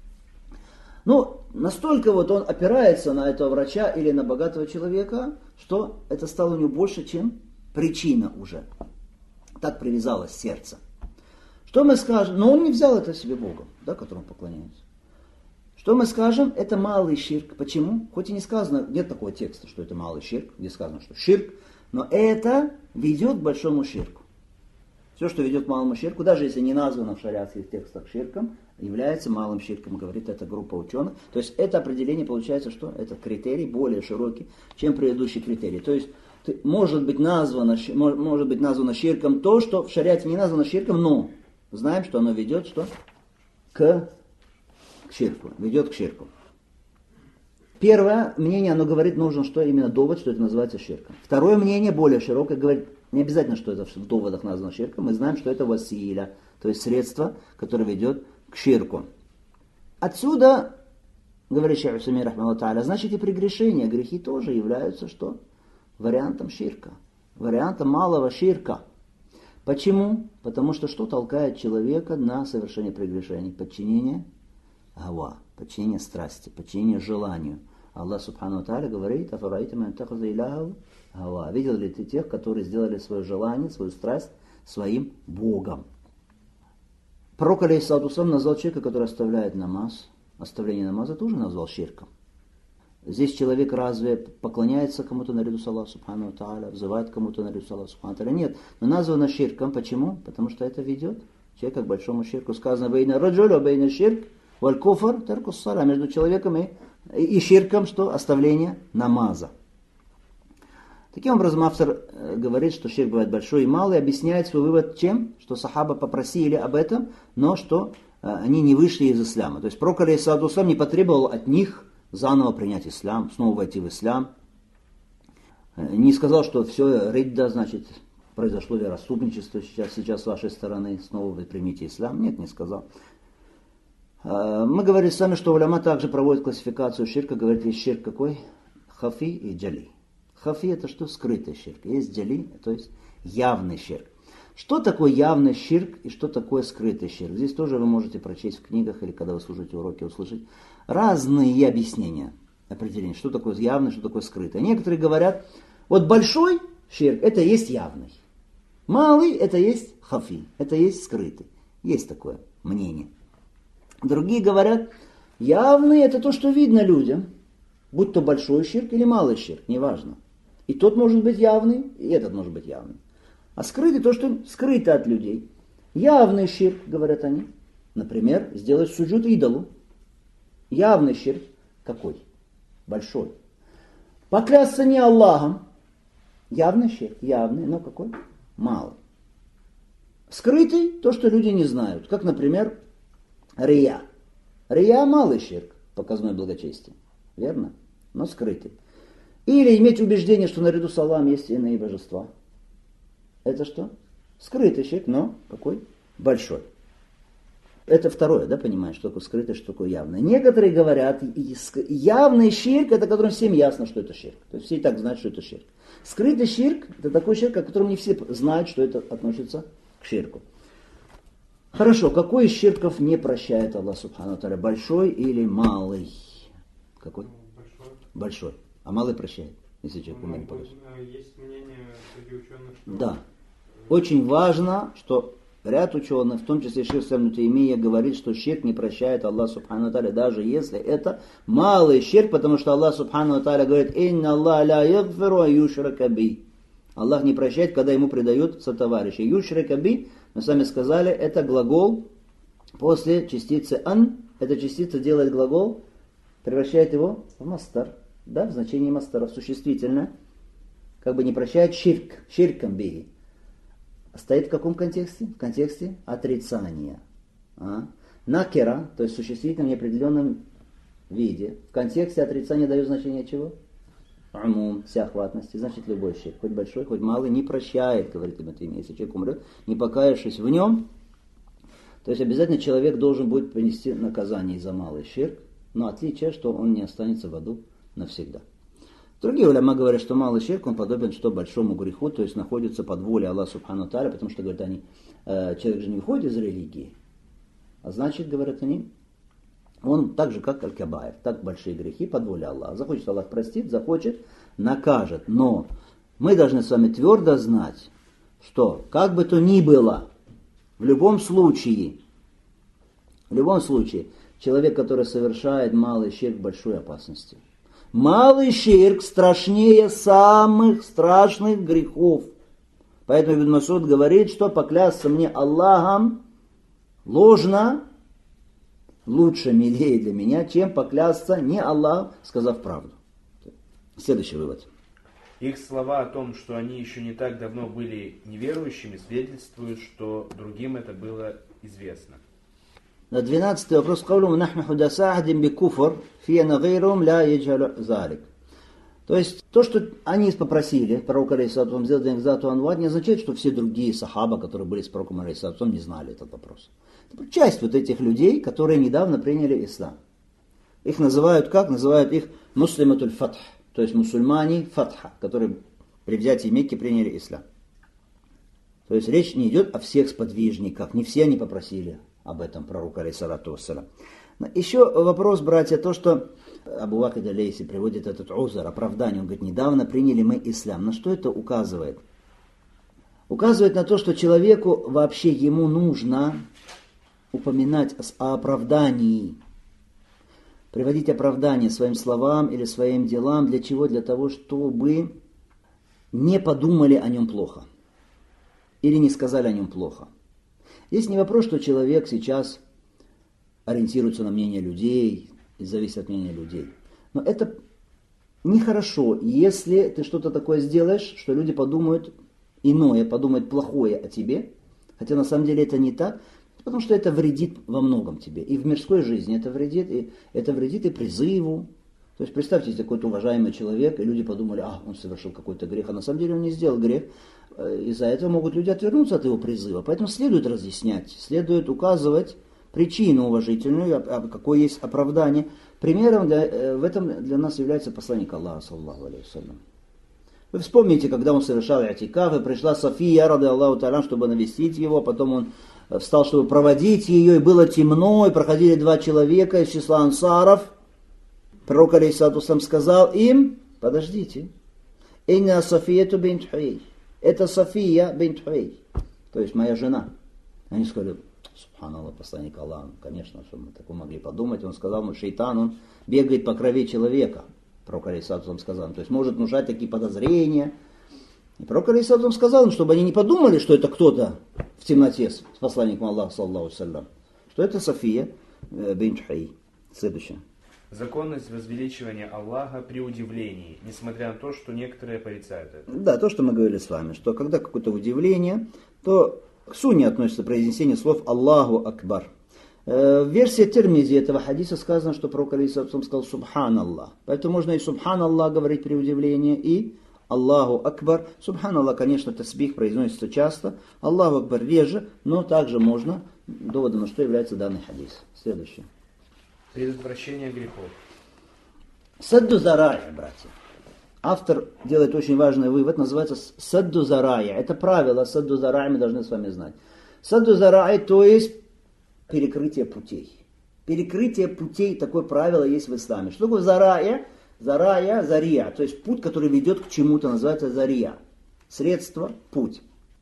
Ну, настолько вот он опирается на этого врача или на богатого человека, что это стало у него больше, чем причина уже. Так привязалось сердце. Что мы скажем? Но он не взял это себе Богом, да, которому поклоняется. Что мы скажем? Это малый ширк. Почему? Хоть и не сказано, нет такого текста, что это малый ширк, где сказано, что ширк, но это ведет к большому ширку. Все, что ведет к малому ширку, даже если не названо в шариатских текстах ширком, является малым ширком, говорит эта группа ученых. То есть это определение получается, что это критерий более широкий, чем предыдущий критерий. То есть может быть названо ширком то, что в шариате не названо ширком, но знаем, что оно ведет что? К ширку. Ведет к ширку. Первое мнение, оно говорит, нужен что именно довод, что это называется ширком. Второе мнение, более широкое, говорит, не обязательно, что это в доводах названо ширком, мы знаем, что это василя, то есть средство, которое ведет к ширку. Отсюда, говорит шейх Усаймин рахмахуллаху тааля, значит и прегрешения, грехи тоже являются что? Вариантом ширка, вариантом малого ширка. Почему? Потому что толкает человека на совершение прегрешений? Подчинение гава, подчинение страсти, подчинение желанию. Аллах субхану тааля говорит, видел ли ты тех, которые сделали свое желание, свою страсть своим Богом? Пророк алейхиссалату назвал человека, который оставляет намаз, оставление намаза тоже назвал ширком. Здесь человек разве поклоняется кому-то наряду с Аллахом субхану тааля, взывает кому-то наряду с Аллахом субхану тааля? Нет, но названо ширком. Почему? Потому что это ведет человека к большому ширку. Сказано, бейна раджуля, бейна ширк, валь куфар, таркус сала, между человеком и ширком, что? Оставление намаза. Таким образом, автор говорит, что ширк бывает большой и малый, объясняет свой вывод чем? Что сахаба попросили об этом, но что они не вышли из ислама. То есть пророк алейхиссалату не потребовал от них заново принять ислам, снова войти в ислам. Не сказал, что все, ридда, значит, произошло вероотступничество сейчас с вашей стороны, снова вы примите ислам. Нет, не сказал. Мы говорили сами, что уляма также проводит классификацию ширка, говорит, есть ширк какой? Хафи и джали. Хафи это что? Скрытый ширк. Есть джали, то есть явный ширк. Что такое явный ширк и что такое скрытый ширк? Здесь тоже вы можете прочесть в книгах или когда вы слушаете уроки, услышать разные объяснения, определения, что такое явный, что такое скрытый. Некоторые говорят, вот большой ширк это есть явный, малый это есть хафи, это есть скрытый. Есть такое мнение. Другие говорят, явный это то, что видно людям, будь то большой ширк или малый ширк, неважно. И тот может быть явный, и этот может быть явный. А скрытый то, что скрыто от людей. Явный ширк, говорят они. Например, сделать суджуд идолу. Явный ширк. Какой? Большой. Поклясться не Аллахом. Явный ширк. Явный, но какой? Малый. Скрытый то, что люди не знают. Как, например, рия. Рия малый ширк. Показное благочестие. Верно? Но скрытый. Или иметь убеждение, что наряду с Аллахом есть иные божества. Это что? Скрытый ширк, но какой? Большой. Это второе, да, понимаешь, что такое скрытый, что такое явный. Некоторые говорят, явный ширк, это которым всем ясно, что это ширк. То есть все и так знают, что это ширк. Скрытый ширк, это такой ширк, о котором не все знают, что это относится к ширку. Хорошо, какой из ширков не прощает Аллах Субхану ва Тааля? Большой или малый? Какой? Большой. А малый прощает, если человек умеет не Есть мнение среди ученых, что... Да. Очень важно, что ряд ученых, в том числе шейх Ибн Таймия, говорит, что ширк не прощает Аллах Субхану ва Тааля, даже если это малый ширк, потому что Аллах Субхану ва Тааля говорит, «Инна Аллах ля ягфиру ан юшрака би». Аллах не прощает, когда ему предают сотоварища. Юшрака би, мы сами сказали, это глагол после частицы ан. Эта частица делает глагол, превращает его в мастар. Да, в значении мастара, в существительное. Как бы не прощает ширк, ширкам биги. Стоит в каком контексте? В контексте отрицания. Накера, то есть существительное в неопределенном виде. В контексте отрицания дает значение чего? Умум, всеохватности, значит любой ширк. Хоть большой, хоть малый, не прощает, говорит Ибн Таймия. Если человек умрет, не покаявшись в нем, то есть обязательно человек должен будет понести наказание за малый ширк, но отличие, что он не останется в аду навсегда. Другие уляма говорят, что малый ширк, он подобен что большому греху, то есть находится под волей Аллаха Субхану ва Тааля, потому что, говорят они, человек же не выходит из религии, а значит, говорят они, он так же, как аль-кабаир, так большие грехи под волей Аллаха. Захочет Аллах простит, захочет накажет. Но мы должны с вами твердо знать, что как бы то ни было, в любом случае, человек, который совершает малый ширк, в большой опасности. Малый ширк страшнее самых страшных грехов. Поэтому Ибн Масуд говорит, что поклясться мне Аллахом ложно, лучше, милее для меня, чем поклясться не Аллахом, сказав правду. Следующий вывод. Их слова о том, что они еще не так давно были неверующими, свидетельствуют, что другим это было известно. 12 вопрос. То есть, то, что они попросили пророка алейхиссалату сделать для них зату анват, не означает, что все другие сахаба, которые были с пророком алейхиссалату, не знали этот вопрос. Это часть вот этих людей, которые недавно приняли ислам. Их называют как? Называют их муслиматуль фатх, то есть мусульмане фатха, которые при взятии Мекки приняли ислам. То есть речь не идет о всех сподвижниках, не все они попросили об этом пророку алейхиссалату вассалям. Еще вопрос, братья, то, что Абу Вакид аль-Лейси приводит этот узр, оправдание. Он говорит, недавно приняли мы ислам. На что это указывает? Указывает на то, что человеку вообще ему нужно упоминать о оправдании. Приводить оправдание своим словам или своим делам. Для чего? Для того, чтобы не подумали о нем плохо. Или не сказали о нем плохо. Здесь не вопрос, что человек сейчас ориентируется на мнение людей и зависит от мнения людей. Но это нехорошо, если ты что-то такое сделаешь, что люди подумают иное, подумают плохое о тебе, хотя на самом деле это не так, потому что это вредит во многом тебе. И в мирской жизни это вредит и призыву. То есть представьте, если какой-то уважаемый человек, и люди подумали, он совершил какой-то грех, а на самом деле он не сделал грех. Из-за этого могут люди отвернуться от его призыва. Поэтому следует разъяснять, следует указывать причину уважительную, какое есть оправдание. Примером в этом для нас является посланник Аллаха, саллаллаху алейхи вассалям. Вы вспомните, когда он совершал и'тикаф, и пришла София, рады Аллаху та'аля, чтобы навестить его, потом он встал, чтобы проводить ее, и было темно, и проходили 2 человека из числа ансаров. Пророк алейхиссалату вассалям сказал им: подождите, «Инна Софияту бинт Хуей». Это София бинт Хуей, то есть моя жена. Они сказали: субханаллах, посланник Аллаха, конечно, что мы такое могли подумать. Он сказал: шейтан, он бегает по крови человека. Пророк алейхиссалату вассалям сказал, то есть может внушать такие подозрения. И пророк алейхиссалату вассалям сказал, чтобы они не подумали, что это кто-то в темноте с посланником Аллаха, саллаллаху алейхи, что это София бинт Хуей. Следующее. Законность возвеличивания Аллаха при удивлении, несмотря на то, что некоторые порицают это. Да, то, что мы говорили с вами, что когда какое-то удивление, то к сунне относится произнесение слов «Аллаху Акбар». В версии Тирмизи этого хадиса сказано, что пророк алейхиссалату сказал «Субханаллах». Поэтому можно и «Субханаллах» говорить при удивлении, и «Аллаху Акбар». «Субханаллах», конечно, тасбих произносится часто, «Аллаху Акбар» реже, но также можно, доводом на что является данный хадис. Следующее. Предотвращение грехов. Садду зарая, братья. Автор делает очень важный вывод, называется садду зарая. Это правило садду зарая, мы должны с вами знать. Садду зарая, то есть перекрытие путей. Перекрытие путей, такое правило есть в исламе. Что такое зарая? Зарая, зария, то есть путь, который ведет к чему-то, называется зария. Средство, путь.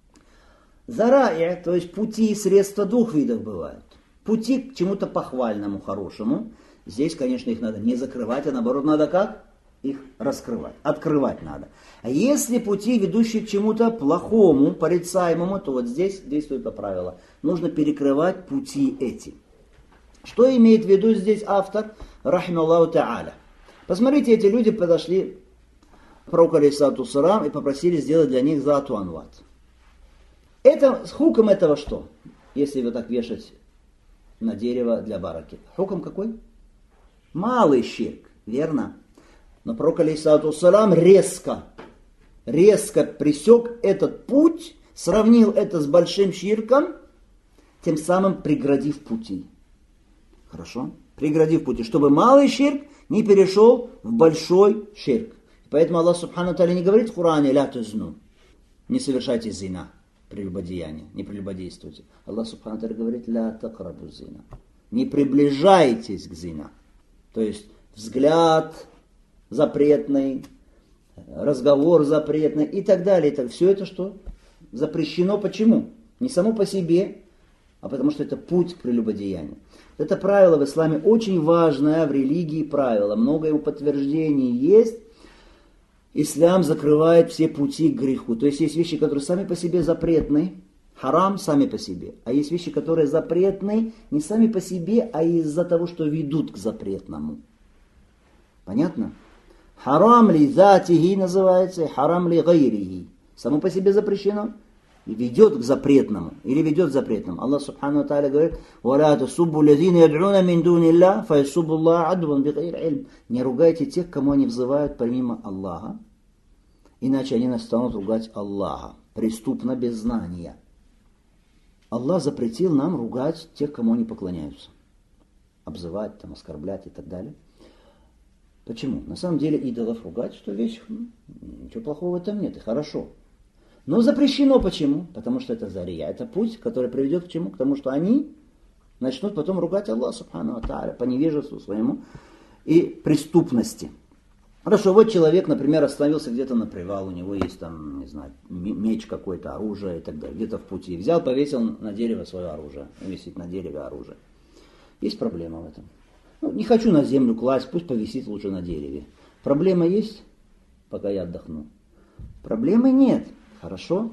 Зарая, то есть пути и средства 2 видов бывают. Пути к чему-то похвальному, хорошему. Здесь, конечно, их надо не закрывать, а наоборот, надо как? Их раскрывать, открывать надо. А если пути, ведущие к чему-то плохому, порицаемому, то вот здесь действует это правило. Нужно перекрывать пути эти. Что имеет в виду здесь автор? Рахималлаху та'аля. Посмотрите, эти люди подошли к пророку алейхиссалату вассалям и попросили сделать для них зату анват. Это, хуком этого что? Если его так вешать на дерево для бараки. Хуком какой? Малый ширк, верно? Но пророк алейхиссалату вассалям резко пресек этот путь, сравнил это с большим ширком, тем самым преградив пути. Хорошо? Преградив пути, чтобы малый ширк не перешел в большой ширк. Поэтому Аллах субхану тааля не говорит в Коране «ля тузну», не совершайте зина, прелюбодеяние, не прелюбодействуйте. Аллах субхану тааля говорит «ля такрабу зина», не приближайтесь к зина. То есть взгляд запретный, разговор запретный и так далее. Все это что? Запрещено. Почему? Не само по себе, а потому что это путь к прелюбодеянию. Это правило в исламе очень важное, в религии правило. Много его подтверждений есть. Ислам закрывает все пути к греху. То есть есть вещи, которые сами по себе запретны, харам сами по себе. А есть вещи, которые запретны не сами по себе, а из-за того, что ведут к запретному. Понятно? Харам ли затихи называется, харам ли гайрихи. Само по себе запрещено и ведет к запретному. Или ведет к запретному. Аллах субхану ва тааля говорит: «Валя тасуббу лазина яд'уна мин дунилля, фаясуббу Аллаха адван бигайри илм». Не ругайте тех, кому они взывают помимо Аллаха, иначе они станут ругать Аллаха. Преступно без знания. Аллах запретил нам ругать тех, кому они поклоняются. Обзывать, там, оскорблять и так далее. Почему? На самом деле идолов ругать, что вещь, ничего плохого в этом нет, и хорошо. Но запрещено почему? Потому что это зария, это путь, который приведет к чему? К тому, что они начнут потом ругать Аллаха субхану ва тааля по невежеству своему и преступности. Хорошо, вот человек, например, остановился где-то на привал, у него есть там, не знаю, меч какой-то, оружие и так далее, где-то в пути. Взял, повесил на дерево свое оружие, висит на дереве оружие. Есть проблема в этом. Ну, не хочу на землю класть, пусть повисит лучше на дереве. Проблема есть, пока я отдохну? Проблемы нет. Хорошо.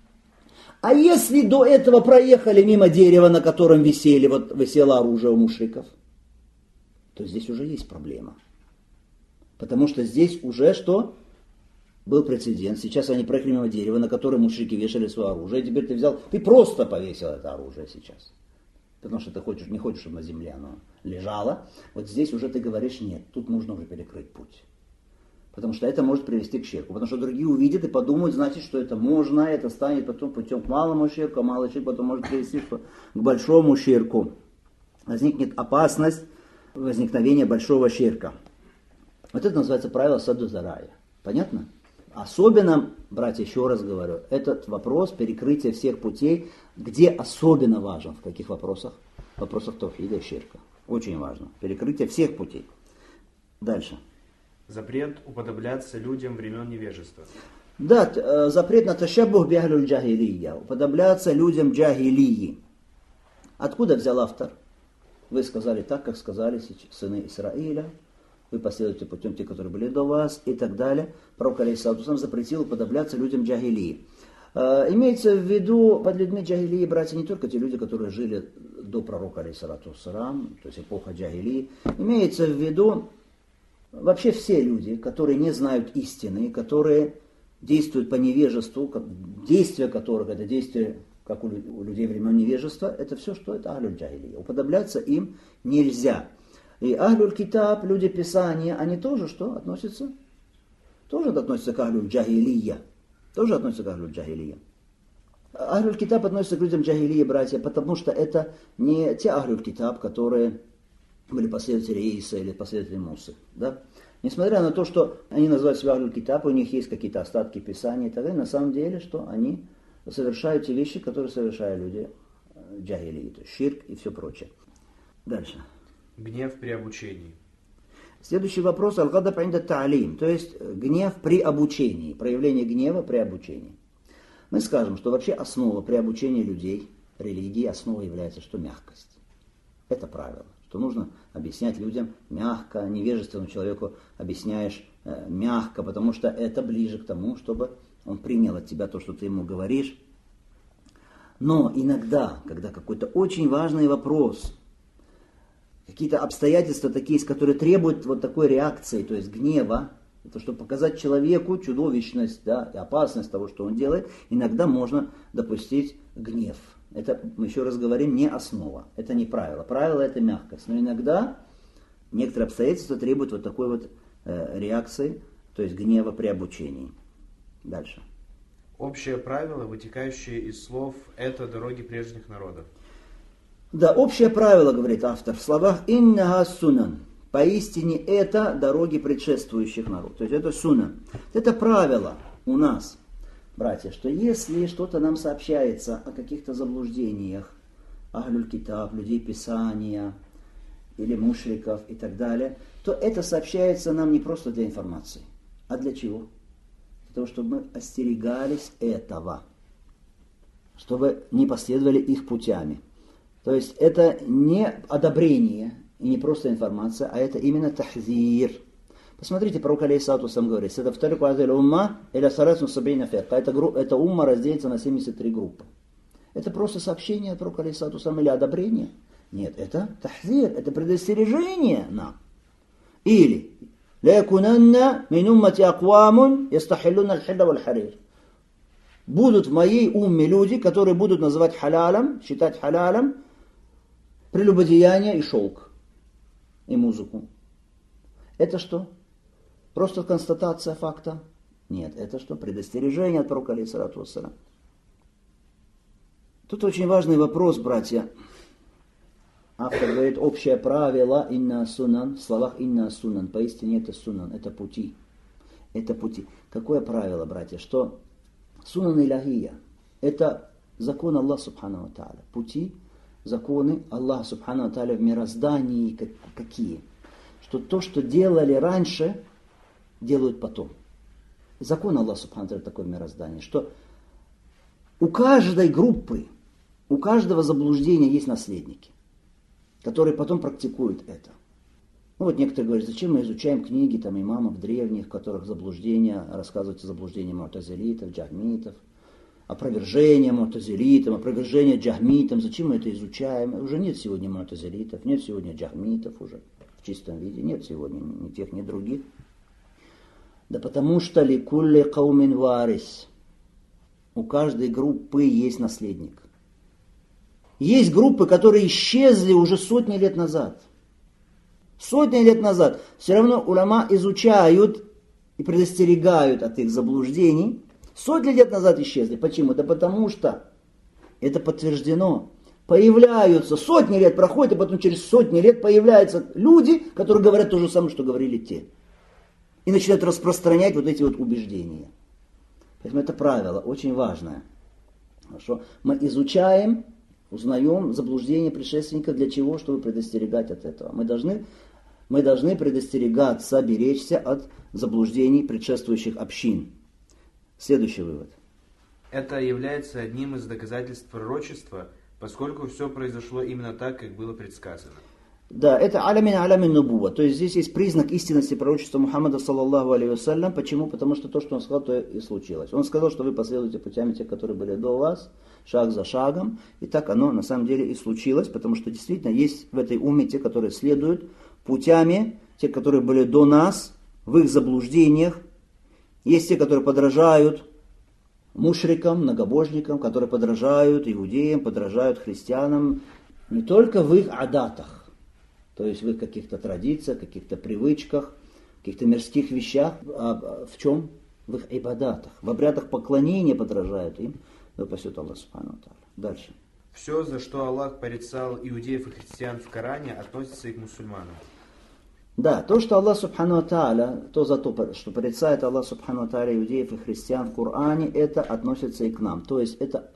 А если до этого проехали мимо дерева, на котором висело оружие у мушриков, то здесь уже есть проблема. Потому что здесь уже что? Был прецедент. Сейчас они проехали мимо дерева, на котором мушрики вешали свое оружие. И теперь ты просто повесил это оружие сейчас. Потому что ты не хочешь, чтобы на земле оно лежало. Вот здесь уже ты говоришь, нет, тут нужно уже перекрыть путь. Потому что это может привести к ширку. Потому что другие увидят и подумают, значит, что это можно, это станет потом путем к малому ширку, а малый ширк потом может привести к большому ширку. Возникнет опасность возникновения большого ширка. Вот это называется правило садду зарая. Понятно? особенно, братья, еще раз говорю, этот вопрос перекрытия всех путей, где особенно важен, в каких вопросах? В вопросах тавхида и ширка. Очень важно. Перекрытие всех путей. Дальше. Запрет уподобляться людям времен невежества. Да, запрет на ташаббух би ахлюль джахилия, уподобляться людям джахилии. Откуда взял автор? Вы сказали так, как сказали сыны Исраиля, вы последуете путем те, которые были до вас, и так далее. Пророк алейхиссалату вассалям запретил уподобляться людям джахилии. Имеется в виду под людьми джахилии, братья, не только те люди, которые жили до пророка алейхиссалату вассалям, то есть эпоха джахилии. Имеется в виду вообще все люди, которые не знают истины, которые действуют по невежеству, действия которых, это действия, как у людей времен невежества, это все, что это ахлюль джахилия. Уподобляться им нельзя. И ахлюль китаб, люди Писания, они тоже что относятся? Тоже относятся к ахлюль джахилия. Тоже относятся к ахлюль джахилия. Ахлюль китаб относится к людям джахилии, братья, потому что это не те ахлюль китаб, которые были последователи Ииса или последователи Мусы. Да? Несмотря на то, что они называют себя ахлюль китаб, у них есть какие-то остатки Писания и так далее, на самом деле, что они совершают те вещи, которые совершают люди джахилии, то есть ширк и все прочее. Дальше. Гнев при обучении. Следующий вопрос. Аль-гадаб инда та'алим, то есть гнев при обучении, проявление гнева при обучении. Мы скажем, что вообще основа при обучении людей, религии, основа является что? Мягкость. Это правило, что нужно объяснять людям мягко, невежественному человеку объясняешь мягко, потому что это ближе к тому, чтобы он принял от тебя то, что ты ему говоришь. Но иногда, когда какой-то очень важный вопрос, какие-то обстоятельства такие, которые требуют вот такой реакции, то есть гнева, это чтобы показать человеку чудовищность, да, и опасность того, что он делает, иногда можно допустить гнев. Это, мы еще раз говорим, не основа, это не правило. Правило это мягкость. Но иногда некоторые обстоятельства требуют вот такой вот реакции, то есть гнева при обучении. Дальше. Общее правило, вытекающее из слов «это дороги прежних народов». Да, общее правило, говорит автор, в словах «иннага сунан». Поистине это дороги предшествующих народов. То есть это сунан. Это правило у нас, братья, что если что-то нам сообщается о каких-то заблуждениях, ахлюль китаб, людей Писания, или мушриков и так далее, то это сообщается нам не просто для информации. А для чего? Для того, чтобы мы остерегались этого. Чтобы не последовали их путями. То есть это не одобрение и не просто информация, а это именно тахзир. Посмотрите, пророк алейхиссалату вассалям говорит, это второй квазель умма, или сарасну сабейна ферка. Эта умма разделится на 73 группы. Это просто сообщение от пророка алейхиссалату вассалям или одобрение? Нет, это тахзир, это предостережение нам. Или لا يكونن من أمتي أقوام يستحلون الحل والحرير. Будут в моей умме люди, которые будут называть халялом, считать халялом прелюбодеяние и шелк, и музыку. Это что? Просто констатация факта? Нет, это что? Предостережение от пророка алейхиссалату вассалям. Тут очень важный вопрос, братья. Автор говорит, общее правило инна сунан, в словах инна сунан, поистине это сунан, это пути. Это пути. Какое правило, братья? Что сунан илахия, это закон Аллаха субхану ва тааля. Пути, законы Аллаха субхану ва тааля в мироздании какие? Что то, что делали раньше, делают потом. Закон Аллаха субхану ва тааля такое в мироздании, что у каждой группы, у каждого заблуждения есть наследники, которые потом практикуют это. Ну вот некоторые говорят, зачем мы изучаем книги там, имамов древних, в которых заблуждения, рассказываются заблуждения му'тазилитов, джахмитов, опровержение му'тазилитам, опровержение джахмитам, зачем мы это изучаем? Уже нет сегодня му'тазилитов, нет сегодня джахмитов уже в чистом виде, нет сегодня ни тех, ни других. Да потому что ликулли каумин варис, у каждой группы есть наследник. Есть группы, которые исчезли уже сотни лет назад. Сотни лет назад. Все равно уляма изучают и предостерегают от их заблуждений. Сотни лет назад исчезли. Почему? Да потому что это подтверждено. Появляются, сотни лет проходят, и потом через сотни лет появляются люди, которые говорят то же самое, что говорили те. И начинают распространять вот эти вот убеждения. Поэтому это правило очень важное. Хорошо? Мы изучаем, узнаем заблуждение предшественников для чего? Чтобы предостерегать от этого. Мы должны предостерегаться, беречься от заблуждений предшествующих общин. Следующий вывод. Это является одним из доказательств пророчества, поскольку все произошло именно так, как было предсказано. Да, это алямин нубуа. То есть здесь есть признак истинности пророчества Мухаммада, саллаллаху алейхи вассалям. Почему? Потому что то, что он сказал, то и случилось. Он сказал, что вы последуете путями тех, которые были до вас, шаг за шагом. И так оно на самом деле и случилось, потому что действительно есть в этой умме те, которые следуют путями, те, которые были до нас, в их заблуждениях. Есть те, которые подражают мушрикам, многобожникам, которые подражают иудеям, подражают христианам, не только в их адатах, то есть в их каких-то традициях, каких-то привычках, каких-то мирских вещах, а в чем? В их ибадатах, в обрядах поклонения подражают им, да упасет Аллах субхану ва тааля. Дальше. Все, за что Аллах порицал иудеев и христиан в Коране, относится и к мусульманам. Да, то, что Аллах субхану ва тааля, то за то, что порицает Аллах субхану ва тааля иудеев и христиан в Коране, это относится и к нам. То есть это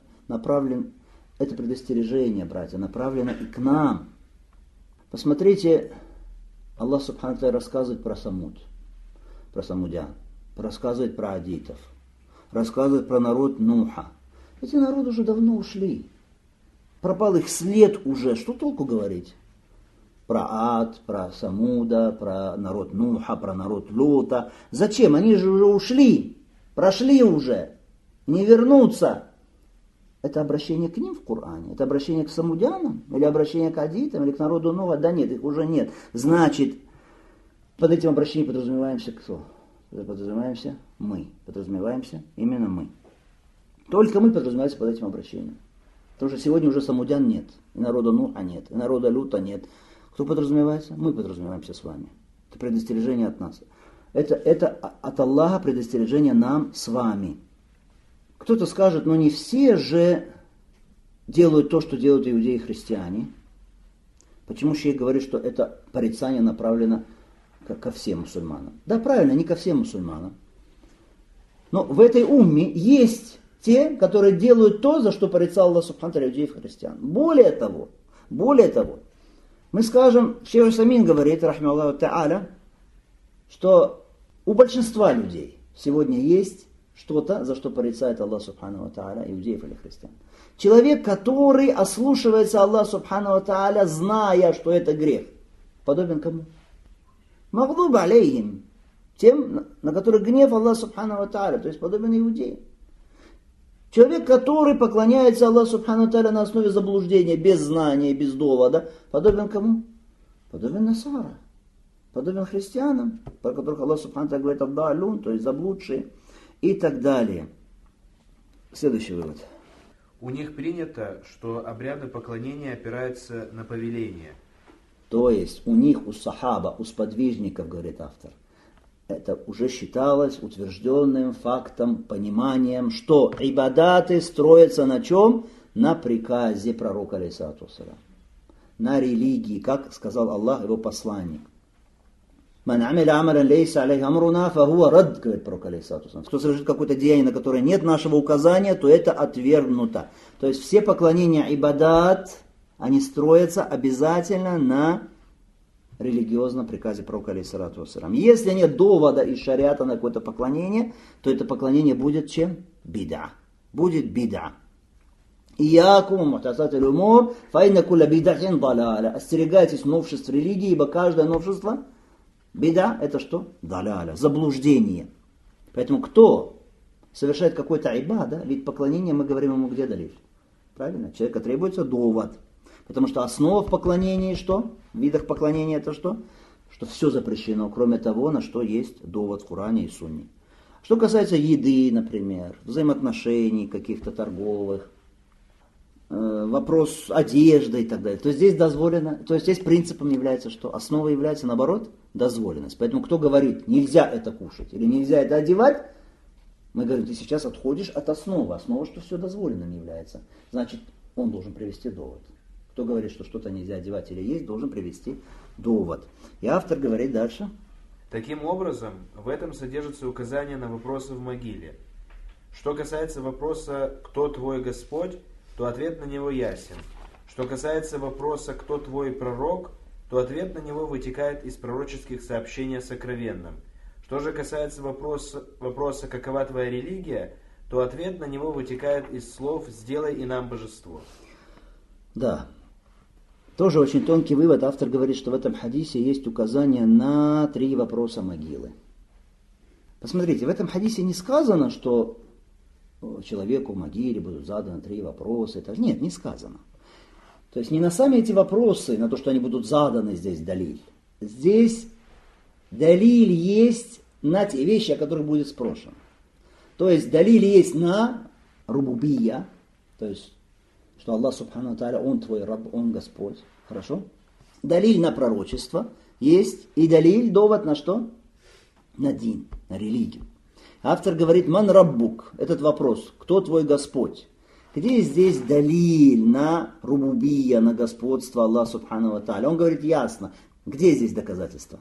предостережение, братья, направлено и к нам. Посмотрите, Аллах субхану ва тааля рассказывает про Самуд, про самудян, рассказывает про адитов, рассказывает про народ Нуха. Эти народы уже давно ушли. Пропал их след уже. Что толку говорить? Про Ад, про Самуда, про народ Нуха, про народ Лота. Зачем? Они же уже ушли. Прошли уже. Не вернутся. Это обращение к ним в Коране? Это обращение к самудянам? Или обращение к адитам? Или к народу Нуха? Да нет, их уже нет. Значит, под этим обращением подразумеваемся кто? Подразумеваемся мы. Подразумеваемся именно мы. Только мы подразумеваемся под этим обращением. Потому что сегодня уже самудян нет. И народа Нуха нет. И народа Люта нет. Кто подразумевается? Мы подразумеваемся с вами. Это предостережение от нас. Это от Аллаха предостережение нам с вами. Кто-то скажет, но не все же делают то, что делают иудеи и христиане. Почему шейх говорит, что это порицание направлено ко всем мусульманам? Да, правильно, не ко всем мусульманам. Но в этой умме есть те, которые делают то, за что порицал Аллах субхану ва тааля иудеев и христиан. Более того, мы скажем, шейх Усаймин говорит, рахмаллаху тааля, что у большинства людей сегодня есть что-то, за что порицает Аллах субхану ва тааля иудеев или христиан. Человек, который ослушивается Аллаха субхану ва тааля, зная, что это грех, подобен кому? Магдуб алейхим, тем, на которых гнев Аллаха субхану ва тааля, то есть подобен иудеям. Человек, который поклоняется Аллаху субхану ва тааля на основе заблуждения, без знания, без довода, подобен кому? Подобен насара, подобен христианам, про которых Аллах субхану ва тааля говорит аддалун, то есть заблудшие, и так далее. Следующий вывод. У них принято, что обряды поклонения опираются на повеление. То есть у них, у сахаба, у сподвижников, говорит автор, это уже считалось утвержденным фактом, пониманием, что ибадаты строятся на чем? На приказе пророка, алейхиссалату вассалям. На религии, как сказал Аллах, его посланник. «Ман амиля амалан лейса алейхи амруна, фахуа рад», говорит пророк, алейхиссалату вассалям. Кто совершит какое-то деяние, на которое нет нашего указания, то это отвергнуто. То есть все поклонения ибадат, они строятся обязательно на религиозном приказе пророка, алейхиссалату вассалям. Если нет довода из шариата на какое-то поклонение, то это поклонение будет чем? Бида. Будет бида. Иякум мухтасатил умур, фаинна кулля бидатин далаля. Остерегайтесь новшеств религии, ибо каждое новшество, бида, это что? Далаля, заблуждение. Поэтому кто совершает какой-то ибада, вид поклонения, мы говорим ему, где далиль. Правильно? Человеку требуется довод. Потому что основа в поклонении что? В видах поклонения это что? Что все запрещено, кроме того, на что есть довод в Коране и Сунне. Что касается еды, например, взаимоотношений каких-то торговых, вопрос одежды и так далее, то здесь дозволено, то есть здесь принципом является что? Основой является, наоборот, дозволенность. Поэтому кто говорит, нельзя это кушать или нельзя это одевать, мы говорим, ты сейчас отходишь от основы. Основа, что все дозволенным является. Значит, он должен привести довод. Кто говорит, что что-то нельзя одевать или есть, должен привести довод. И автор говорит дальше. Таким образом, в этом содержится указание на вопросы в могиле. Что касается вопроса «Кто твой Господь?», то ответ на него ясен. Что касается вопроса «Кто твой пророк?», то ответ на него вытекает из пророческих сообщений о сокровенном. Что же касается вопроса «Какова твоя религия?», то ответ на него вытекает из слов «Сделай и нам божество». Да. Тоже очень тонкий вывод. Автор говорит, что в этом хадисе есть указание на 3 вопроса могилы. Посмотрите, в этом хадисе не сказано, что человеку в могиле будут заданы 3 вопроса. Нет, не сказано. То есть не на сами эти вопросы, на то, что они будут заданы здесь далиль. Здесь далиль есть на те вещи, о которых будет спрошено. То есть далиль есть на рубубия, то есть что Аллах Субхану ва Тааля, Он твой Раб, Он Господь. Хорошо? Далиль на пророчество есть, и далиль, довод на что? На дин, на религию. Автор говорит, ман раббук, этот вопрос, кто твой Господь? Где здесь далиль на рубубия, на господство Аллаха Субхану ва Тааля? Он говорит ясно, где здесь доказательство?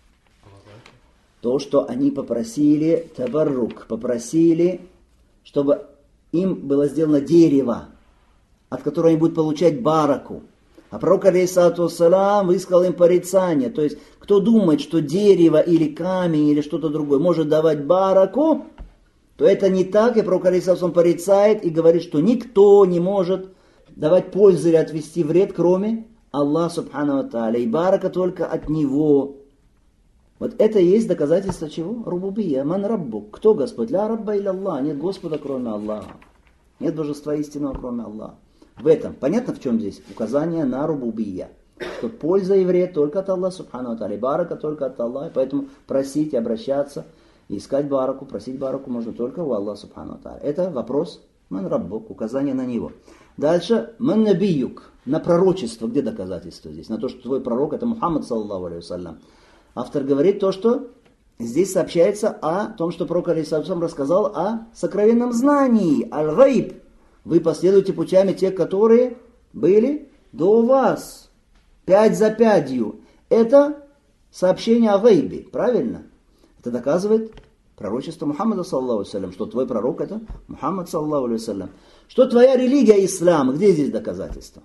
То, что они попросили табаррук, попросили, чтобы им было сделано дерево, от которого они будут получать бараку. А пророк, алейхиссалату вассалям, высказал им порицание. То есть, кто думает, что дерево или камень или что-то другое может давать бараку, то это не так. И пророк, алейхиссалату вассалям, порицает и говорит, что никто не может давать пользу или отвести вред, кроме Аллаха Субхану ва Тааля. И барака только от Него. Вот это и есть доказательство чего? Рубубия. Ман раббук. Кто Господь? Ля рабба илля Аллах. Нет Господа, кроме Аллаха. Нет божества истинного, кроме Аллаха. В этом. Понятно, в чем здесь? Указание на рубубия. Что польза и вред только от Аллаха Субхану ва Тааля. Барака только от Аллаха. Поэтому просить, обращаться, искать бараку, просить бараку можно только у Аллаха Субхану ва Тааля. Это вопрос ман раббук. Указание на него. Дальше. Ман набиюк. На пророчество. Где доказательство здесь? На то, что твой пророк это Мухаммад, саллаллаху алейхи вассалям. Автор говорит то, что здесь сообщается о том, что пророк алейхиссалям рассказал о сокровенном знании, аль-гайб. Вы последуете путями тех, которые были до вас. 5 за 5. Это сообщение о гайбе, правильно? Это доказывает пророчество Мухаммада, саллаллаху алейхи вассалям, что твой пророк это Мухаммад, саллаллаху алейхи вассалям. Что твоя религия ислам, где здесь доказательство?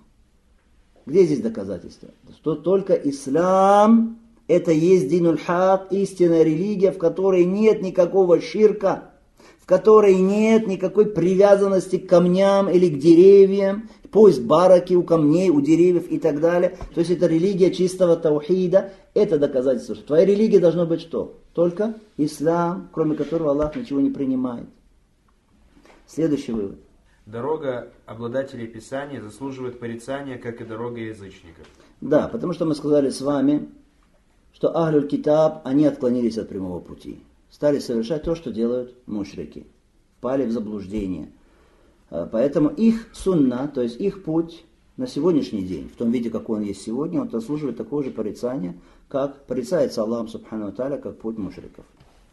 Где здесь доказательство? Что только ислам... Это есть динуль хак, истинная религия, в которой нет никакого ширка, в которой нет никакой привязанности к камням или к деревьям, поиск бараки у камней, у деревьев и так далее. То есть это религия чистого таухида. Это доказательство, что твоя религия должна быть что? Только ислам, кроме которого Аллах ничего не принимает. Следующий вывод. Дорога обладателей Писания заслуживает порицания, как и дорога язычников. Да, потому что мы сказали с вами, что Ахлюль Китаб, они отклонились от прямого пути. Стали совершать то, что делают мушрики. Впали в заблуждение. Поэтому их сунна, то есть их путь на сегодняшний день, в том виде, какой он есть сегодня, он заслуживает такого же порицания, как порицается Аллахом Субхану ва Тааля, как путь мушриков.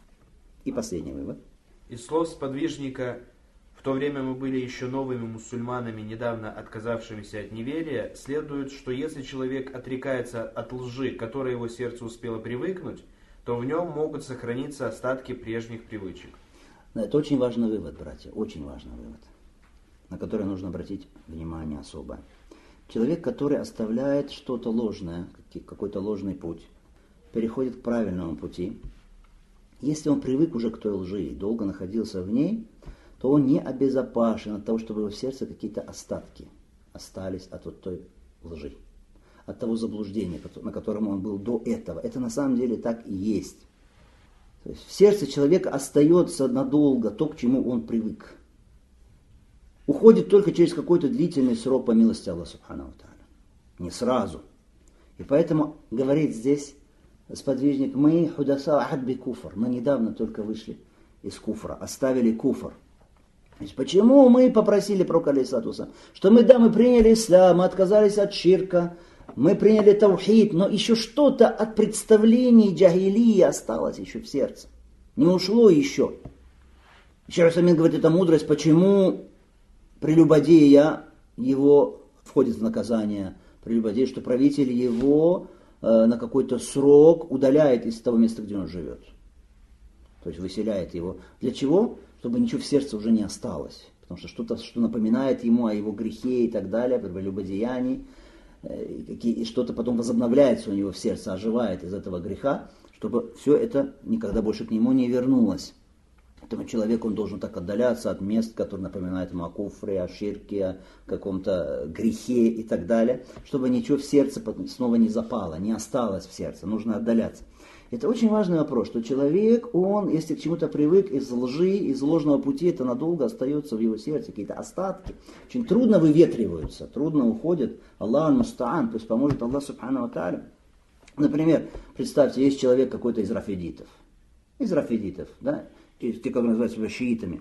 И последний вывод. Из слов сподвижника: в то время мы были еще новыми мусульманами, недавно отказавшимися от неверия, следует, что если человек отрекается от лжи, к которой его сердце успело привыкнуть, то в нем могут сохраниться остатки прежних привычек. Это очень важный вывод, братья, очень важный вывод, на который нужно обратить внимание особое. Человек, который оставляет что-то ложное, какой-то ложный путь, переходит к правильному пути. Если он привык уже к той лжи и долго находился в ней, то он не обезопасен от того, чтобы в сердце какие-то остатки остались от вот той лжи, от того заблуждения, на котором он был до этого. Это на самом деле так и есть. То есть в сердце человека остается надолго то, к чему он привык. Уходит только через какой-то длительный срок по милости Аллаха Субхану ва Тааля. Не сразу. И поэтому говорит здесь сподвижник: мы худаса ахад би куфр. Мы недавно только вышли из куфра, оставили куфр. То есть почему мы попросили пророка, алейхиссалату вассалям, что мы приняли ислам, мы отказались от ширка, мы приняли таухид, но еще что-то от представлений джахилии осталось еще в сердце. Не ушло еще. Еще раз Амин говорит, это мудрость, почему прелюбодея его входит в наказание, прелюбодея, что правитель его на какой-то срок удаляет из того места, где он живет. То есть выселяет его. Для чего? чтобы ничего в сердце уже не осталось. Потому что что-то, что напоминает ему о его грехе и так далее, о прелюбодеянии, и что-то потом возобновляется у него в сердце, оживает из этого греха, чтобы все это никогда больше к нему не вернулось. Поэтому человек, он должен так отдаляться от мест, которые напоминают ему о куфре, о ширке, о каком-то грехе и так далее, чтобы ничего в сердце снова не запало, не осталось в сердце, нужно отдаляться. Это очень важный вопрос, что человек, он, если к чему-то привык из лжи, из ложного пути, это надолго остается в его сердце, какие-то остатки. Очень трудно выветриваются, трудно уходят. Аллах мустаан, пусть поможет Аллах субхану ва тааля. Например, представьте, есть человек какой-то из рафидитов, да, те, которые называют себя шиитами.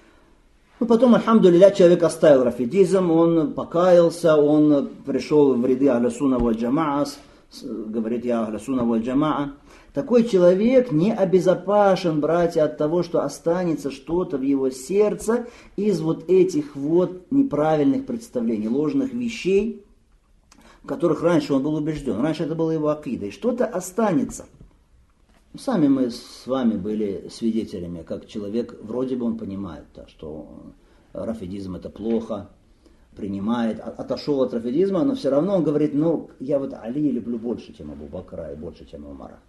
Ну, потом, альхамдулилля, человек оставил рафидизм, он покаялся, он пришел в ряды ахля сунна валь джамаа, говорит, я ахля сунна валь джамаа. Такой человек не обезопасен, братья, от того, что останется что-то в его сердце из вот этих вот неправильных представлений, ложных вещей, в которых раньше он был убежден. Раньше это было его акида. И что-то останется. Сами мы с вами были свидетелями, как человек, вроде бы он понимает, да, что рафидизм это плохо, принимает, отошел от рафидизма, но все равно он говорит, ну, я вот Али люблю больше, чем Абу Бакра и больше, чем Умара.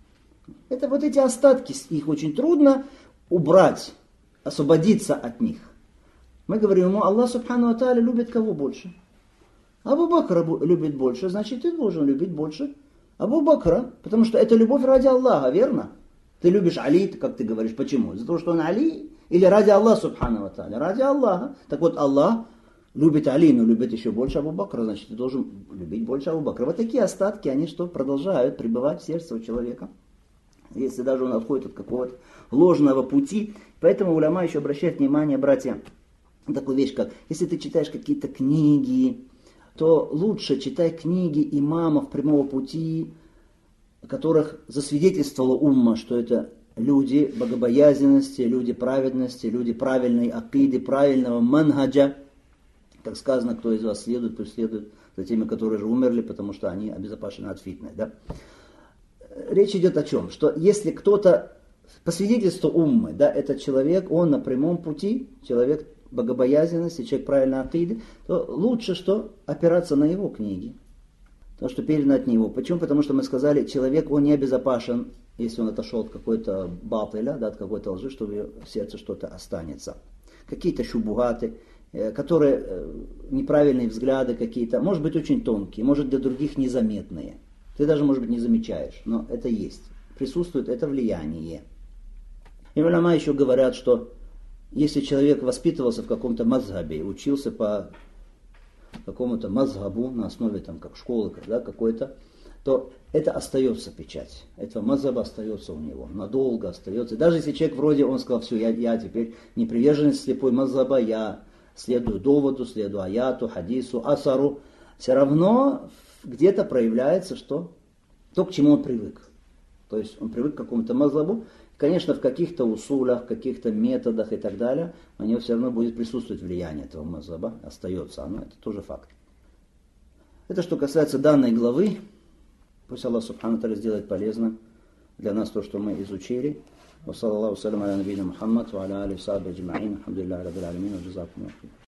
Это вот эти остатки, их очень трудно убрать, освободиться от них. Мы говорим ему, Аллах субхану ва тааля любит кого больше? Абу Бакра любит больше, значит ты должен любить больше Абу Бакра, потому что это любовь ради Аллаха, верно? Ты любишь Али, как ты говоришь, почему? За то, что он Али? Или ради Аллаха субхану ва тааля? Ради Аллаха. Так вот, Аллах любит Али, но любит еще больше Абу Бакра, значит ты должен любить больше Абу Бакра. Вот такие остатки, они что, продолжают пребывать в сердце у человека. Если даже он отходит от какого-то ложного пути. Поэтому уляма еще обращает внимание, братья, на такую вещь, как если ты читаешь какие-то книги, то лучше читай книги имамов прямого пути, которых засвидетельствовала умма, что это люди богобоязненности, люди праведности, люди правильной акиды, правильного манхаджа. Как сказано, кто из вас следует, пусть следует за теми, которые же умерли, потому что они обезопасены от фитны. Да? Речь идет о чем? Что если кто-то, по свидетельству уммы, да, этот человек, он на прямом пути, человек богобоязненности, человек правильной акиды, то лучше что? Опираться на его книги. То, что передано от него. Почему? Потому что мы сказали, человек, он не обезопасен, если он отошел от какой-то батыля, да, от какой-то лжи, что в сердце что-то останется. Какие-то шубугаты, которые неправильные взгляды какие-то, может быть очень тонкие, может для других незаметные. Ты даже, может быть, не замечаешь, но это есть. Присутствует это влияние. И уляма еще говорят, что если человек воспитывался в каком-то мазхабе, учился по какому-то мазхабу на основе там, как школы, да, какой-то, то это остается печать. Этого мазхаба остается у него, надолго остается. И даже если человек вроде, он сказал, все, я теперь не приверженец слепой мазхаба, я следую доводу, следую аяту, хадису, асару, все равно где-то проявляется, что то, к чему он привык. То есть он привык к какому-то мазхабу. Конечно, в каких-то усулях, в каких-то методах и так далее, у него все равно будет присутствовать влияние этого мазхаба, остается оно, это тоже факт. Это что касается данной главы. Пусть Аллах субхану ва тааля сделает полезным для нас то, что мы изучили. Ва саллаллаху салям аля набийна Мухаммад ва аля алихи ва сахбихи аджмаин. Алхамдулиллахи раббил алямин ва джазакумуллаху.